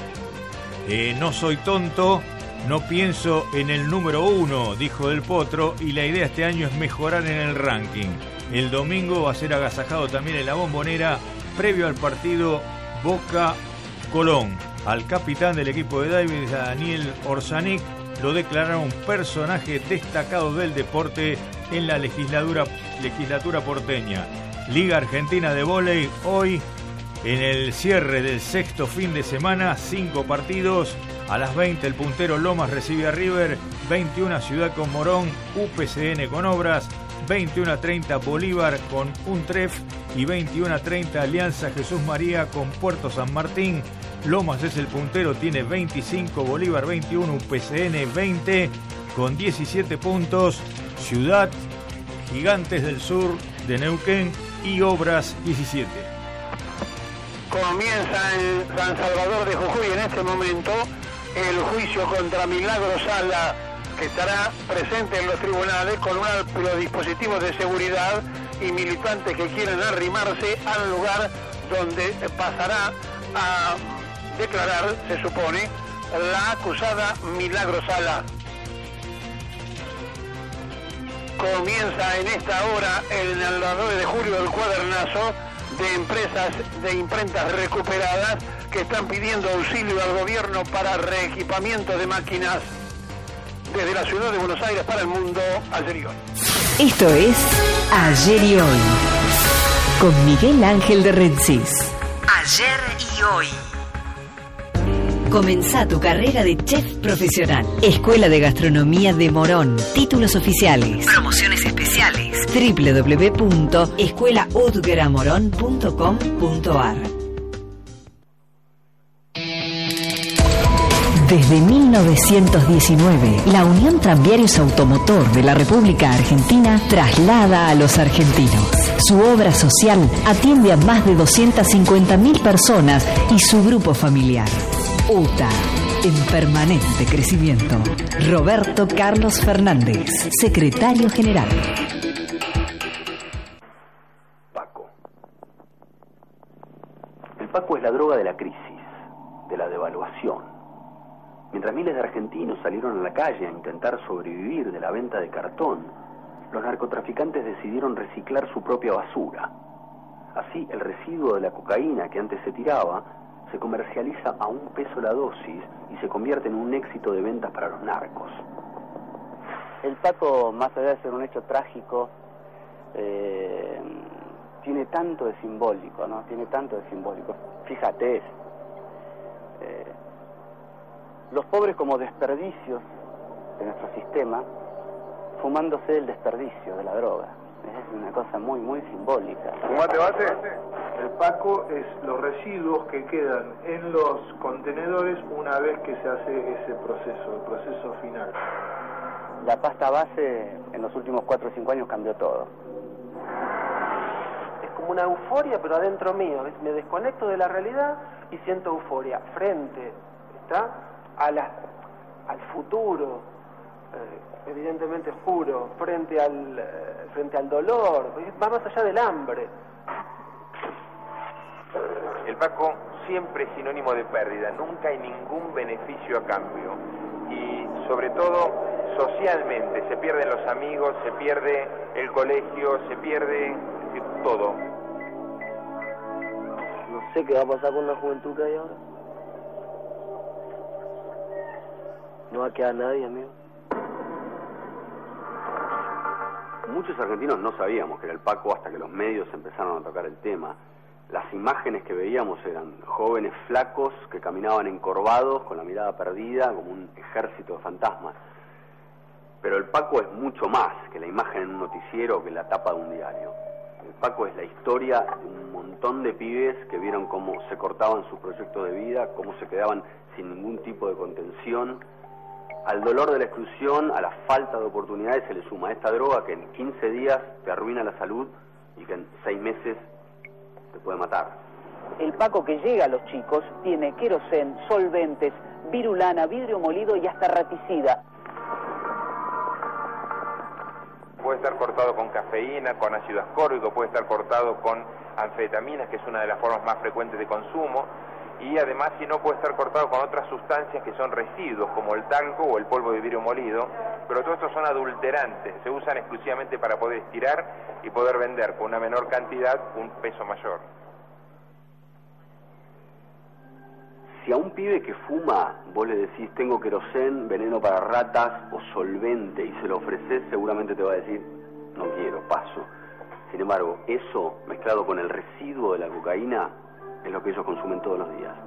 No soy tonto, no pienso en el número 1, dijo Del Potro, y la idea este año es mejorar en el ranking. El domingo va a ser agasajado también en la Bombonera, previo al partido Boca-Colón. Al capitán del equipo de Davis, Daniel Orsanic, lo declararon personaje destacado del deporte en la legislatura porteña. Liga Argentina de Vóley, hoy en el cierre del sexto fin de semana, 5 partidos. A las 20 el puntero Lomas recibe a River, 21 Ciudad con Morón, UPCN con Obras, 21:30 Bolívar con Untref y 21:30 Alianza Jesús María con Puerto San Martín. Lomas es el puntero, tiene 25, Bolívar 21, UPCN 20 con 17 puntos. Ciudad, Gigantes del Sur de Neuquén y Obras 17. Comienza en San Salvador de Jujuy en este momento el juicio contra Milagro Sala, que estará presente en los tribunales con un amplio dispositivo de seguridad y militantes que quieren arrimarse al lugar donde pasará a declarar, se supone, la acusada Milagro Sala. Comienza en esta hora en el 9 de julio el cuadernazo de empresas de imprentas recuperadas que están pidiendo auxilio al gobierno para reequipamiento de máquinas desde la ciudad de Buenos Aires para el mundo, ayer y hoy. Esto es Ayer y Hoy con Miguel Ángel de Rensis. Ayer y Hoy. Comenzá tu carrera de chef profesional. Escuela de Gastronomía de Morón. Títulos oficiales. Promociones especiales. www.escuelaudgramorón.com.ar. Desde 1919, la Unión Tranviarios Automotor de la República Argentina traslada a los argentinos. Su obra social atiende a más de 250.000 personas y su grupo familiar. UTA, en permanente crecimiento. Roberto Carlos Fernández, secretario general. Paco. El Paco es la droga de la crisis, de la devaluación. Mientras miles de argentinos salieron a la calle a intentar sobrevivir de la venta de cartón, los narcotraficantes decidieron reciclar su propia basura. Así, el residuo de la cocaína que antes se tiraba se comercializa a $1 la dosis y se convierte en un éxito de ventas para los narcos. El Paco, más allá de ser un hecho trágico, tiene tanto de simbólico, ¿no? Tiene tanto de simbólico. Fíjate, los pobres como desperdicios de nuestro sistema, fumándose el desperdicio de la droga. Es una cosa muy, muy simbólica. ¿Fumate base? El Paco es los residuos que quedan en los contenedores una vez que se hace ese proceso, el proceso final. La pasta base en los últimos 4 o 5 años cambió todo. Es como una euforia, pero adentro mío. ¿Ves? Me desconecto de la realidad y siento euforia frente, ¿está? Al futuro, evidentemente juro, frente al dolor, va más allá del hambre. El Paco siempre es sinónimo de pérdida, nunca hay ningún beneficio a cambio. Y sobre todo, socialmente, se pierden los amigos, se pierde el colegio, se pierde todo. No sé qué va a pasar con la juventud que hay ahora. No va a quedar nadie, amigo. Muchos argentinos no sabíamos que era el Paco hasta que los medios empezaron a tocar el tema. Las imágenes que veíamos eran jóvenes flacos que caminaban encorvados con la mirada perdida como un ejército de fantasmas. Pero el Paco es mucho más que la imagen en un noticiero o que la tapa de un diario. El Paco es la historia de un montón de pibes que vieron cómo se cortaban sus proyectos de vida, cómo se quedaban sin ningún tipo de contención. Al dolor de la exclusión, a la falta de oportunidades se le suma esta droga que en 15 días te arruina la salud y que en 6 meses te puede matar. El Paco que llega a los chicos tiene querosén, solventes, virulana, vidrio molido y hasta raticida. Puede estar cortado con cafeína, con ácido ascórbico, puede estar cortado con anfetaminas, que es una de las formas más frecuentes de consumo, y además, si no, puede estar cortado con otras sustancias que son residuos, como el talco o el polvo de vidrio molido, pero todos estos son adulterantes, se usan exclusivamente para poder estirar y poder vender con una menor cantidad un peso mayor. Si a un pibe que fuma vos le decís tengo querosén, veneno para ratas o solvente y se lo ofreces, seguramente te va a decir no quiero, paso. Sin embargo, eso mezclado con el residuo de la cocaína es lo que ellos consumen todos los días.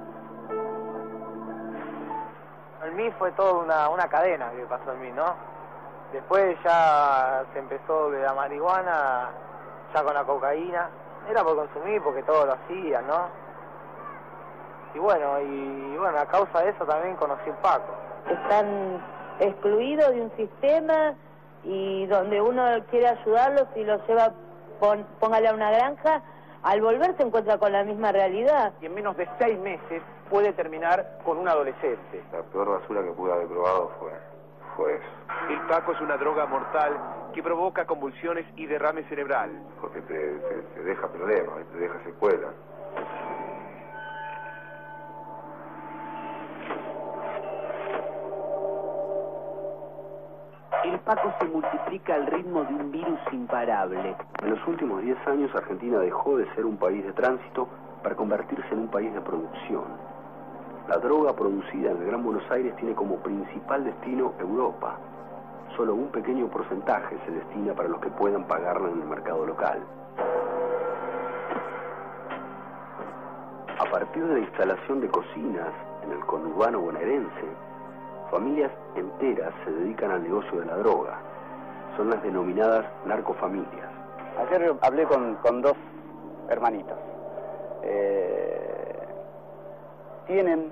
En mí fue toda una cadena que pasó en mí, ¿no? Después ya se empezó de la marihuana, ya con la cocaína. Era por consumir, porque todos lo hacían, ¿no? Y bueno, a causa de eso también conocí el Paco. Están excluidos de un sistema y donde uno quiere ayudarlos y los lleva póngale a una granja, al volver se encuentra con la misma realidad. Y en menos de 6 meses puede terminar con un adolescente. La peor basura que pude haber probado fue eso. El paco es una droga mortal que provoca convulsiones y derrame cerebral. Porque te deja problemas, te deja secuelas. El paco se multiplica al ritmo de un virus imparable. En los últimos 10 años, Argentina dejó de ser un país de tránsito para convertirse en un país de producción. La droga producida en el Gran Buenos Aires tiene como principal destino Europa. Solo un pequeño porcentaje se destina para los que puedan pagarla en el mercado local. A partir de la instalación de cocinas en el conurbano bonaerense, familias enteras se dedican al negocio de la droga. Son las denominadas narcofamilias. Ayer hablé con 2 hermanitos. Tienen,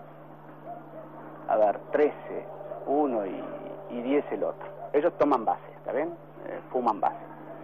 13, uno y 10 el otro. Ellos toman base, ¿está bien? Fuman base.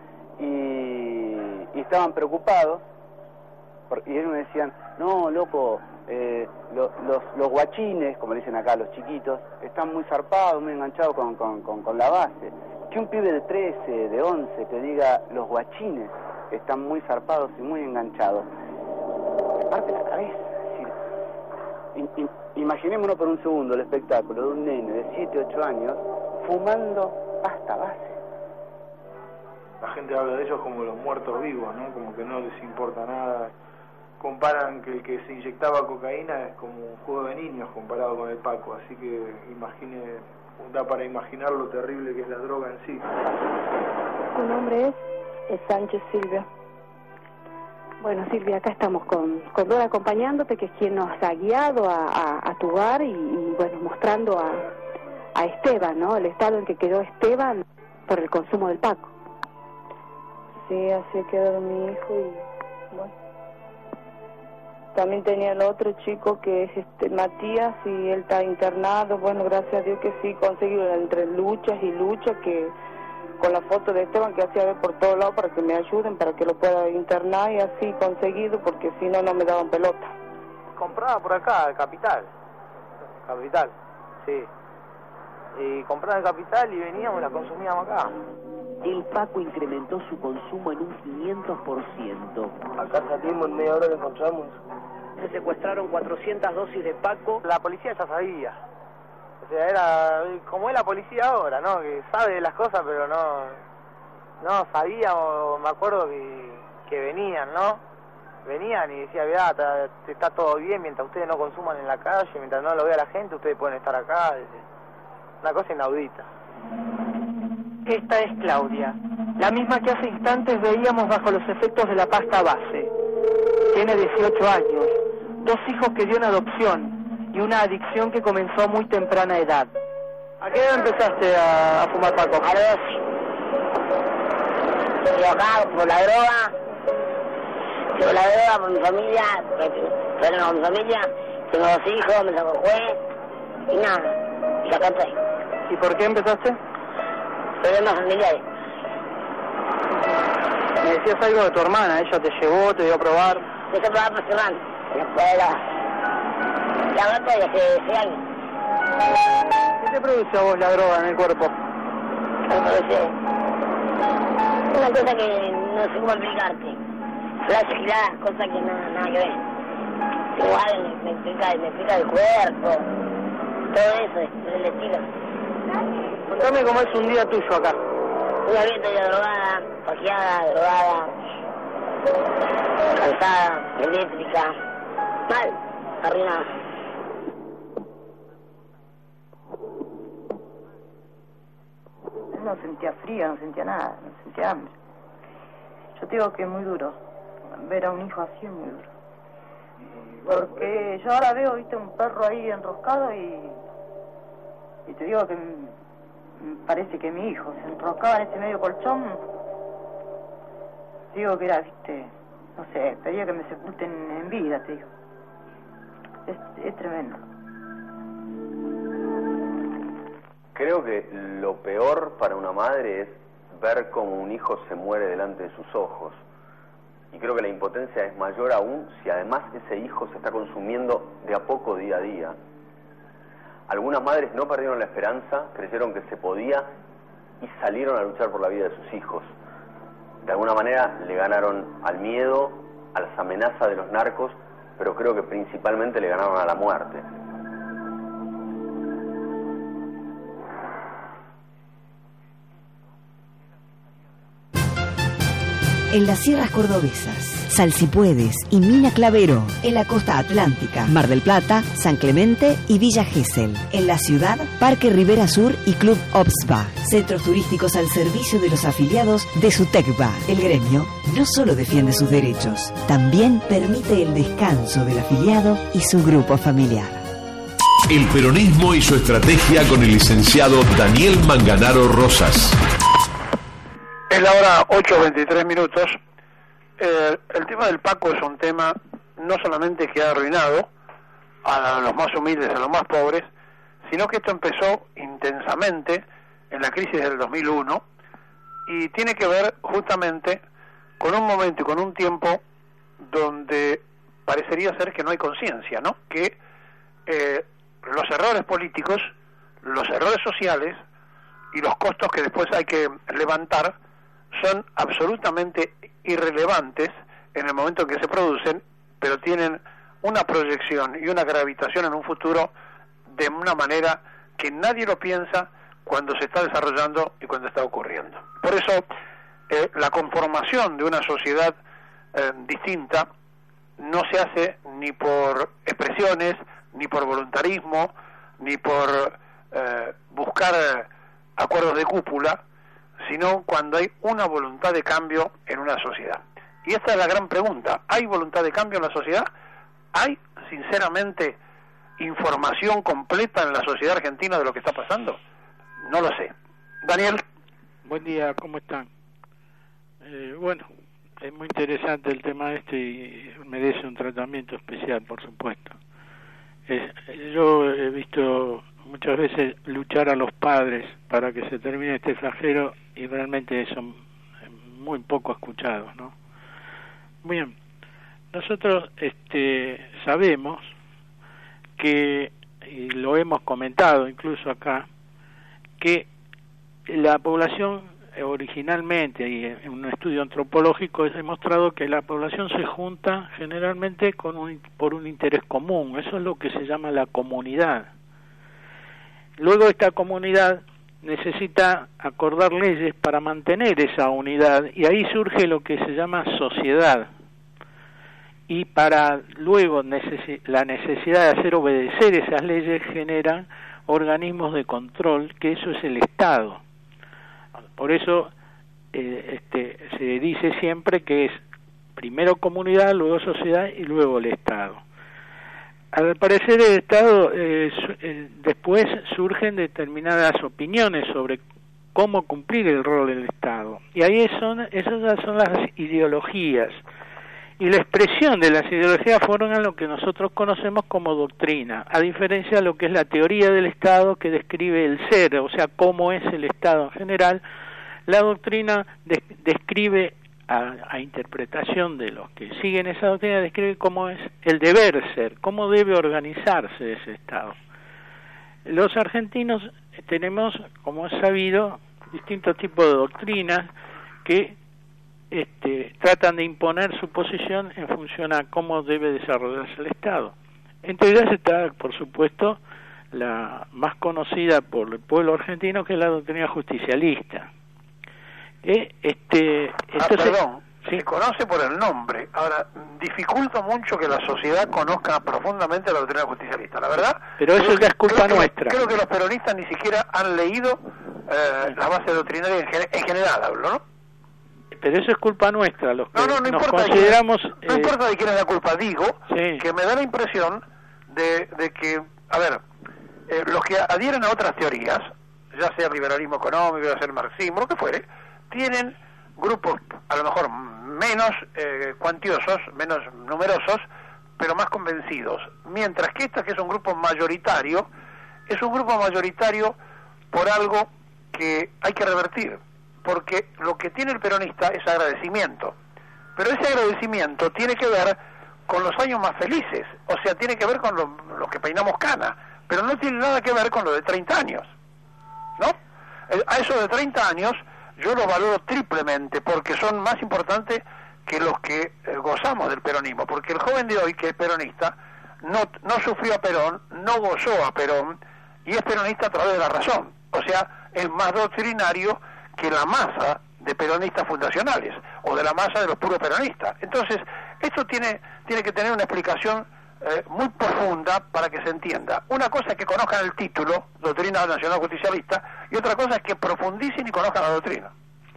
Y estaban preocupados, y ellos me decían, no, loco, los guachines, como dicen acá los chiquitos, están muy zarpados, muy enganchados con la base. Que un pibe de 13, de 11 te diga, los guachines están muy zarpados y muy enganchados, me parte la cabeza. Es decir, imaginémonos por un segundo el espectáculo de un nene de 7, 8 años fumando pasta base. La gente habla de ellos como los muertos vivos, ¿no? Como que no les importa nada. Comparan que el que se inyectaba cocaína es como un juego de niños comparado con el paco, así que da para imaginar lo terrible que es la droga en sí. ¿Tu nombre es? Sánchez Silvia. Bueno, Silvia, acá estamos con Dora acompañándote, que es quien nos ha guiado a tu hogar y bueno, mostrando a Esteban, ¿no? El estado en que quedó Esteban por el consumo del paco. Sí, así quedó mi hijo y bueno. También tenía el otro chico que es Matías, y él está internado. Bueno, gracias a Dios que sí, conseguido entre luchas y luchas, que con la foto de Esteban que hacía ver por todos lados para que me ayuden, para que lo pueda internar, y así conseguido, porque si no, no me daban pelota. Compraba por acá, Capital, sí. Y compraba en Capital y veníamos y la consumíamos acá. El paco incrementó su consumo en un 500%. Acá salimos, en media hora lo encontramos. Se secuestraron 400 dosis de paco. La policía ya sabía. O sea, era como es la policía ahora, ¿no? Que sabe de las cosas, pero no sabíamos. Me acuerdo que venían, ¿no? Venían y decían, mirá, está todo bien mientras ustedes no consuman en la calle, mientras no lo vea la gente, ustedes pueden estar acá. Una cosa inaudita. Esta es Claudia, la misma que hace instantes veíamos bajo los efectos de la pasta base. Tiene 18 años, 2 hijos que dio en adopción y una adicción que comenzó a muy temprana edad. ¿A qué edad empezaste a fumar paco? A los 12. Equivocado por la droga, por mi familia, por mi familia, tengo 2 hijos, me sacó juez, y nada, y acá estoy. ¿Y por qué empezaste? Problemas familiares. Me decías algo de tu hermana, ella te llevó, te dio a probar. Me dio a probar por semana, en la escuela. Y ahora estoy hace 6 años. ¿Qué te produce a vos la droga en el cuerpo? Me produce una cosa que no sé cómo explicarte. Flash giladas, cosas que nada que ver. Igual me explica el cuerpo, todo eso, es el estilo. Contame cómo es un día tuyo acá. Una vida ya drogada, pajeada, drogada, cansada, eléctrica, mal, arruinada. No sentía frío, no sentía nada, no sentía hambre. Yo te digo que es muy duro, ver a un hijo así es muy duro. Porque yo ahora veo, viste, un perro ahí enroscado y te digo que me parece que mi hijo se enroscaba en ese medio colchón. Digo que era, viste, no sé, pedía que me sepulten en vida, te digo. Es tremendo. Creo que lo peor para una madre es ver cómo un hijo se muere delante de sus ojos. Y creo que la impotencia es mayor aún si además ese hijo se está consumiendo de a poco día a día. Algunas madres no perdieron la esperanza, creyeron que se podía y salieron a luchar por la vida de sus hijos. De alguna manera le ganaron al miedo, a las amenazas de los narcos, pero creo que principalmente le ganaron a la muerte. En las sierras cordobesas, Salsipuedes y Mina Clavero. En la costa atlántica, Mar del Plata, San Clemente y Villa Gesell. En la ciudad, Parque Rivera Sur y Club Obsba. Centros turísticos al servicio de los afiliados de SUTECBA. El gremio no solo defiende sus derechos, también permite el descanso del afiliado y su grupo familiar. El peronismo y su estrategia con el licenciado Daniel Manganaro Rosas. Es la hora 8:23. El tema del Paco es un tema no solamente que ha arruinado a los más humildes, a los más pobres, sino que esto empezó intensamente en la crisis del 2001 y tiene que ver justamente con un momento y con un tiempo donde parecería ser que no hay conciencia, ¿no? Que los errores políticos, los errores sociales y los costos que después hay que levantar son absolutamente irrelevantes en el momento en que se producen, pero tienen una proyección y una gravitación en un futuro de una manera que nadie lo piensa cuando se está desarrollando y cuando está ocurriendo. Por eso, la conformación de una sociedad distinta no se hace ni por expresiones, ni por voluntarismo, ni por buscar acuerdos de cúpula, sino cuando hay una voluntad de cambio en una sociedad. Y esta es la gran pregunta: ¿hay voluntad de cambio en la sociedad? ¿Hay, sinceramente, información completa en la sociedad argentina de lo que está pasando? No lo sé. Daniel. Buen día, ¿cómo están? Bueno, es muy interesante el tema este y merece un tratamiento especial, por supuesto. Yo he visto muchas veces luchar a los padres para que se termine este flagelo y realmente son muy poco escuchados, ¿no? Bien, nosotros sabemos que, y lo hemos comentado incluso acá, que la población originalmente, y en un estudio antropológico es demostrado que la población se junta generalmente por un interés común. Eso es lo que se llama la comunidad. Luego esta comunidad necesita acordar leyes para mantener esa unidad y ahí surge lo que se llama sociedad. Y para luego la necesidad de hacer obedecer esas leyes genera organismos de control, que eso es el Estado. Por eso se dice siempre que es primero comunidad, luego sociedad y luego el Estado. Al parecer el Estado, después surgen determinadas opiniones sobre cómo cumplir el rol del Estado. Y ahí esas ya son las ideologías. Y la expresión de las ideologías forman lo que nosotros conocemos como doctrina, a diferencia de lo que es la teoría del Estado, que describe el ser, o sea, cómo es el Estado en general. La doctrina describe, a interpretación de los que siguen esa doctrina, describe cómo es el deber ser, cómo debe organizarse ese Estado. Los argentinos tenemos, como es sabido, distintos tipos de doctrinas que tratan de imponer su posición en función a cómo debe desarrollarse el Estado. Entre ellas está, por supuesto, la más conocida por el pueblo argentino, que es la doctrina justicialista. Perdón, ¿sí? Se conoce por el nombre. Ahora, dificulta mucho que la sociedad conozca profundamente la doctrina justicialista, la verdad. Pero eso ya es culpa nuestra. Creo que los peronistas ni siquiera han leído la base doctrinaria en general, hablo, ¿no? Pero eso es culpa nuestra, los que no nos importa consideramos... no importa de quién es la culpa, digo sí, que me da la impresión de que, a ver, los que adhieren a otras teorías, ya sea el liberalismo económico, ya sea el marxismo, lo que fuere, tienen grupos a lo mejor menos cuantiosos, menos numerosos, pero más convencidos, mientras que este, que es un grupo mayoritario, es un grupo mayoritario por algo que hay que revertir, porque lo que tiene el peronista es agradecimiento, pero ese agradecimiento tiene que ver con los años más felices, o sea, tiene que ver con los que peinamos cana, pero no tiene nada que ver con lo de 30 años, ¿no? A eso de 30 años yo los valoro triplemente, porque son más importantes que los que gozamos del peronismo, porque el joven de hoy que es peronista no sufrió a Perón, no gozó a Perón, y es peronista a través de la razón, o sea, es más doctrinario que la masa de peronistas fundacionales, o de la masa de los puros peronistas. Entonces, esto tiene que tener una explicación muy profunda para que se entienda. Una cosa es que conozcan el título, Doctrina Nacional Justicialista, y otra cosa es que profundicen y conozcan la doctrina.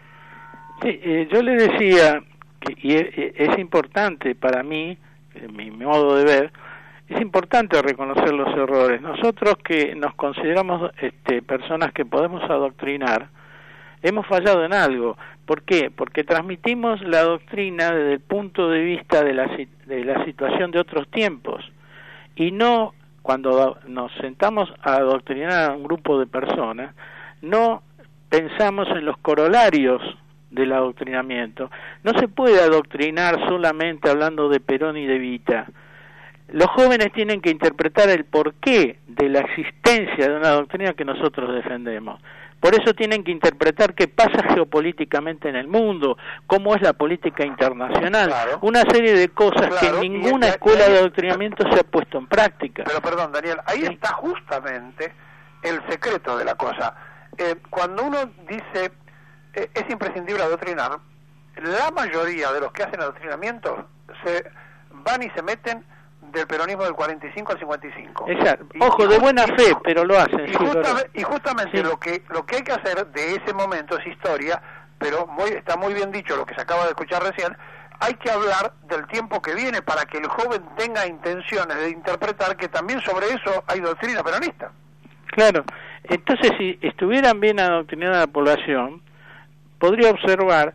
Sí, yo le decía que es importante para mí, en mi modo de ver, es importante reconocer los errores. Nosotros que nos consideramos personas que podemos adoctrinar, hemos fallado en algo. ¿Por qué? Porque transmitimos la doctrina desde el punto de vista de la situación de otros tiempos, y no, cuando nos sentamos a adoctrinar a un grupo de personas, no pensamos en los corolarios del adoctrinamiento. No se puede adoctrinar solamente hablando de Perón y de Evita. Los jóvenes tienen que interpretar el porqué de la existencia de una doctrina que nosotros defendemos. Por eso tienen que interpretar qué pasa geopolíticamente en el mundo, cómo es la política internacional, claro, una serie de cosas, claro, que ninguna escuela de adoctrinamiento se ha puesto en práctica. Pero perdón, Daniel, ahí está justamente el secreto de la cosa. Cuando uno dice es imprescindible adoctrinar, la mayoría de los que hacen adoctrinamiento se van y se meten del peronismo del 45 al 55. Exacto. Ojo, de buena fe, pero lo hacen. Y justamente sí, lo que hay que hacer de ese momento es historia, pero está muy bien dicho lo que se acaba de escuchar recién. Hay que hablar del tiempo que viene para que el joven tenga intenciones de interpretar que también sobre eso hay doctrina peronista. Claro. Entonces, si estuvieran bien adoctrinada la población, podría observar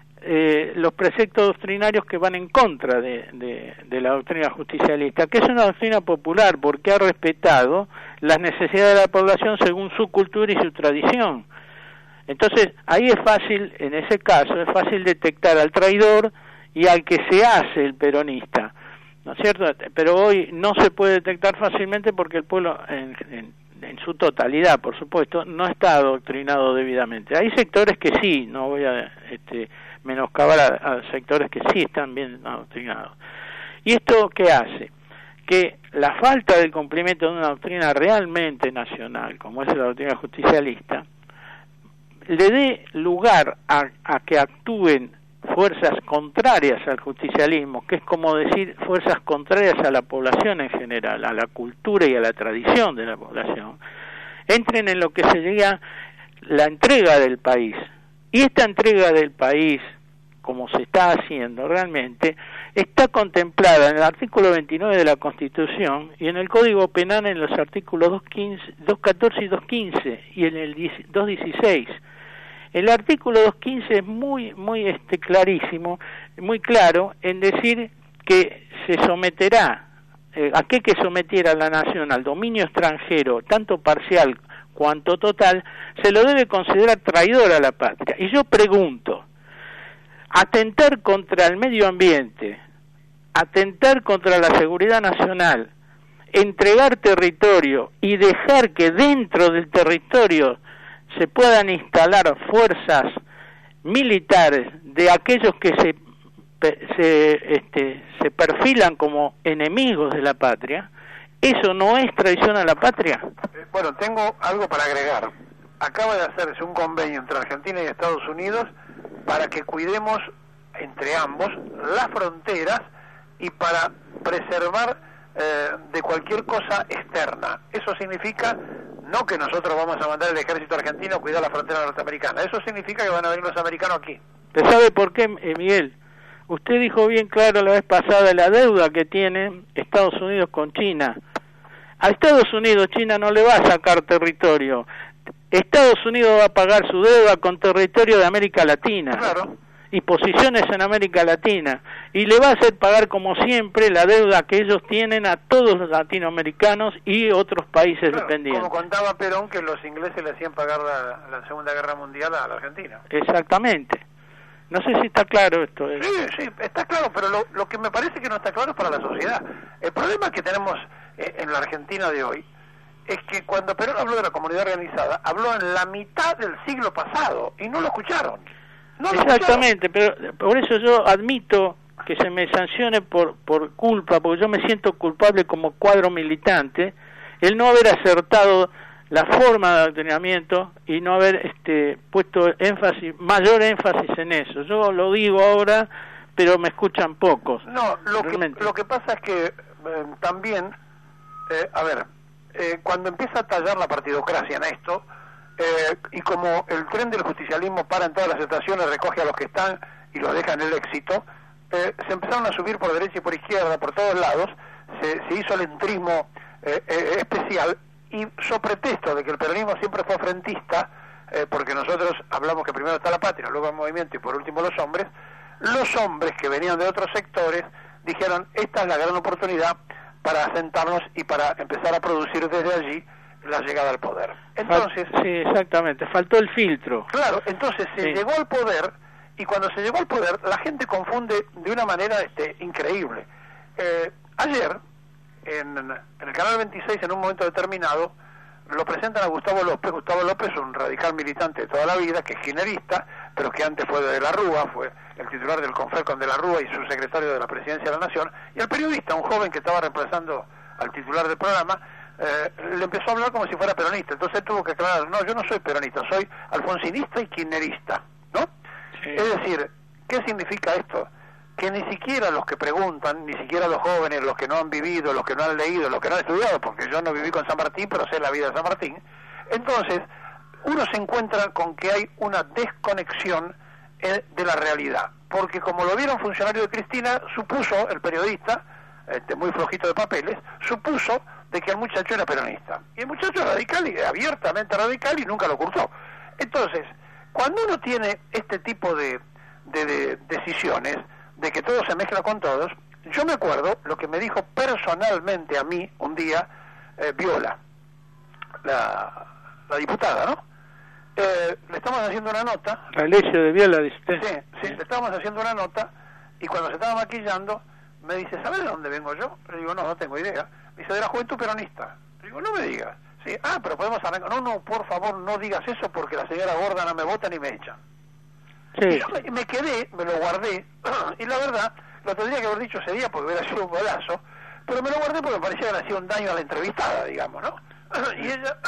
los preceptos doctrinarios que van en contra de la doctrina justicialista, que es una doctrina popular porque ha respetado las necesidades de la población según su cultura y su tradición. Entonces, ahí es fácil, en ese caso, es fácil detectar al traidor y al que se hace el peronista, ¿no es cierto? Pero hoy no se puede detectar fácilmente porque el pueblo, en su totalidad, por supuesto, no está adoctrinado debidamente. Hay sectores que sí, no voy a menoscabar a sectores que sí están bien adoctrinados. ¿Y esto qué hace? Que la falta del cumplimiento de una doctrina realmente nacional, como es la doctrina justicialista, le dé lugar a que actúen fuerzas contrarias al justicialismo, que es como decir fuerzas contrarias a la población en general, a la cultura y a la tradición de la población, entren en lo que sería la entrega del país. Y esta entrega del país, como se está haciendo realmente, está contemplada en el artículo 29 de la Constitución y en el Código Penal en los artículos 214 y 215 y en el 216. El artículo 215 es muy clarísimo, muy claro en decir que se someterá, ¿a qué que sometiera la nación? Al dominio extranjero, tanto parcial cuanto total, se lo debe considerar traidor a la patria. Y yo pregunto, atentar contra el medio ambiente, atentar contra la seguridad nacional, entregar territorio y dejar que dentro del territorio se puedan instalar fuerzas militares de aquellos que se perfilan como enemigos de la patria, ¿eso no es traición a la patria? Bueno, tengo algo para agregar. Acaba de hacerse un convenio entre Argentina y Estados Unidos para que cuidemos entre ambos las fronteras y para preservar de cualquier cosa externa. Eso significa no que nosotros vamos a mandar el ejército argentino a cuidar la frontera norteamericana. Eso significa que van a venir los americanos aquí. ¿Usted sabe por qué, Miguel? Usted dijo bien claro la vez pasada la deuda que tiene Estados Unidos con China. A Estados Unidos China no le va a sacar territorio. Estados Unidos va a pagar su deuda con territorio de América Latina. Claro. y posiciones en América Latina, y le va a hacer pagar como siempre la deuda que ellos tienen a todos los latinoamericanos y otros países dependientes. Como contaba Perón, que los ingleses le hacían pagar la Segunda Guerra Mundial a la Argentina. Exactamente. No sé si está claro esto. Sí, está claro, pero lo que me parece que no está claro es para la sociedad. El problema que tenemos en la Argentina de hoy es que cuando Perón habló de la comunidad organizada, habló en la mitad del siglo pasado y no lo escucharon. Exactamente, pero por eso yo admito que se me sancione por culpa, porque yo me siento culpable como cuadro militante, el no haber acertado la forma de adoctrinamiento y no haber puesto mayor énfasis en eso. Yo lo digo ahora, pero me escuchan pocos. No, lo que pasa es que también, cuando empieza a tallar la partidocracia en esto, y como el tren del justicialismo para en todas las estaciones, recoge a los que están y los deja en el éxito, se empezaron a subir por derecha y por izquierda, por todos lados, se hizo el entrismo especial, y so pretexto de que el peronismo siempre fue frentista, porque nosotros hablamos que primero está la patria, luego el movimiento y por último los hombres que venían de otros sectores dijeron, esta es la gran oportunidad para asentarnos y para empezar a producir desde allí la llegada al poder. Entonces, sí, exactamente, faltó el filtro. Claro, entonces se llegó al poder, y cuando se llegó al poder la gente confunde de una manera increíble. Ayer en el canal 26, en un momento determinado, lo presentan a Gustavo López. Gustavo López es un radical militante de toda la vida, que es kirchnerista, pero que antes fue de la Rúa, fue el titular del Confercon de la Rúa y subsecretario de la Presidencia de la Nación, y el periodista, un joven que estaba reemplazando al titular del programa, le empezó a hablar como si fuera peronista. Entonces él tuvo que aclarar, no, yo no soy peronista, soy alfonsinista y kirchnerista, ¿no? Sí. Es decir, ¿qué significa esto? Que ni siquiera los que preguntan, ni siquiera los jóvenes, los que no han vivido, los que no han leído, los que no han estudiado, porque yo no viví con San Martín, pero sé la vida de San Martín, entonces uno se encuentra con que hay una desconexión de la realidad, porque como lo vieron funcionario de Cristina, supuso, el periodista, muy flojito de papeles, supuso de que el muchacho era peronista, y el muchacho es radical, y abiertamente radical, y nunca lo ocultó. Entonces, cuando uno tiene este tipo de decisiones, de que todo se mezcla con todos, yo me acuerdo lo que me dijo personalmente a mí un día Viola, la diputada, ¿no? Le estamos haciendo una nota. La leche de Viola, dice usted. Sí, le estábamos haciendo una nota, y cuando se estaba maquillando, me dice, ¿sabes de dónde vengo yo? Le digo, no tengo idea. Me dice, de la Juventud Peronista. Le digo, no me digas. Sí, pero podemos arrancar. No, por favor, no digas eso, porque la señora gorda no me vota ni me echa. Sí. Y yo me quedé, me lo guardé, y la verdad, lo tendría que haber dicho ese día porque hubiera sido un golazo, pero me lo guardé porque me parecía que le hacía un daño a la entrevistada, digamos, ¿no? Y ella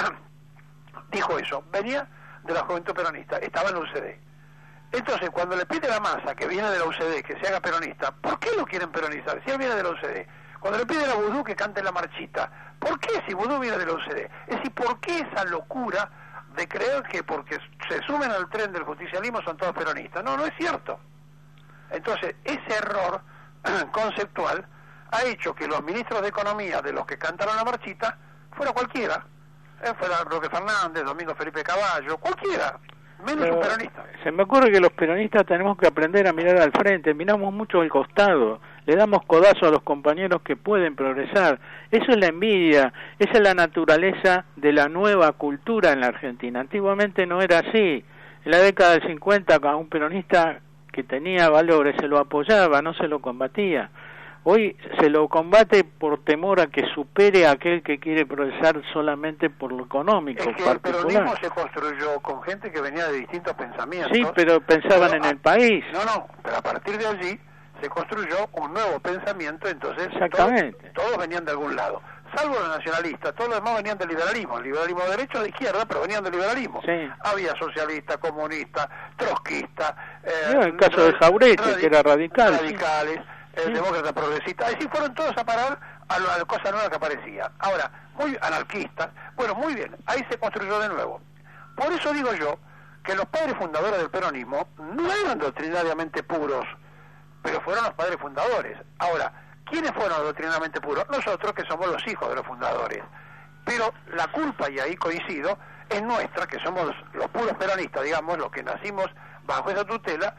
dijo eso, venía de la Juventud Peronista, estaba en la UCD. Entonces, cuando le pide a Massa, que viene de la UCD, que se haga peronista, ¿por qué lo quieren peronizar? Si él viene de la UCD. Cuando le pide a Vudú que cante la marchita, ¿por qué si Vudú viene de la UCD? Es decir, ¿por qué esa locura de creer que porque se suben al tren del justicialismo son todos peronistas? No es cierto. Entonces, ese error conceptual ha hecho que los ministros de Economía de los que cantaron la marchita fuera cualquiera, fuera Roque Fernández, Domingo Felipe Caballo, cualquiera, menos un peronista. Se me ocurre que los peronistas tenemos que aprender a mirar al frente, miramos mucho al costado, le damos codazo a los compañeros que pueden progresar. Eso es la envidia, esa es la naturaleza de la nueva cultura en la Argentina. Antiguamente no era así. En la década del 50, a un peronista que tenía valores se lo apoyaba, no se lo combatía. Hoy se lo combate por temor a que supere a aquel que quiere progresar solamente por lo económico. Es que el peronismo se construyó con gente que venía de distintos pensamientos. Sí, pero pensaban en el país. No, pero a partir de allí se construyó un nuevo pensamiento, entonces todos venían de algún lado, salvo los nacionalistas, todos los demás venían del liberalismo, el liberalismo de derecha o de izquierda, pero venían del liberalismo. Sí. Había socialistas, comunistas, trotskistas, el caso de Jauretche, que era radical. Radicales, demócratas progresistas, así fueron todos a parar a la cosa nueva que aparecía. Ahora, muy anarquistas, bueno, muy bien, ahí se construyó de nuevo. Por eso digo yo que los padres fundadores del peronismo no eran doctrinariamente puros, pero fueron los padres fundadores. Ahora, ¿quiénes fueron doctrinariamente puros? Nosotros, que somos los hijos de los fundadores. Pero la culpa, y ahí coincido, es nuestra, que somos los puros peronistas, digamos, los que nacimos bajo esa tutela,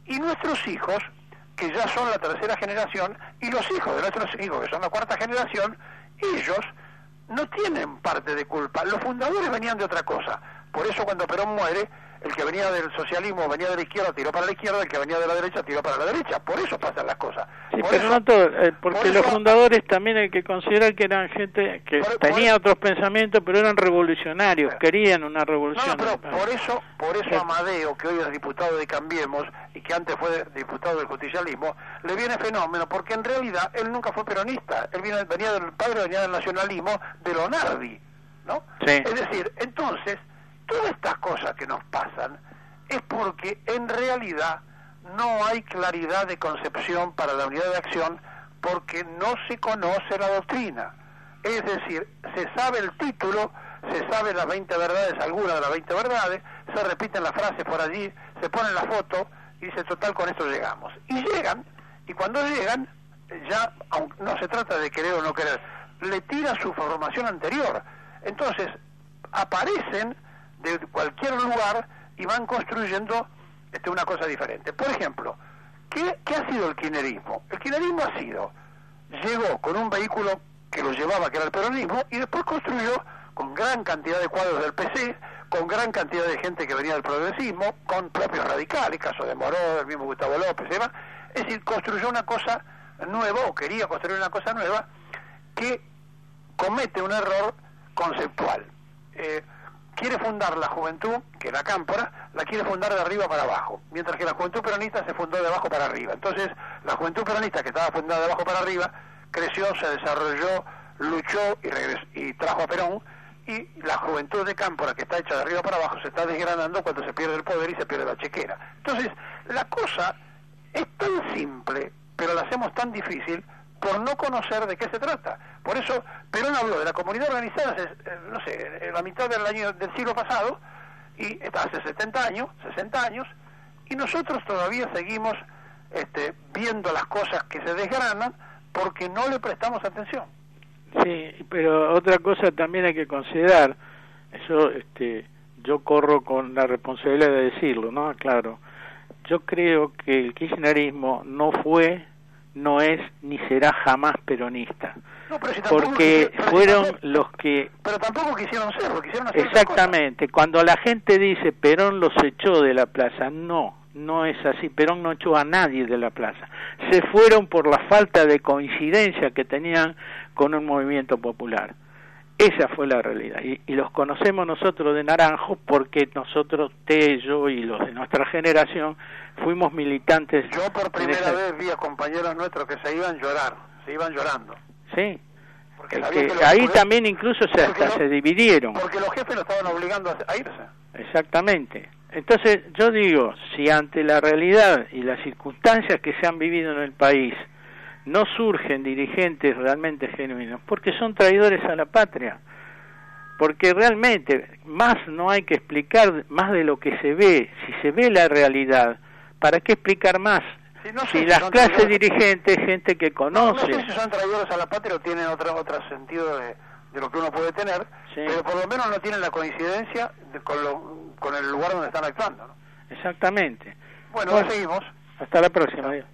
Y nuestros hijos, que ya son la tercera generación, y los hijos de nuestros hijos, que son la cuarta generación, ellos no tienen parte de culpa. Los fundadores venían de otra cosa. Por eso cuando Perón muere, el que venía del socialismo venía de la izquierda, tiró para la izquierda, el que venía de la derecha tiró para la derecha. Por eso pasan las cosas. Sí, pero no todo, porque los fundadores también hay que considerar que eran gente que tenía otros pensamientos, pero eran revolucionarios, querían una revolución. No, pero por eso Amadeo, que hoy es diputado de Cambiemos y que antes fue diputado del justicialismo, le viene fenómeno, porque en realidad él nunca fue peronista. Él venía del nacionalismo de Lonardi, ¿no? Sí. Es decir, entonces, todas estas cosas que nos pasan es porque en realidad no hay claridad de concepción para la unidad de acción, porque no se conoce la doctrina. Es decir, se sabe el título, se sabe las 20 verdades, algunas de las 20 verdades, se repiten las frases por allí, se ponen la foto y dice, total, con esto llegamos. Y llegan, y cuando llegan, ya, aunque no se trata de querer o no querer, le tira su formación anterior. Entonces, aparecen de cualquier lugar y van construyendo una cosa diferente. Por ejemplo, ¿qué ha sido el kirchnerismo? El kirchnerismo llegó con un vehículo que lo llevaba, que era el peronismo, y después construyó con gran cantidad de cuadros del PC, con gran cantidad de gente que venía del progresismo, con propios radicales, caso de Moró, del mismo Gustavo López, y demás. Es decir, construyó una cosa nueva, o quería construir una cosa nueva, que comete un error conceptual. Quiere fundar la juventud, que la Cámpora, la quiere fundar de arriba para abajo, mientras que la juventud peronista se fundó de abajo para arriba. Entonces, la juventud peronista, que estaba fundada de abajo para arriba, creció, se desarrolló, luchó y trajo a Perón, y la juventud de Cámpora, que está hecha de arriba para abajo, se está desgranando cuando se pierde el poder y se pierde la chequera. Entonces, la cosa es tan simple, pero la hacemos tan difícil por no conocer de qué se trata. Por eso Perón habló de la comunidad organizada, no sé, en la mitad del siglo pasado, y hace 60 años, y nosotros todavía seguimos viendo las cosas que se desgranan porque no le prestamos atención. Sí, pero otra cosa también hay que considerar, eso yo corro con la responsabilidad de decirlo, ¿no? Claro, yo creo que el kirchnerismo no fue, no es ni será jamás peronista, no, pero si porque fueron los que... Pero tampoco quisieron serlo, quisieron hacer exactamente, cuando la gente dice Perón los echó de la plaza, no es así, Perón no echó a nadie de la plaza, se fueron por la falta de coincidencia que tenían con un movimiento popular. Esa fue la realidad, y los conocemos nosotros de Naranjo porque nosotros, Tello y los de nuestra generación, fuimos militantes. Yo por primera vez vi a compañeros nuestros que se iban llorando. Sí, porque ahí también incluso se dividieron. Porque los jefes lo estaban obligando a irse. Exactamente. Entonces yo digo, si ante la realidad y las circunstancias que se han vivido en el país no surgen dirigentes realmente genuinos, porque son traidores a la patria, porque realmente más no hay que explicar más de lo que se ve. Si se ve la realidad, ¿para qué explicar más? Si las clases dirigentes, gente que conoce... No sé si son traidores a la patria o tienen otro sentido de lo que uno puede tener, sí, pero por lo menos no tienen la coincidencia con el lugar donde están actuando, ¿no? Exactamente. Bueno, seguimos. Hasta la próxima. Adiós.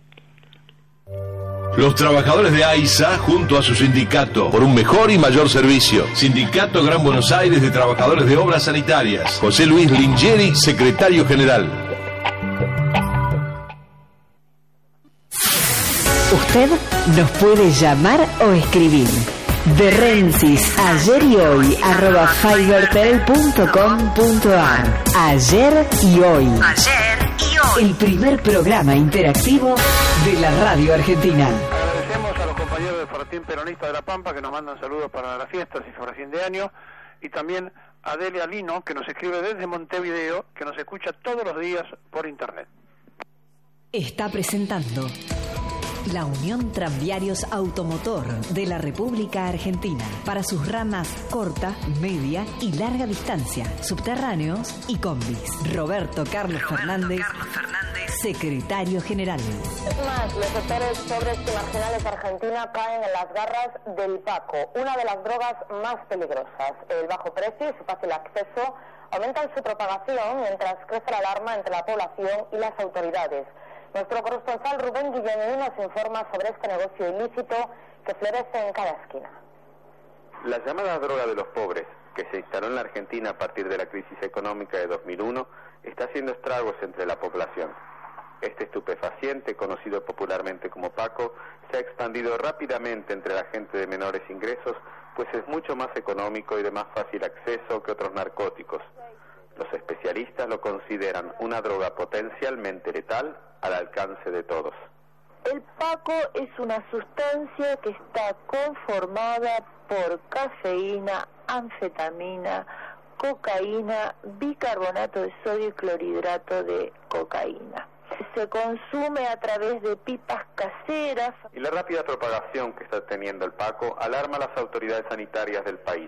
Los trabajadores de AISA, junto a su sindicato, por un mejor y mayor servicio. Sindicato Gran Buenos Aires de Trabajadores de Obras Sanitarias. José Luis Lingeri, secretario general. Usted nos puede llamar o escribir. De Rensis, ayer y hoy, @fibertel.com.ar. Ayer y hoy. El primer programa interactivo de la radio argentina. Agradecemos a los compañeros del Fortín Peronista de La Pampa que nos mandan saludos para las fiestas y para fin de año, y también a Delia Lino, que nos escribe desde Montevideo, que nos escucha todos los días por internet. Está presentando la Unión Tranviarios Automotor de la República Argentina para sus ramas corta, media y larga distancia, subterráneos y combis. Roberto Carlos Fernández, secretario general. Es más, los sectores pobres y marginales de Argentina caen en las garras del Paco, una de las drogas más peligrosas. El bajo precio y su fácil acceso aumentan su propagación mientras crece la alarma entre la población y las autoridades. Nuestro corresponsal Rubén Guillamín nos informa sobre este negocio ilícito que florece en cada esquina. La llamada droga de los pobres, que se instaló en la Argentina a partir de la crisis económica de 2001, está haciendo estragos entre la población. Este estupefaciente, conocido popularmente como Paco, se ha expandido rápidamente entre la gente de menores ingresos, pues es mucho más económico y de más fácil acceso que otros narcóticos. Los especialistas lo consideran una droga potencialmente letal al alcance de todos. El Paco es una sustancia que está conformada por cafeína, anfetamina, cocaína, bicarbonato de sodio y clorhidrato de cocaína. Se consume a través de pipas caseras. Y la rápida propagación que está teniendo el Paco alarma a las autoridades sanitarias del país.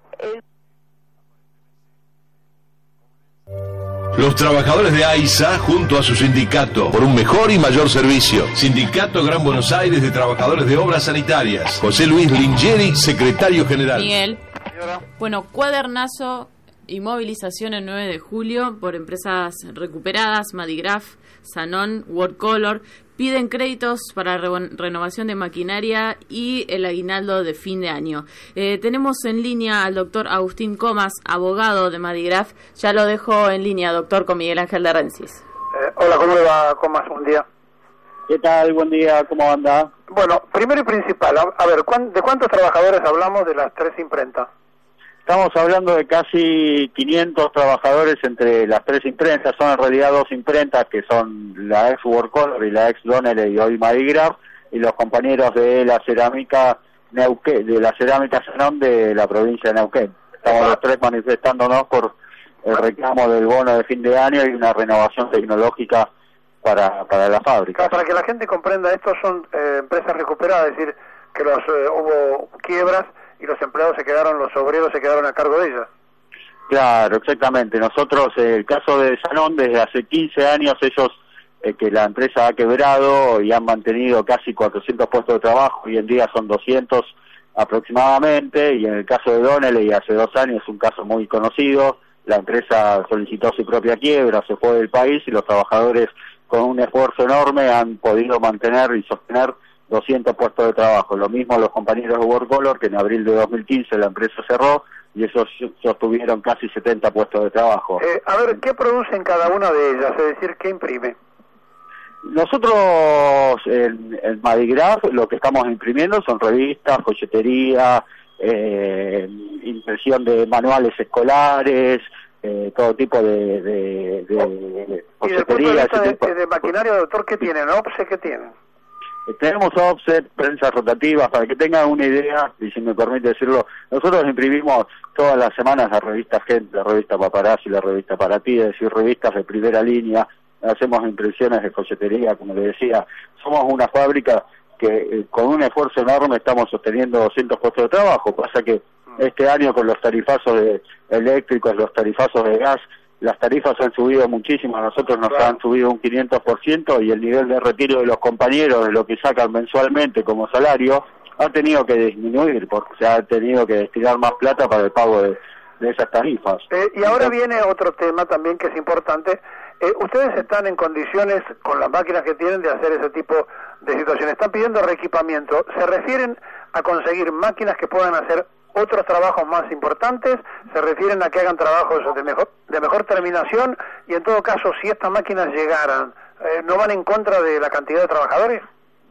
Los trabajadores de AISA, junto a su sindicato, por un mejor y mayor servicio. Sindicato Gran Buenos Aires de Trabajadores de Obras Sanitarias. José Luis Lingeri, secretario general. Miguel. Bueno, cuadernazo y movilización el 9 de julio por empresas recuperadas, Madigraf, Sanón, Workcolor, piden créditos para renovación de maquinaria y el aguinaldo de fin de año. Tenemos en línea al doctor Agustín Comas, abogado de Madigraf. Ya lo dejo en línea, doctor, con Miguel Ángel de Rensis. Hola, ¿cómo le va, Comas? Buen día. ¿Qué tal? Buen día, ¿cómo anda? Bueno, primero y principal, a ver, ¿de cuántos trabajadores hablamos de las tres imprentas? Estamos hablando de casi 500 trabajadores entre las tres imprentas. Son en realidad dos imprentas que son la ex Workcolor y la ex Doneley y hoy Madigraf, y los compañeros de la cerámica Neuquén, de la cerámica Sanón de la provincia de Neuquén. Estamos los tres manifestándonos por el reclamo del bono de fin de año y una renovación tecnológica para la fábrica. Para que la gente comprenda, estos son empresas recuperadas, es decir, que hubo quiebras y los empleados los obreros se quedaron a cargo de ellas. Claro, exactamente. Nosotros, el caso de Sanón, desde hace 15 años ellos, que la empresa ha quebrado y han mantenido casi 400 puestos de trabajo, hoy en día son 200 aproximadamente, y en el caso de Doneley hace 2 años, un caso muy conocido, la empresa solicitó su propia quiebra, se fue del país y los trabajadores con un esfuerzo enorme han podido mantener y sostener 200 puestos de trabajo. Lo mismo los compañeros de Workcolor, que en abril de 2015 la empresa cerró y ellos sostuvieron casi 70 puestos de trabajo. A ver, ¿qué producen cada una de ellas? Es decir, ¿qué imprime? Nosotros en Madigraf lo que estamos imprimiendo son revistas, folletería, impresión de manuales escolares, todo tipo de folletería. ¿Y desde de maquinaria, doctor, qué tienen? ¿OPSE qué tienen? Tenemos offset, prensa rotativa, para que tengan una idea, y si me permite decirlo, nosotros imprimimos todas las semanas la revista Gente, la revista Paparazzi, la revista Para Ti, es decir, revistas de primera línea, hacemos impresiones de folletería, como le decía, somos una fábrica que con un esfuerzo enorme estamos sosteniendo 200 puestos de trabajo, pasa que este año con los tarifazos eléctricos, los tarifazos de gas, las tarifas han subido muchísimo, a nosotros nos han subido un 500% y el nivel de retiro de los compañeros, de lo que sacan mensualmente como salario, ha tenido que disminuir porque se ha tenido que destinar más plata para el pago de esas tarifas. Y ahora viene otro tema también que es importante. Ustedes están en condiciones, con las máquinas que tienen, de hacer ese tipo de situaciones. Están pidiendo reequipamiento. ¿Se refieren a conseguir máquinas que puedan hacer otros trabajos más importantes? ¿Se refieren a que hagan trabajos de mejor terminación? Y en todo caso, si estas máquinas llegaran, ¿no van en contra de la cantidad de trabajadores?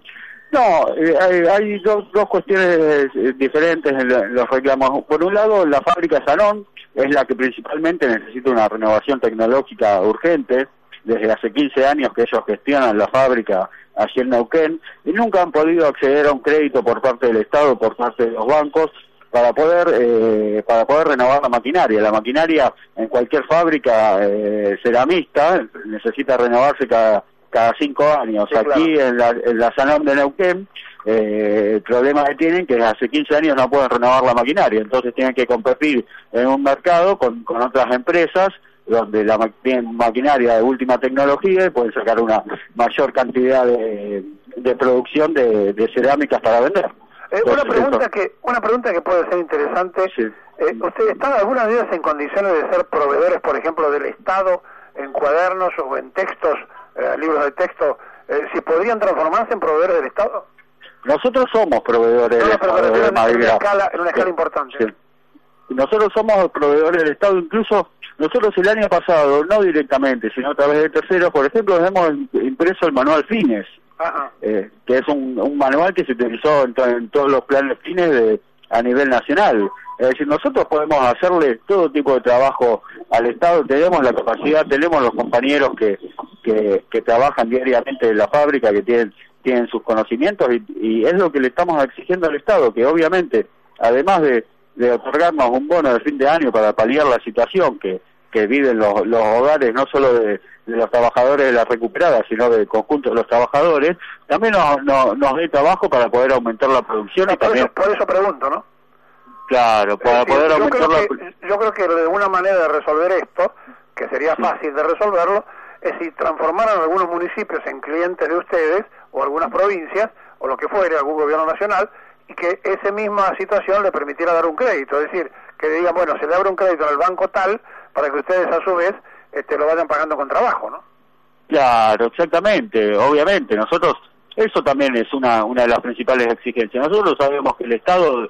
No, hay dos cuestiones diferentes en los reclamos. Por un lado, la fábrica Sanón es la que principalmente necesita una renovación tecnológica urgente. Desde hace 15 años que ellos gestionan la fábrica allí en Neuquén y nunca han podido acceder a un crédito por parte del Estado, por parte de los bancos, para poder renovar la maquinaria. La maquinaria en cualquier fábrica ceramista necesita renovarse cada 5 años. Sí, aquí claro. en la Sanón de Neuquén, el problema que tienen que hace 15 años no pueden renovar la maquinaria, entonces tienen que competir en un mercado con otras empresas donde tienen maquinaria de última tecnología y pueden sacar una mayor cantidad de producción de cerámicas para vender. Una pregunta que puede ser interesante. Sí. ¿Ustedes están algunas veces en condiciones de ser proveedores, por ejemplo, del Estado en cuadernos o en textos, libros de texto, si podrían transformarse en proveedores del Estado. Nosotros somos proveedores del Estado de Madigraf. En una escala importante. Sí. Nosotros somos proveedores del Estado, incluso nosotros el año pasado, no directamente, sino a través de terceros, por ejemplo, hemos impreso el manual Fines, que es un manual que se utilizó en todos los planes Fines a nivel nacional. Es decir, nosotros podemos hacerle todo tipo de trabajo al Estado, tenemos la capacidad, tenemos los compañeros que trabajan diariamente en la fábrica, que tienen sus conocimientos, y es lo que le estamos exigiendo al Estado, que obviamente, además de otorgarnos un bono de fin de año para paliar la situación que viven los hogares, no solo de los trabajadores de la recuperada, sino del conjunto de los trabajadores, también nos dé trabajo para poder aumentar la producción. Y también por eso pregunto, ¿no? Claro, para poder aumentar yo creo que de una manera de resolver esto, que sería fácil de resolverlo, es si transformaran algunos municipios en clientes de ustedes, o algunas provincias, o lo que fuere, algún gobierno nacional, y que esa misma situación le permitiera dar un crédito, es decir, que digan, bueno, se le abre un crédito en el banco tal, para que ustedes a su vez lo vayan pagando con trabajo, ¿no? Claro, exactamente, obviamente, nosotros, eso también es una de las principales exigencias. Nosotros sabemos que el Estado,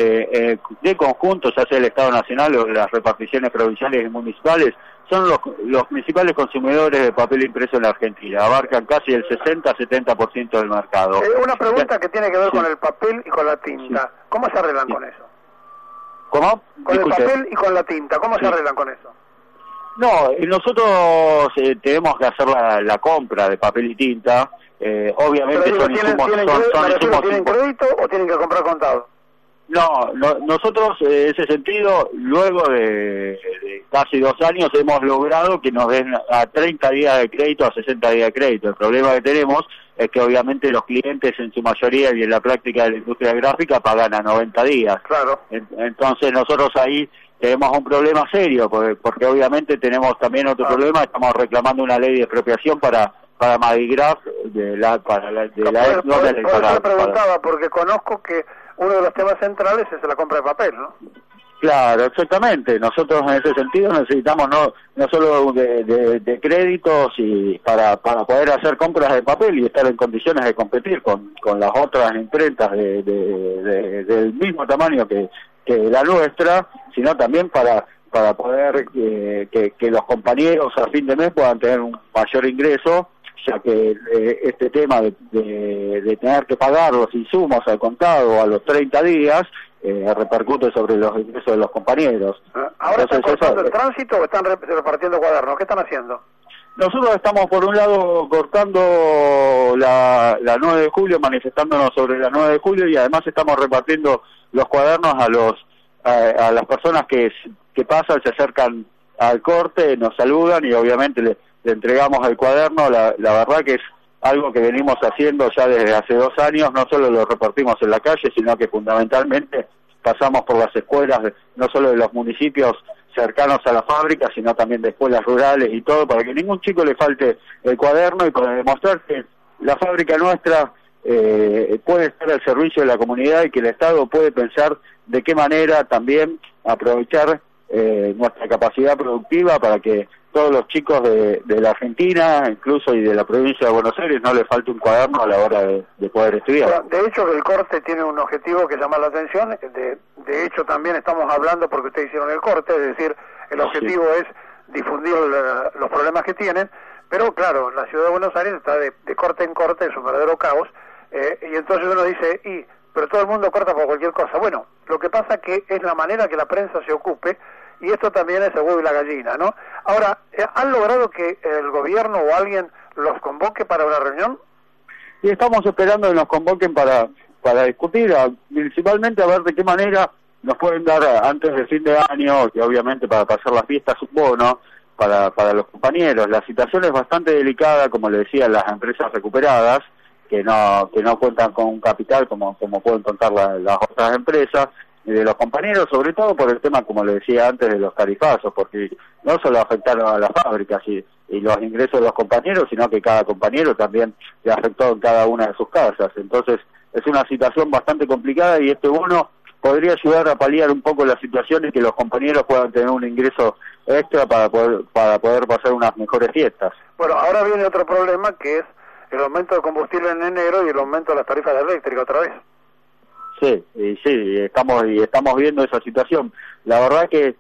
de conjunto, ya sea el Estado nacional o las reparticiones provinciales y municipales, son los principales consumidores de papel impreso en la Argentina, abarcan casi el 60-70% del mercado. Una pregunta que tiene que ver con el papel y con la tinta, ¿cómo se arreglan con eso? ¿Cómo? Con el papel y con la tinta, ¿cómo se arreglan con eso? No, nosotros tenemos que hacer la compra de papel y tinta, obviamente son insumos... ¿Tienen crédito o tienen que comprar contado? No, nosotros en ese sentido, luego de casi 2 años, hemos logrado que nos den a 30 días de crédito, a 60 días de crédito. El problema que tenemos es que obviamente los clientes en su mayoría y en la práctica de la industria gráfica pagan a 90 días. Claro. Entonces nosotros ahí tenemos un problema serio, porque obviamente tenemos también otro problema, estamos reclamando una ley de expropiación para Madigraf, preguntaba, porque conozco que uno de los temas centrales es la compra de papel, ¿no? Claro, exactamente. Nosotros en ese sentido necesitamos no solo de créditos y para poder hacer compras de papel y estar en condiciones de competir con las otras imprentas del mismo tamaño que la nuestra, sino también para poder que los compañeros a fin de mes puedan tener un mayor ingreso, ya que este tema de tener que pagar los insumos al contado a los 30 días repercute sobre los ingresos de los compañeros. ¿Ahora están cortando el tránsito o están repartiendo cuadernos? ¿Qué están haciendo? Nosotros estamos por un lado cortando la 9 de julio, manifestándonos sobre la 9 de julio, y además estamos repartiendo los cuadernos a las personas que pasan, se acercan al corte, nos saludan y obviamente le entregamos el cuaderno. La verdad que es algo que venimos haciendo ya desde hace 2 años, no solo lo repartimos en la calle, sino que fundamentalmente pasamos por las escuelas, no solo de los municipios cercanos a la fábrica, sino también de escuelas rurales y todo, para que ningún chico le falte el cuaderno y para demostrar que la fábrica nuestra puede estar al servicio de la comunidad y que el Estado puede pensar de qué manera también aprovechar nuestra capacidad productiva para que todos los chicos de la Argentina, incluso y de la provincia de Buenos Aires, no les falte un cuaderno a la hora de poder estudiar. Bueno, de hecho, el corte tiene un objetivo que llama la atención. De hecho, también estamos hablando porque ustedes hicieron el corte, es decir, el objetivo es difundir los problemas que tienen, pero claro, la ciudad de Buenos Aires está de corte en corte, es un verdadero caos, y entonces uno dice, pero todo el mundo corta por cualquier cosa. Bueno, lo que pasa que es la manera que la prensa se ocupe, y esto también es el huevo y la gallina, ¿no? Ahora, ¿han logrado que el gobierno o alguien los convoque para una reunión? Y estamos esperando que nos convoquen para discutir, principalmente a ver de qué manera nos pueden dar antes del fin de año, que obviamente para pasar las fiestas, un bono para los compañeros. La situación es bastante delicada, como le decía, las empresas recuperadas, que no cuentan con un capital como pueden contar las otras empresas, y de los compañeros, sobre todo por el tema, como le decía antes, de los tarifazos, porque no solo afectaron a las fábricas y los ingresos de los compañeros, sino que cada compañero también le afectó en cada una de sus casas. Entonces es una situación bastante complicada y este bono podría ayudar a paliar un poco la situación y que los compañeros puedan tener un ingreso extra para poder pasar unas mejores fiestas. Bueno, ahora viene otro problema, que es el aumento de combustible en enero y el aumento de las tarifas de eléctrica otra vez. Sí, estamos viendo esa situación. La verdad que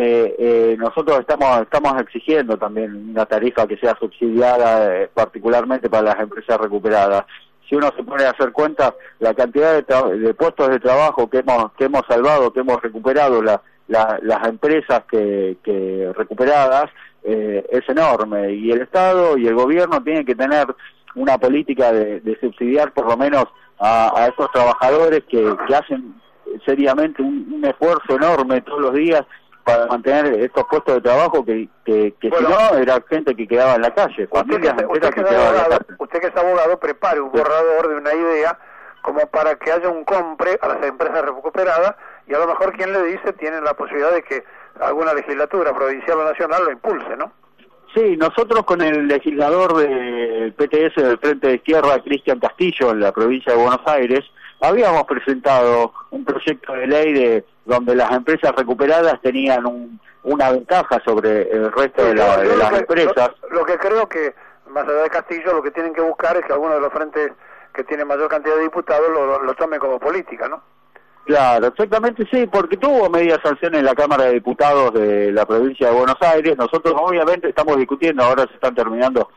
nosotros estamos exigiendo también una tarifa que sea subsidiada, particularmente para las empresas recuperadas. Si uno se pone a hacer cuenta, la cantidad de puestos de trabajo que hemos salvado, que hemos recuperado, las empresas que recuperadas, es enorme, y el Estado y el gobierno tienen que tener una política de subsidiar por lo menos a estos trabajadores que hacen seriamente un esfuerzo enorme todos los días para mantener estos puestos de trabajo que bueno, si no, era gente que quedaba en la calle, familias enteras que quedaban en la calle. Usted que es abogado, prepare un borrador de una idea como para que haya un compre a las empresas recuperadas, y a lo mejor quien le dice tiene la posibilidad de que alguna legislatura provincial o nacional lo impulse, ¿no? Sí, nosotros con el legislador del PTS del Frente de Izquierda, Cristian Castillo, en la provincia de Buenos Aires, habíamos presentado un proyecto de ley donde las empresas recuperadas tenían una ventaja sobre el resto de las empresas. Lo que creo que, más allá de Castillo, lo que tienen que buscar es que algunos de los frentes que tienen mayor cantidad de diputados lo tomen como política, ¿no? Claro, exactamente, sí, porque tuvo media sanción en la Cámara de Diputados de la provincia de Buenos Aires. Nosotros obviamente estamos discutiendo, ahora se están terminando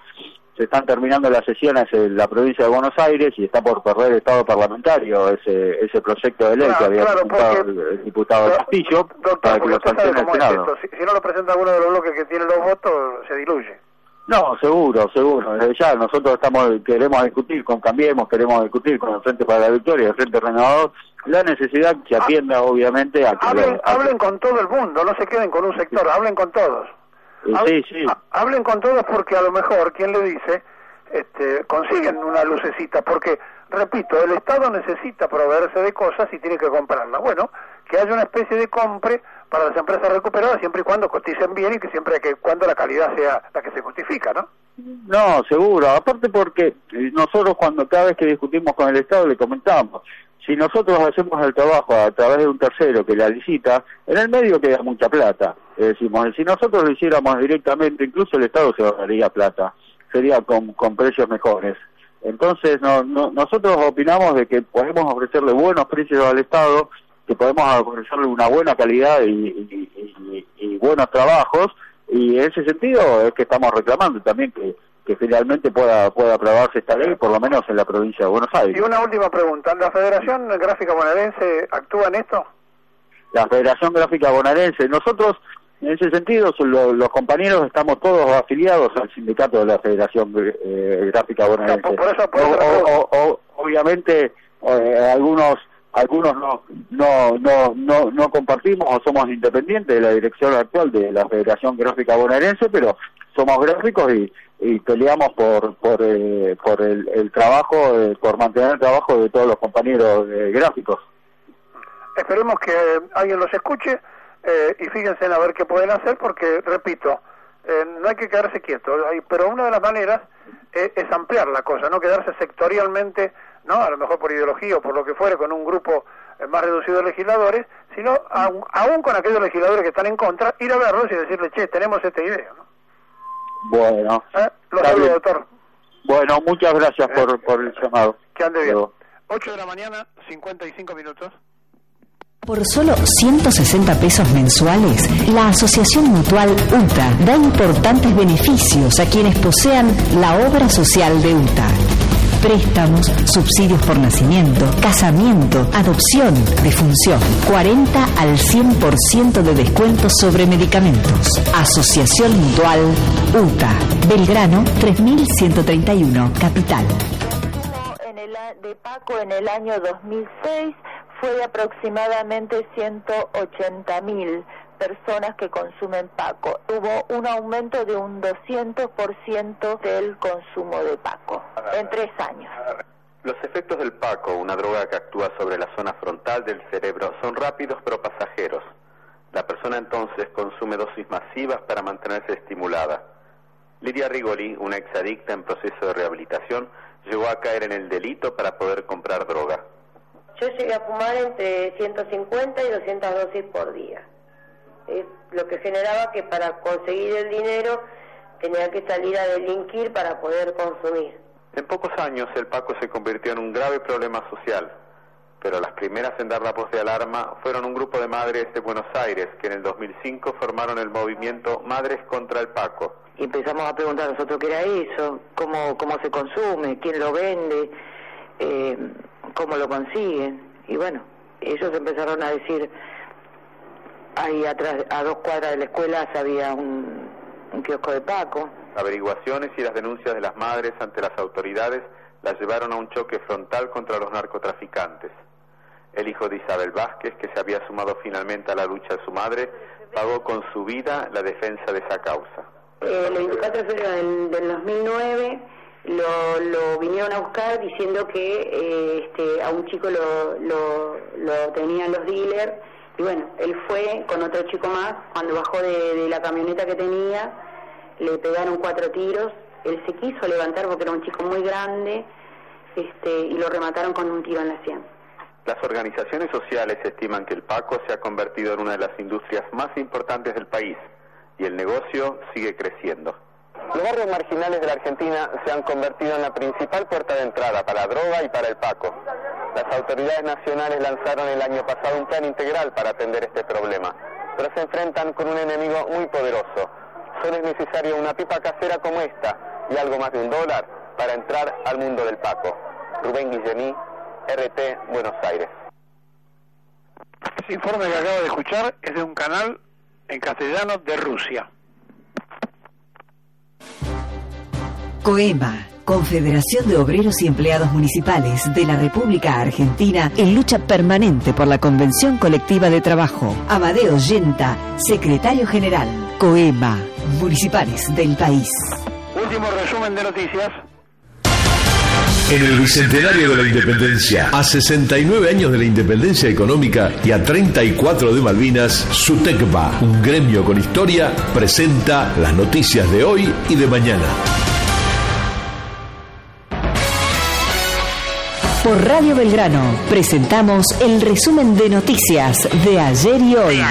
las sesiones en la provincia de Buenos Aires y está por perder estado parlamentario ese proyecto de ley que había presentado el diputado Castillo, para que lo sancione el Senado. Si no lo presenta alguno de los bloques que tiene los votos, se diluye. No, seguro. Desde ya nosotros queremos discutir con Cambiemos, queremos discutir con el Frente para la Victoria, el Frente Renovador, la necesidad que se atienda obviamente a que... Hablen con todo el mundo, no se queden con un sector, hablen con todos. Sí. Hablen con todos, porque a lo mejor, quien le dice, consiguen una lucecita, porque, repito, el Estado necesita proveerse de cosas y tiene que comprarlas. Bueno, que haya una especie de compre para las empresas recuperadas siempre y cuando coticen bien y que siempre cuando la calidad sea la que se justifica, ¿no? No, seguro, aparte porque nosotros cada vez que discutimos con el Estado le comentamos, si nosotros hacemos el trabajo a través de un tercero que la licita, en el medio queda mucha plata. Decimos, si nosotros lo hiciéramos directamente, incluso el Estado se ahorraría plata, sería con precios mejores. Entonces nosotros opinamos de que podemos ofrecerle buenos precios al Estado, que podemos ofrecerle una buena calidad y buenos trabajos, y en ese sentido es que estamos reclamando también que finalmente pueda aprobarse esta ley, por lo menos en la provincia de Buenos Aires. Y una última pregunta, ¿la Federación Gráfica Bonaerense actúa en esto? La Federación Gráfica Bonaerense, nosotros en ese sentido los compañeros estamos todos afiliados al sindicato de la Federación Gráfica Bonaerense. Obviamente algunos no compartimos o somos independientes de la dirección actual de la Federación Gráfica Bonaerense, pero somos gráficos y peleamos por el trabajo, por mantener el trabajo de todos los compañeros gráficos. Esperemos que alguien los escuche y fíjense en a ver qué pueden hacer, porque, repito, no hay que quedarse quietos, pero una de las maneras es ampliar la cosa, no quedarse sectorialmente, no, a lo mejor por ideología o por lo que fuere, con un grupo más reducido de legisladores, sino aún con aquellos legisladores que están en contra, ir a verlos y decirles, che, tenemos esta idea, ¿no? Bueno, lo saludo, doctor. Bueno, muchas gracias por el llamado. Que ande bien. 8 de la mañana, 55 minutos. Por solo 160 pesos mensuales, la Asociación Mutual UTA da importantes beneficios a quienes posean la obra social de UTA. Préstamos, subsidios por nacimiento, casamiento, adopción, defunción. 40 al 100% de descuento sobre medicamentos. Asociación Mutual UTA. Belgrano 3131, Capital. De Paco en el año 2006 fue de aproximadamente 180.000 personas que consumen Paco. Hubo un aumento de un 200% del consumo de Paco en 3 años. Los efectos del Paco, una droga que actúa sobre la zona frontal del cerebro, son rápidos pero pasajeros. La persona entonces consume dosis masivas para mantenerse estimulada. Lidia Rigoli, una exadicta en proceso de rehabilitación, llegó a caer en el delito para poder comprar droga. Yo llegué a fumar entre 150 y 200 dosis por día. Es lo que generaba que para conseguir el dinero tenía que salir a delinquir para poder consumir. En pocos años el Paco se convirtió en un grave problema social, pero las primeras en dar la voz de alarma fueron un grupo de madres de Buenos Aires que en el 2005 formaron el movimiento Madres contra el Paco. Y empezamos a preguntar a nosotros qué era eso, cómo se consume, quién lo vende, cómo lo consiguen. Y bueno, ellos empezaron a decir, ahí atrás, a 2 cuadras de la escuela había un kiosco de Paco. Averiguaciones y las denuncias de las madres ante las autoridades las llevaron a un choque frontal contra los narcotraficantes. El hijo de Isabel Vázquez, que se había sumado finalmente a la lucha de su madre, pagó con su vida la defensa de esa causa. El 24 de febrero del 2009 lo vinieron a buscar diciendo que a un chico lo tenían los dealers, y bueno, él fue con otro chico más. Cuando bajó de la camioneta que tenía, le pegaron 4 tiros. Él se quiso levantar porque era un chico muy grande, y lo remataron con un tiro en la sien. Las organizaciones sociales estiman que el Paco se ha convertido en una de las industrias más importantes del país y el negocio sigue creciendo. Los barrios marginales de la Argentina se han convertido en la principal puerta de entrada para la droga y para el Paco. Las autoridades nacionales lanzaron el año pasado un plan integral para atender este problema, pero se enfrentan con un enemigo muy poderoso. Solo es necesaria una pipa casera como esta y algo más de $1 para entrar al mundo del Paco. Rubén Guillemí, RT, Buenos Aires. Ese informe que acabo de escuchar es de un canal en castellano de Rusia. COEMA, Confederación de Obreros y Empleados Municipales de la República Argentina, en lucha permanente por la Convención Colectiva de Trabajo. Amadeo Yenta, Secretario General. COEMA, Municipales del país. Último resumen de noticias. En el Bicentenario de la Independencia, a 69 años de la independencia económica y a 34 de Malvinas, SUTECBA, un gremio con historia, presenta las noticias de hoy y de mañana. Por Radio Belgrano presentamos el resumen de noticias de ayer y hoy.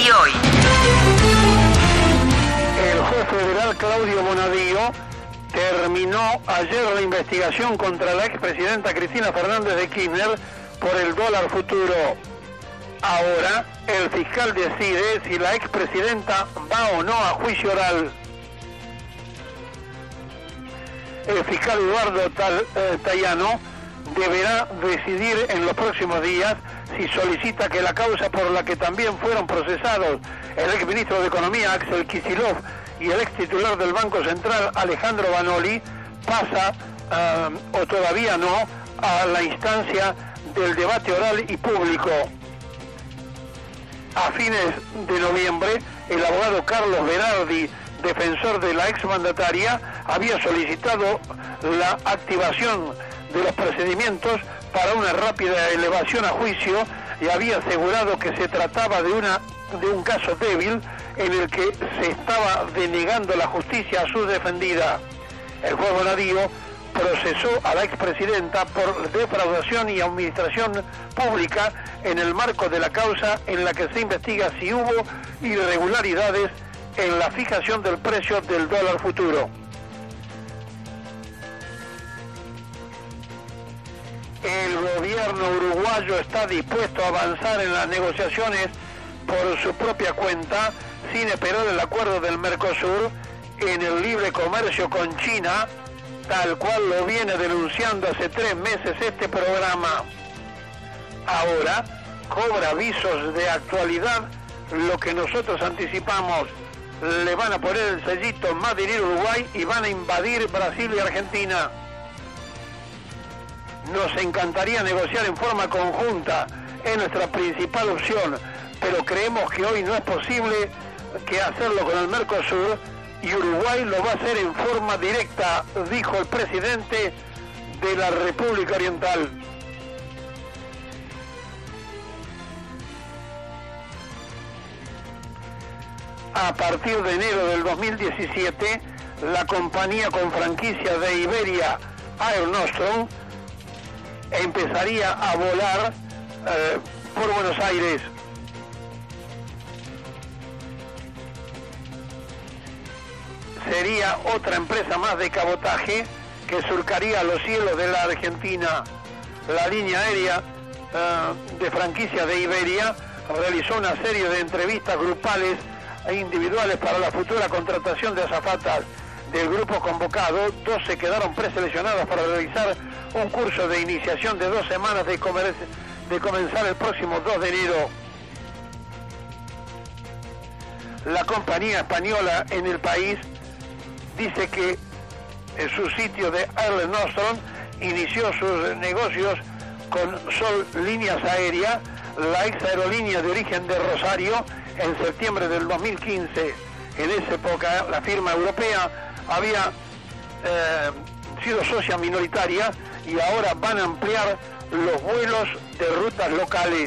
El juez federal Claudio Bonadío terminó ayer la investigación contra la expresidenta Cristina Fernández de Kirchner por el dólar futuro. Ahora el fiscal decide si la expresidenta va o no a juicio oral. El fiscal Eduardo Tayano deberá decidir en los próximos días si solicita que la causa por la que también fueron procesados el exministro de Economía Axel Kicillof y el ex titular del Banco Central Alejandro Banoli pasa o todavía no a la instancia del debate oral y público. A fines de noviembre, el abogado Carlos Berardi, defensor de la exmandataria, había solicitado la activación de los procedimientos para una rápida elevación a juicio y había asegurado que se trataba de un caso débil en el que se estaba denegando la justicia a su defendida. El juez Bonadío procesó a la expresidenta por defraudación y administración pública en el marco de la causa en la que se investiga si hubo irregularidades en la fijación del precio del dólar futuro. El gobierno uruguayo está dispuesto a avanzar en las negociaciones por su propia cuenta, sin esperar el acuerdo del Mercosur en el libre comercio con China, tal cual lo viene denunciando hace 3 meses este programa. Ahora cobra visos de actualidad lo que nosotros anticipamos. Le van a poner el sellito Made in Uruguay y van a invadir Brasil y Argentina. Nos encantaría negociar en forma conjunta, es nuestra principal opción, pero creemos que hoy no es posible que hacerlo con el Mercosur y Uruguay lo va a hacer en forma directa, dijo el presidente de la República Oriental. A partir de enero del 2017, la compañía con franquicia de Iberia, Air Nostrum, empezaría a volar por Buenos Aires. Sería otra empresa más de cabotaje que surcaría los cielos de la Argentina. La línea aérea de franquicia de Iberia realizó una serie de entrevistas grupales e individuales para la futura contratación de azafatas del grupo convocado. 12 quedaron preseleccionadas para realizar un curso de iniciación de 2 semanas de comenzar el próximo 2 de enero. La compañía española en el país dice que en su sitio de Air Nostrum inició sus negocios con Sol Líneas Aéreas, la ex aerolínea de origen de Rosario, en septiembre del 2015. En esa época la firma europea había sido socia minoritaria y ahora van a ampliar los vuelos de rutas locales.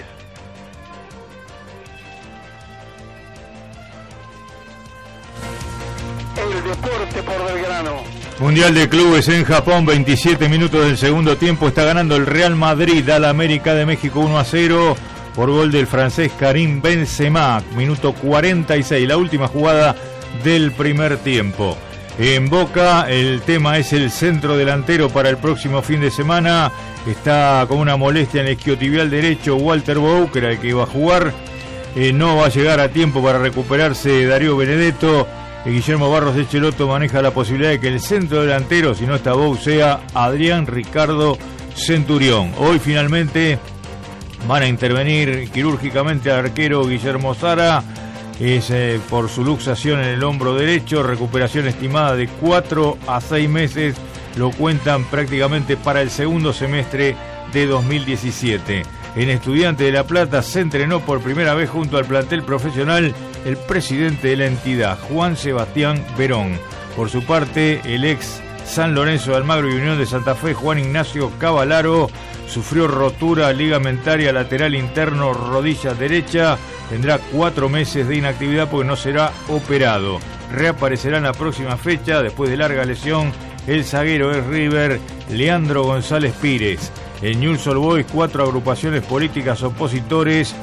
El deporte por Belgrano. Mundial de Clubes en Japón, 27 minutos del segundo tiempo, está ganando el Real Madrid al América de México 1-0 por gol del francés Karim Benzema, minuto 46, la última jugada del primer tiempo. En Boca el tema es el centro delantero para el próximo fin de semana, está con una molestia en el isquiotibial derecho Walter Bou, que era el que iba a jugar, no va a llegar a tiempo para recuperarse Darío Benedetto. Guillermo Barros de Cheloto maneja la posibilidad de que el centro delantero, si no está Bou, sea Adrián Ricardo Centurión. Hoy finalmente van a intervenir quirúrgicamente al arquero Guillermo Sara, es por su luxación en el hombro derecho, recuperación estimada de 4 a 6 meses, lo cuentan prácticamente para el segundo semestre de 2017. En Estudiantes de La Plata se entrenó por primera vez junto al plantel profesional el presidente de la entidad, Juan Sebastián Verón. Por su parte, el ex San Lorenzo de Almagro y Unión de Santa Fe, Juan Ignacio Cavallaro, sufrió rotura ligamentaria lateral interno, rodilla derecha, tendrá 4 meses de inactividad porque no será operado. Reaparecerá en la próxima fecha, después de larga lesión, el zaguero es River, Leandro González Pires. En Newell's Old Boys, 4 agrupaciones políticas opositoras,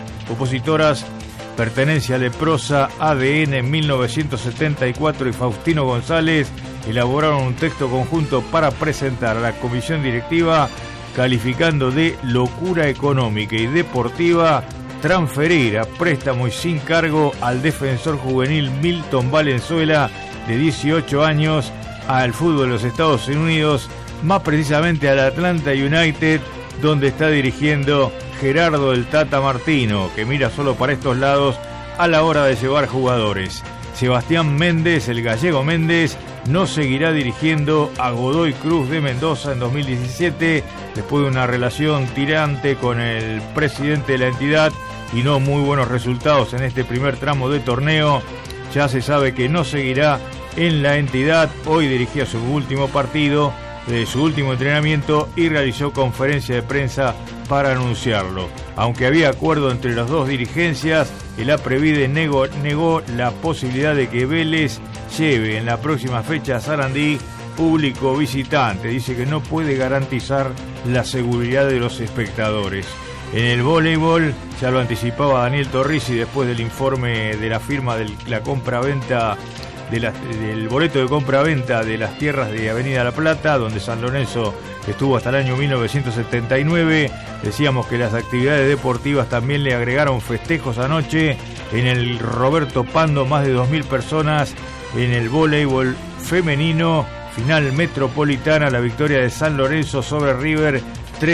Pertenencia Leprosa, ADN 1974 y Faustino González, elaboraron un texto conjunto para presentar a la comisión directiva, calificando de locura económica y deportiva transferir a préstamo y sin cargo al defensor juvenil Milton Valenzuela, de 18 años, al fútbol de los Estados Unidos, más precisamente al Atlanta United, donde está dirigiendo Gerardo el Tata Martino, que mira solo para estos lados a la hora de llevar jugadores. Sebastián Méndez, el gallego Méndez, no seguirá dirigiendo a Godoy Cruz de Mendoza en 2017, después de una relación tirante con el presidente de la entidad y no muy buenos resultados en este primer tramo de torneo. Ya se sabe que no seguirá en la entidad. Hoy dirigía su último partido de su último entrenamiento y realizó conferencia de prensa para anunciarlo. Aunque había acuerdo entre las dos dirigencias, el APREVIDE negó la posibilidad de que Vélez lleve en la próxima fecha a Sarandí público visitante. Dice que no puede garantizar la seguridad de los espectadores. En el voleibol, ya lo anticipaba Daniel Torrisi después del informe de la firma de la compra-venta del boleto de compra-venta de las tierras de Avenida La Plata, donde San Lorenzo estuvo hasta el año 1979. Decíamos que las actividades deportivas también le agregaron festejos anoche. En el Roberto Pando, más de 2.000 personas. En el voleibol femenino, final metropolitana, la victoria de San Lorenzo sobre River,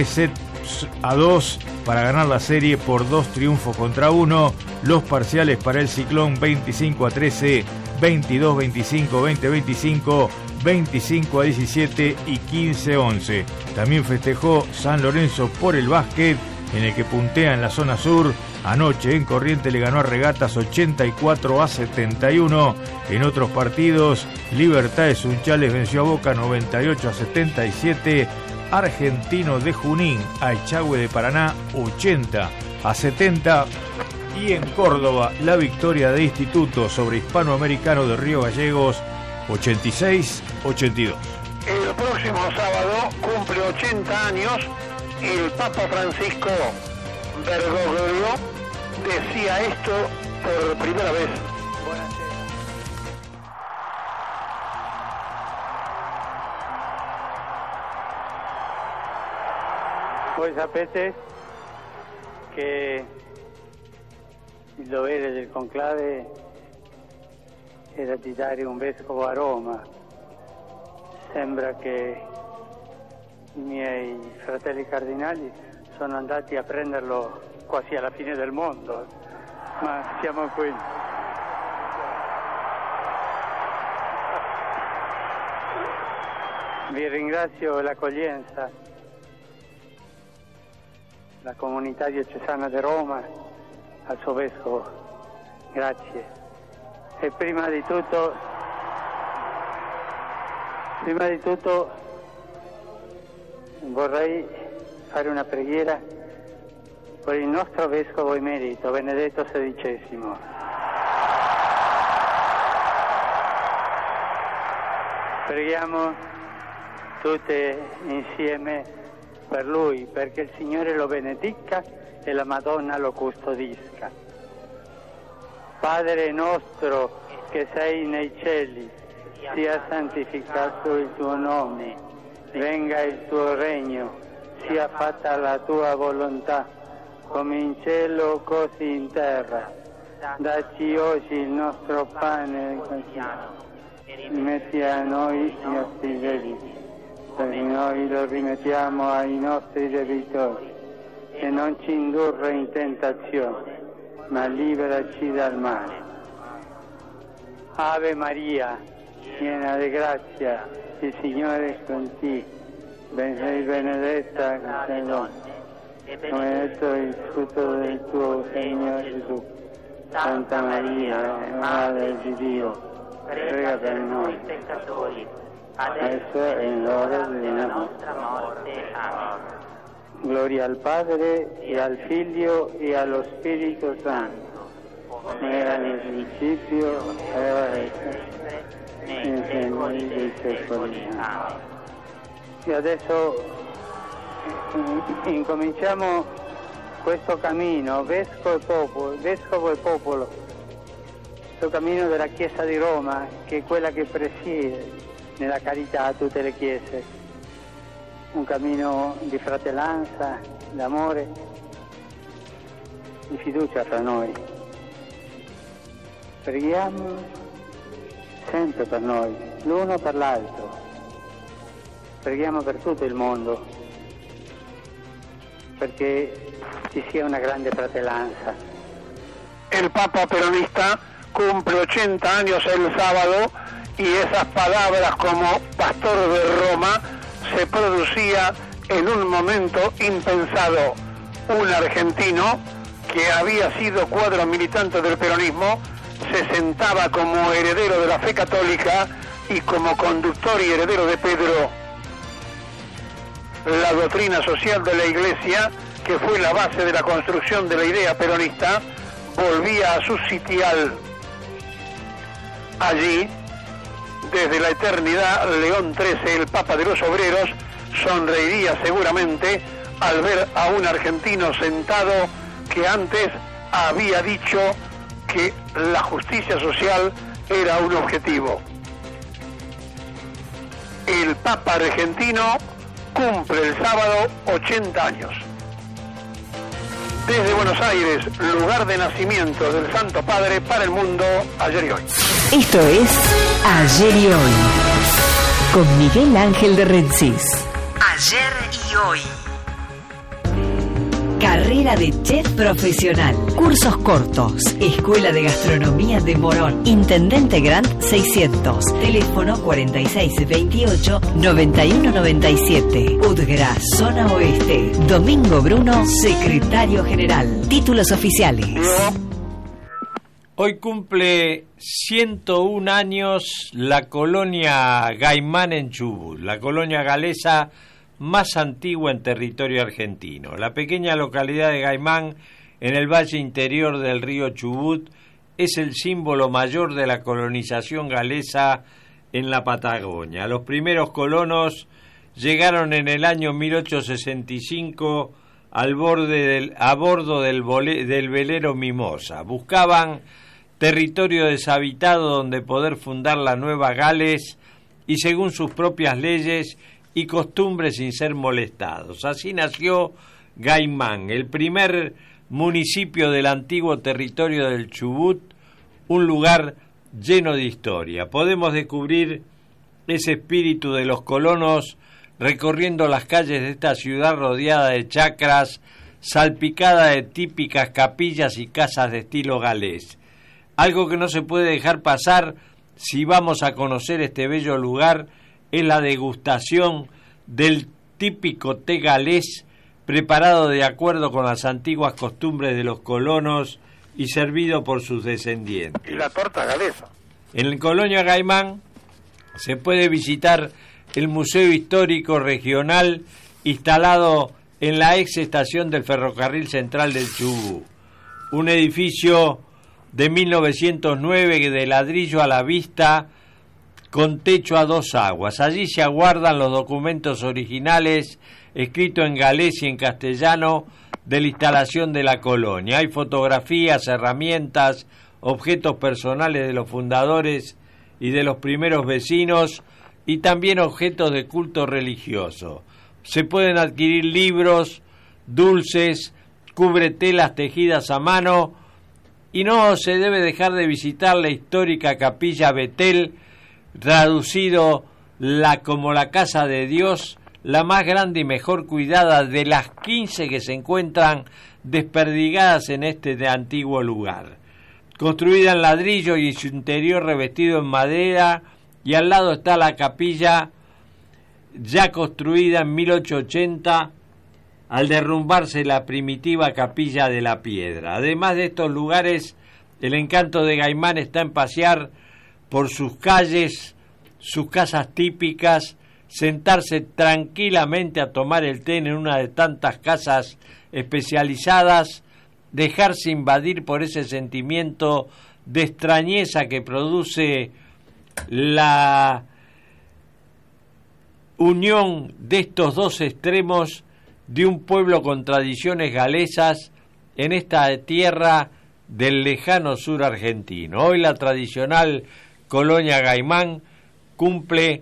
3-2 para ganar la serie por 2 triunfos contra 1. Los parciales para el Ciclón: 25-13, 22-25, 20-25, 25-17 y 15-11. También festejó San Lorenzo por el básquet, en el que puntea en la zona sur. Anoche en Corrientes le ganó a Regatas 84-71. En otros partidos, Libertad de Sunchales venció a Boca 98-77. Argentino de Junín a Echagüe de Paraná 80-70. Y en Córdoba, la victoria de Instituto sobre Hispanoamericano de Río Gallegos 86-82. El próximo sábado cumple 80 años el Papa Francisco. Bergoglio decía esto por primera vez. Voi sapete che il dovere del conclave era di dare un vescovo a Roma. Sembra che i miei fratelli cardinali sono andati a prenderlo quasi alla fine del mondo, ma siamo qui. Vi ringrazio l'accoglienza, la comunità diocesana di Roma, al suo vescovo, grazie. E prima di tutto vorrei fare una preghiera per il nostro vescovo emerito, Benedetto XVI. Preghiamo tutte insieme per lui, perché il Signore lo benedica e la Madonna lo custodisca. Padre nostro che sei nei cieli, sia santificato il tuo nome, venga il tuo regno, sia fatta la tua volontà, come in cielo così in terra. Dacci oggi il nostro pane quotidiano, rimetti a noi i nostri debiti, perché noi lo rimettiamo ai nostri debitori, e non ci indurre in tentazione, ma liberaci dal male. Ave Maria, piena di grazia, il Signore è con te, sei benedetta tra le donne, benedetto il frutto del tuo seno, Gesù. Santa Maria, Madre di Dio, prega per noi peccatori, adesso e l'ora della nostra morte. Amen. Gloria al Padre, e al Figlio, e allo Spirito Santo, come era nel principio, e ora e sempre, nei secoli dei secoli. Amen. E adesso incominciamo questo cammino, vescovo e popolo, questo cammino della Chiesa di Roma, che è quella che presiede nella carità a tutte le chiese. Un cammino di fratellanza, d'amore, di fiducia fra noi. Preghiamo sempre per noi, l'uno per l'altro. Preghiamo per tutto il mondo, perché ci sia una grande fratellanza. El Papa peronista cumple 80 años el sábado y esas palabras como pastor de Roma se producía en un momento impensado. Un argentino que había sido cuadro militante del peronismo se sentaba como heredero de la fe católica y como conductor y heredero de Pedro. La doctrina social de la Iglesia, que fue la base de la construcción de la idea peronista, volvía a su sitial. Allí, desde la eternidad, León XIII, el Papa de los Obreros, sonreiría seguramente al ver a un argentino sentado que antes había dicho que la justicia social era un objetivo. El Papa argentino cumple el sábado 80 años. Desde Buenos Aires, lugar de nacimiento del Santo Padre para el mundo, ayer y hoy. Esto es Ayer y Hoy, con Miguel Ángel de Rensis. Ayer y Hoy. Carrera de chef profesional. Cursos cortos. Escuela de Gastronomía de Morón. Intendente Grant 600. Teléfono 4628-9197. Udgra, Zona Oeste. Domingo Bruno, Secretario General. Títulos oficiales. Hoy cumple 101 años la colonia Gaimán en Chubut, la colonia galesa más antigua en territorio argentino. La pequeña localidad de Gaimán, en el valle interior del río Chubut, es el símbolo mayor de la colonización galesa en la Patagonia. Los primeros colonos llegaron en el año 1865 a bordo del velero Mimosa. Buscaban territorio deshabitado donde poder fundar la Nueva Gales y, según sus propias leyes, y costumbres sin ser molestados. Así nació Gaimán, el primer municipio del antiguo territorio del Chubut, un lugar lleno de historia. Podemos descubrir ese espíritu de los colonos recorriendo las calles de esta ciudad rodeada de chacras, salpicada de típicas capillas y casas de estilo galés. Algo que no se puede dejar pasar si vamos a conocer este bello lugar es la degustación del típico té galés preparado de acuerdo con las antiguas costumbres de los colonos y servido por sus descendientes. Y la torta galesa. En el Colonia Gaimán se puede visitar el Museo Histórico Regional instalado en la ex estación del Ferrocarril Central del Chubut, un edificio de 1909 de ladrillo a la vista con techo a dos aguas. Allí se aguardan los documentos originales escritos en galés y en castellano de la instalación de la colonia. Hay fotografías, herramientas, objetos personales de los fundadores y de los primeros vecinos y también objetos de culto religioso. Se pueden adquirir libros, dulces, cubretelas tejidas a mano y no se debe dejar de visitar la histórica Capilla Betel, traducido como la Casa de Dios, la más grande y mejor cuidada de las 15 que se encuentran desperdigadas en este antiguo lugar. Construida en ladrillo y su interior revestido en madera, y al lado está la capilla ya construida en 1880 al derrumbarse la primitiva capilla de la piedra. Además de estos lugares, el encanto de Gaimán está en pasear por sus calles, sus casas típicas, sentarse tranquilamente a tomar el té en una de tantas casas especializadas, dejarse invadir por ese sentimiento de extrañeza que produce la unión de estos dos extremos de un pueblo con tradiciones galesas en esta tierra del lejano sur argentino. Hoy la tradicional Colonia Gaimán cumple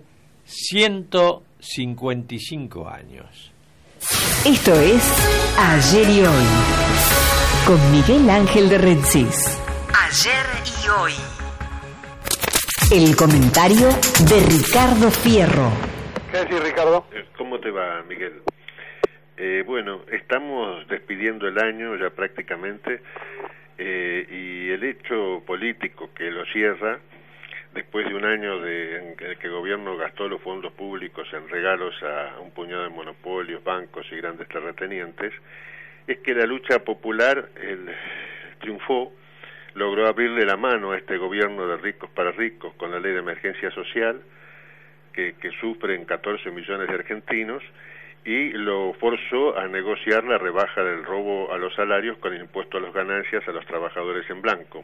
155 años. Esto es Ayer y Hoy, con Miguel Ángel de Rensis. Ayer y Hoy. El comentario de Ricardo Fierro. ¿Qué decís, Ricardo? ¿Cómo te va, Miguel? Bueno, estamos despidiendo el año ya prácticamente, y el hecho político que lo cierra, después de un año en el que el gobierno gastó los fondos públicos en regalos a un puñado de monopolios, bancos y grandes terratenientes, es que la lucha popular triunfó, logró abrirle la mano a este gobierno de ricos para ricos con la ley de emergencia social que sufren 14 millones de argentinos, y lo forzó a negociar la rebaja del robo a los salarios con el impuesto a las ganancias a los trabajadores en blanco.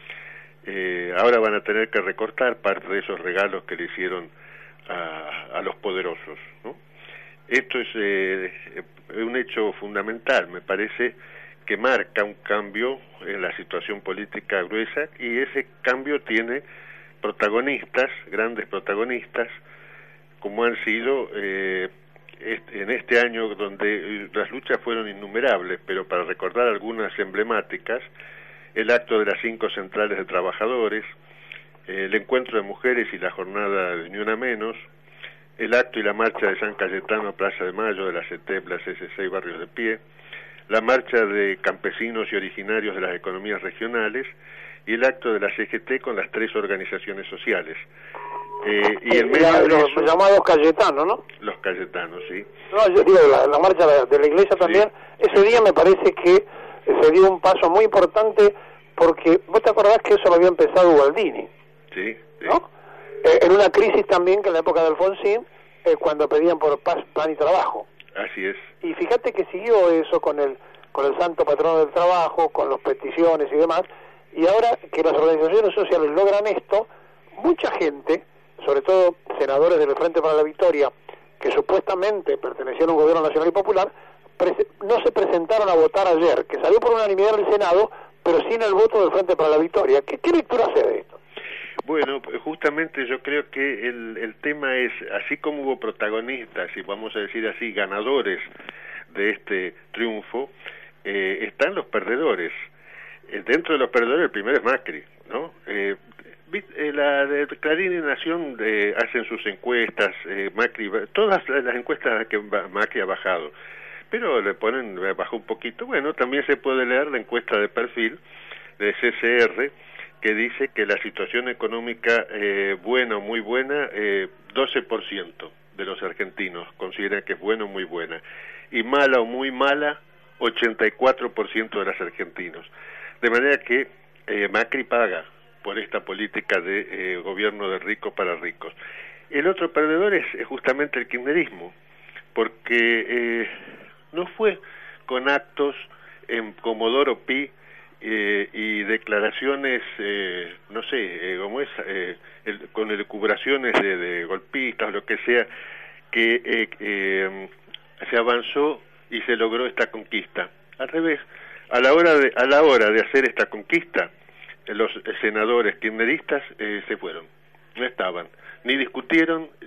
Ahora van a tener que recortar parte de esos regalos que le hicieron a los poderosos, ¿no? Esto es un hecho fundamental, me parece, que marca un cambio en la situación política gruesa, y ese cambio tiene protagonistas, grandes protagonistas, como han sido en este año, donde las luchas fueron innumerables, pero para recordar algunas emblemáticas: el acto de las 5 centrales de trabajadores, el encuentro de mujeres y la jornada de Ni Una Menos, el acto y la marcha de San Cayetano a Plaza de Mayo de la CETEP, la CCC y Barrios de Pie, la marcha de campesinos y originarios de las economías regionales, y el acto de la CGT con las 3 organizaciones sociales. Y en medio de los eso, llamados Cayetanos, ¿no? Los Cayetanos, sí. No, yo digo, la marcha de la iglesia también, sí. Ese día me parece que se dio un paso muy importante, porque vos te acordás que eso lo había empezado Gualdini, sí, sí. ¿no? En una crisis también que en la época de Alfonsín, cuando pedían por paz, pan y trabajo. Así es. Y fíjate que siguió eso con el santo patrono del trabajo, con las peticiones y demás, y ahora que las organizaciones sociales logran esto, mucha gente, sobre todo senadores del Frente para la Victoria, que supuestamente pertenecían a un gobierno nacional y popular, no se presentaron a votar ayer, que salió por unanimidad en el Senado, pero sin el voto del Frente para la Victoria. ¿Qué lectura hace de esto? Bueno, justamente yo creo que el tema es, así como hubo protagonistas, y vamos a decir así, ganadores de este triunfo, están los perdedores. Dentro de los perdedores el primero es Macri, ¿no? La de Clarín y Nación hacen sus encuestas, Macri, todas las encuestas que Macri ha bajado, pero le ponen, bajó un poquito. Bueno, también se puede leer la encuesta de perfil de CCR, que dice que la situación económica buena o muy buena, 12% de los argentinos consideran que es buena o muy buena, y mala o muy mala, 84% de los argentinos. De manera que Macri paga por esta política de gobierno de ricos para ricos. El otro perdedor es justamente el kirchnerismo, porque no fue con actos en Comodoro Pi y declaraciones, no sé, como es, con elucubraciones de golpistas, lo que sea, que se avanzó y se logró esta conquista. Al revés, a la hora de hacer esta conquista, los senadores kirchneristas se fueron, no estaban, ni discutieron,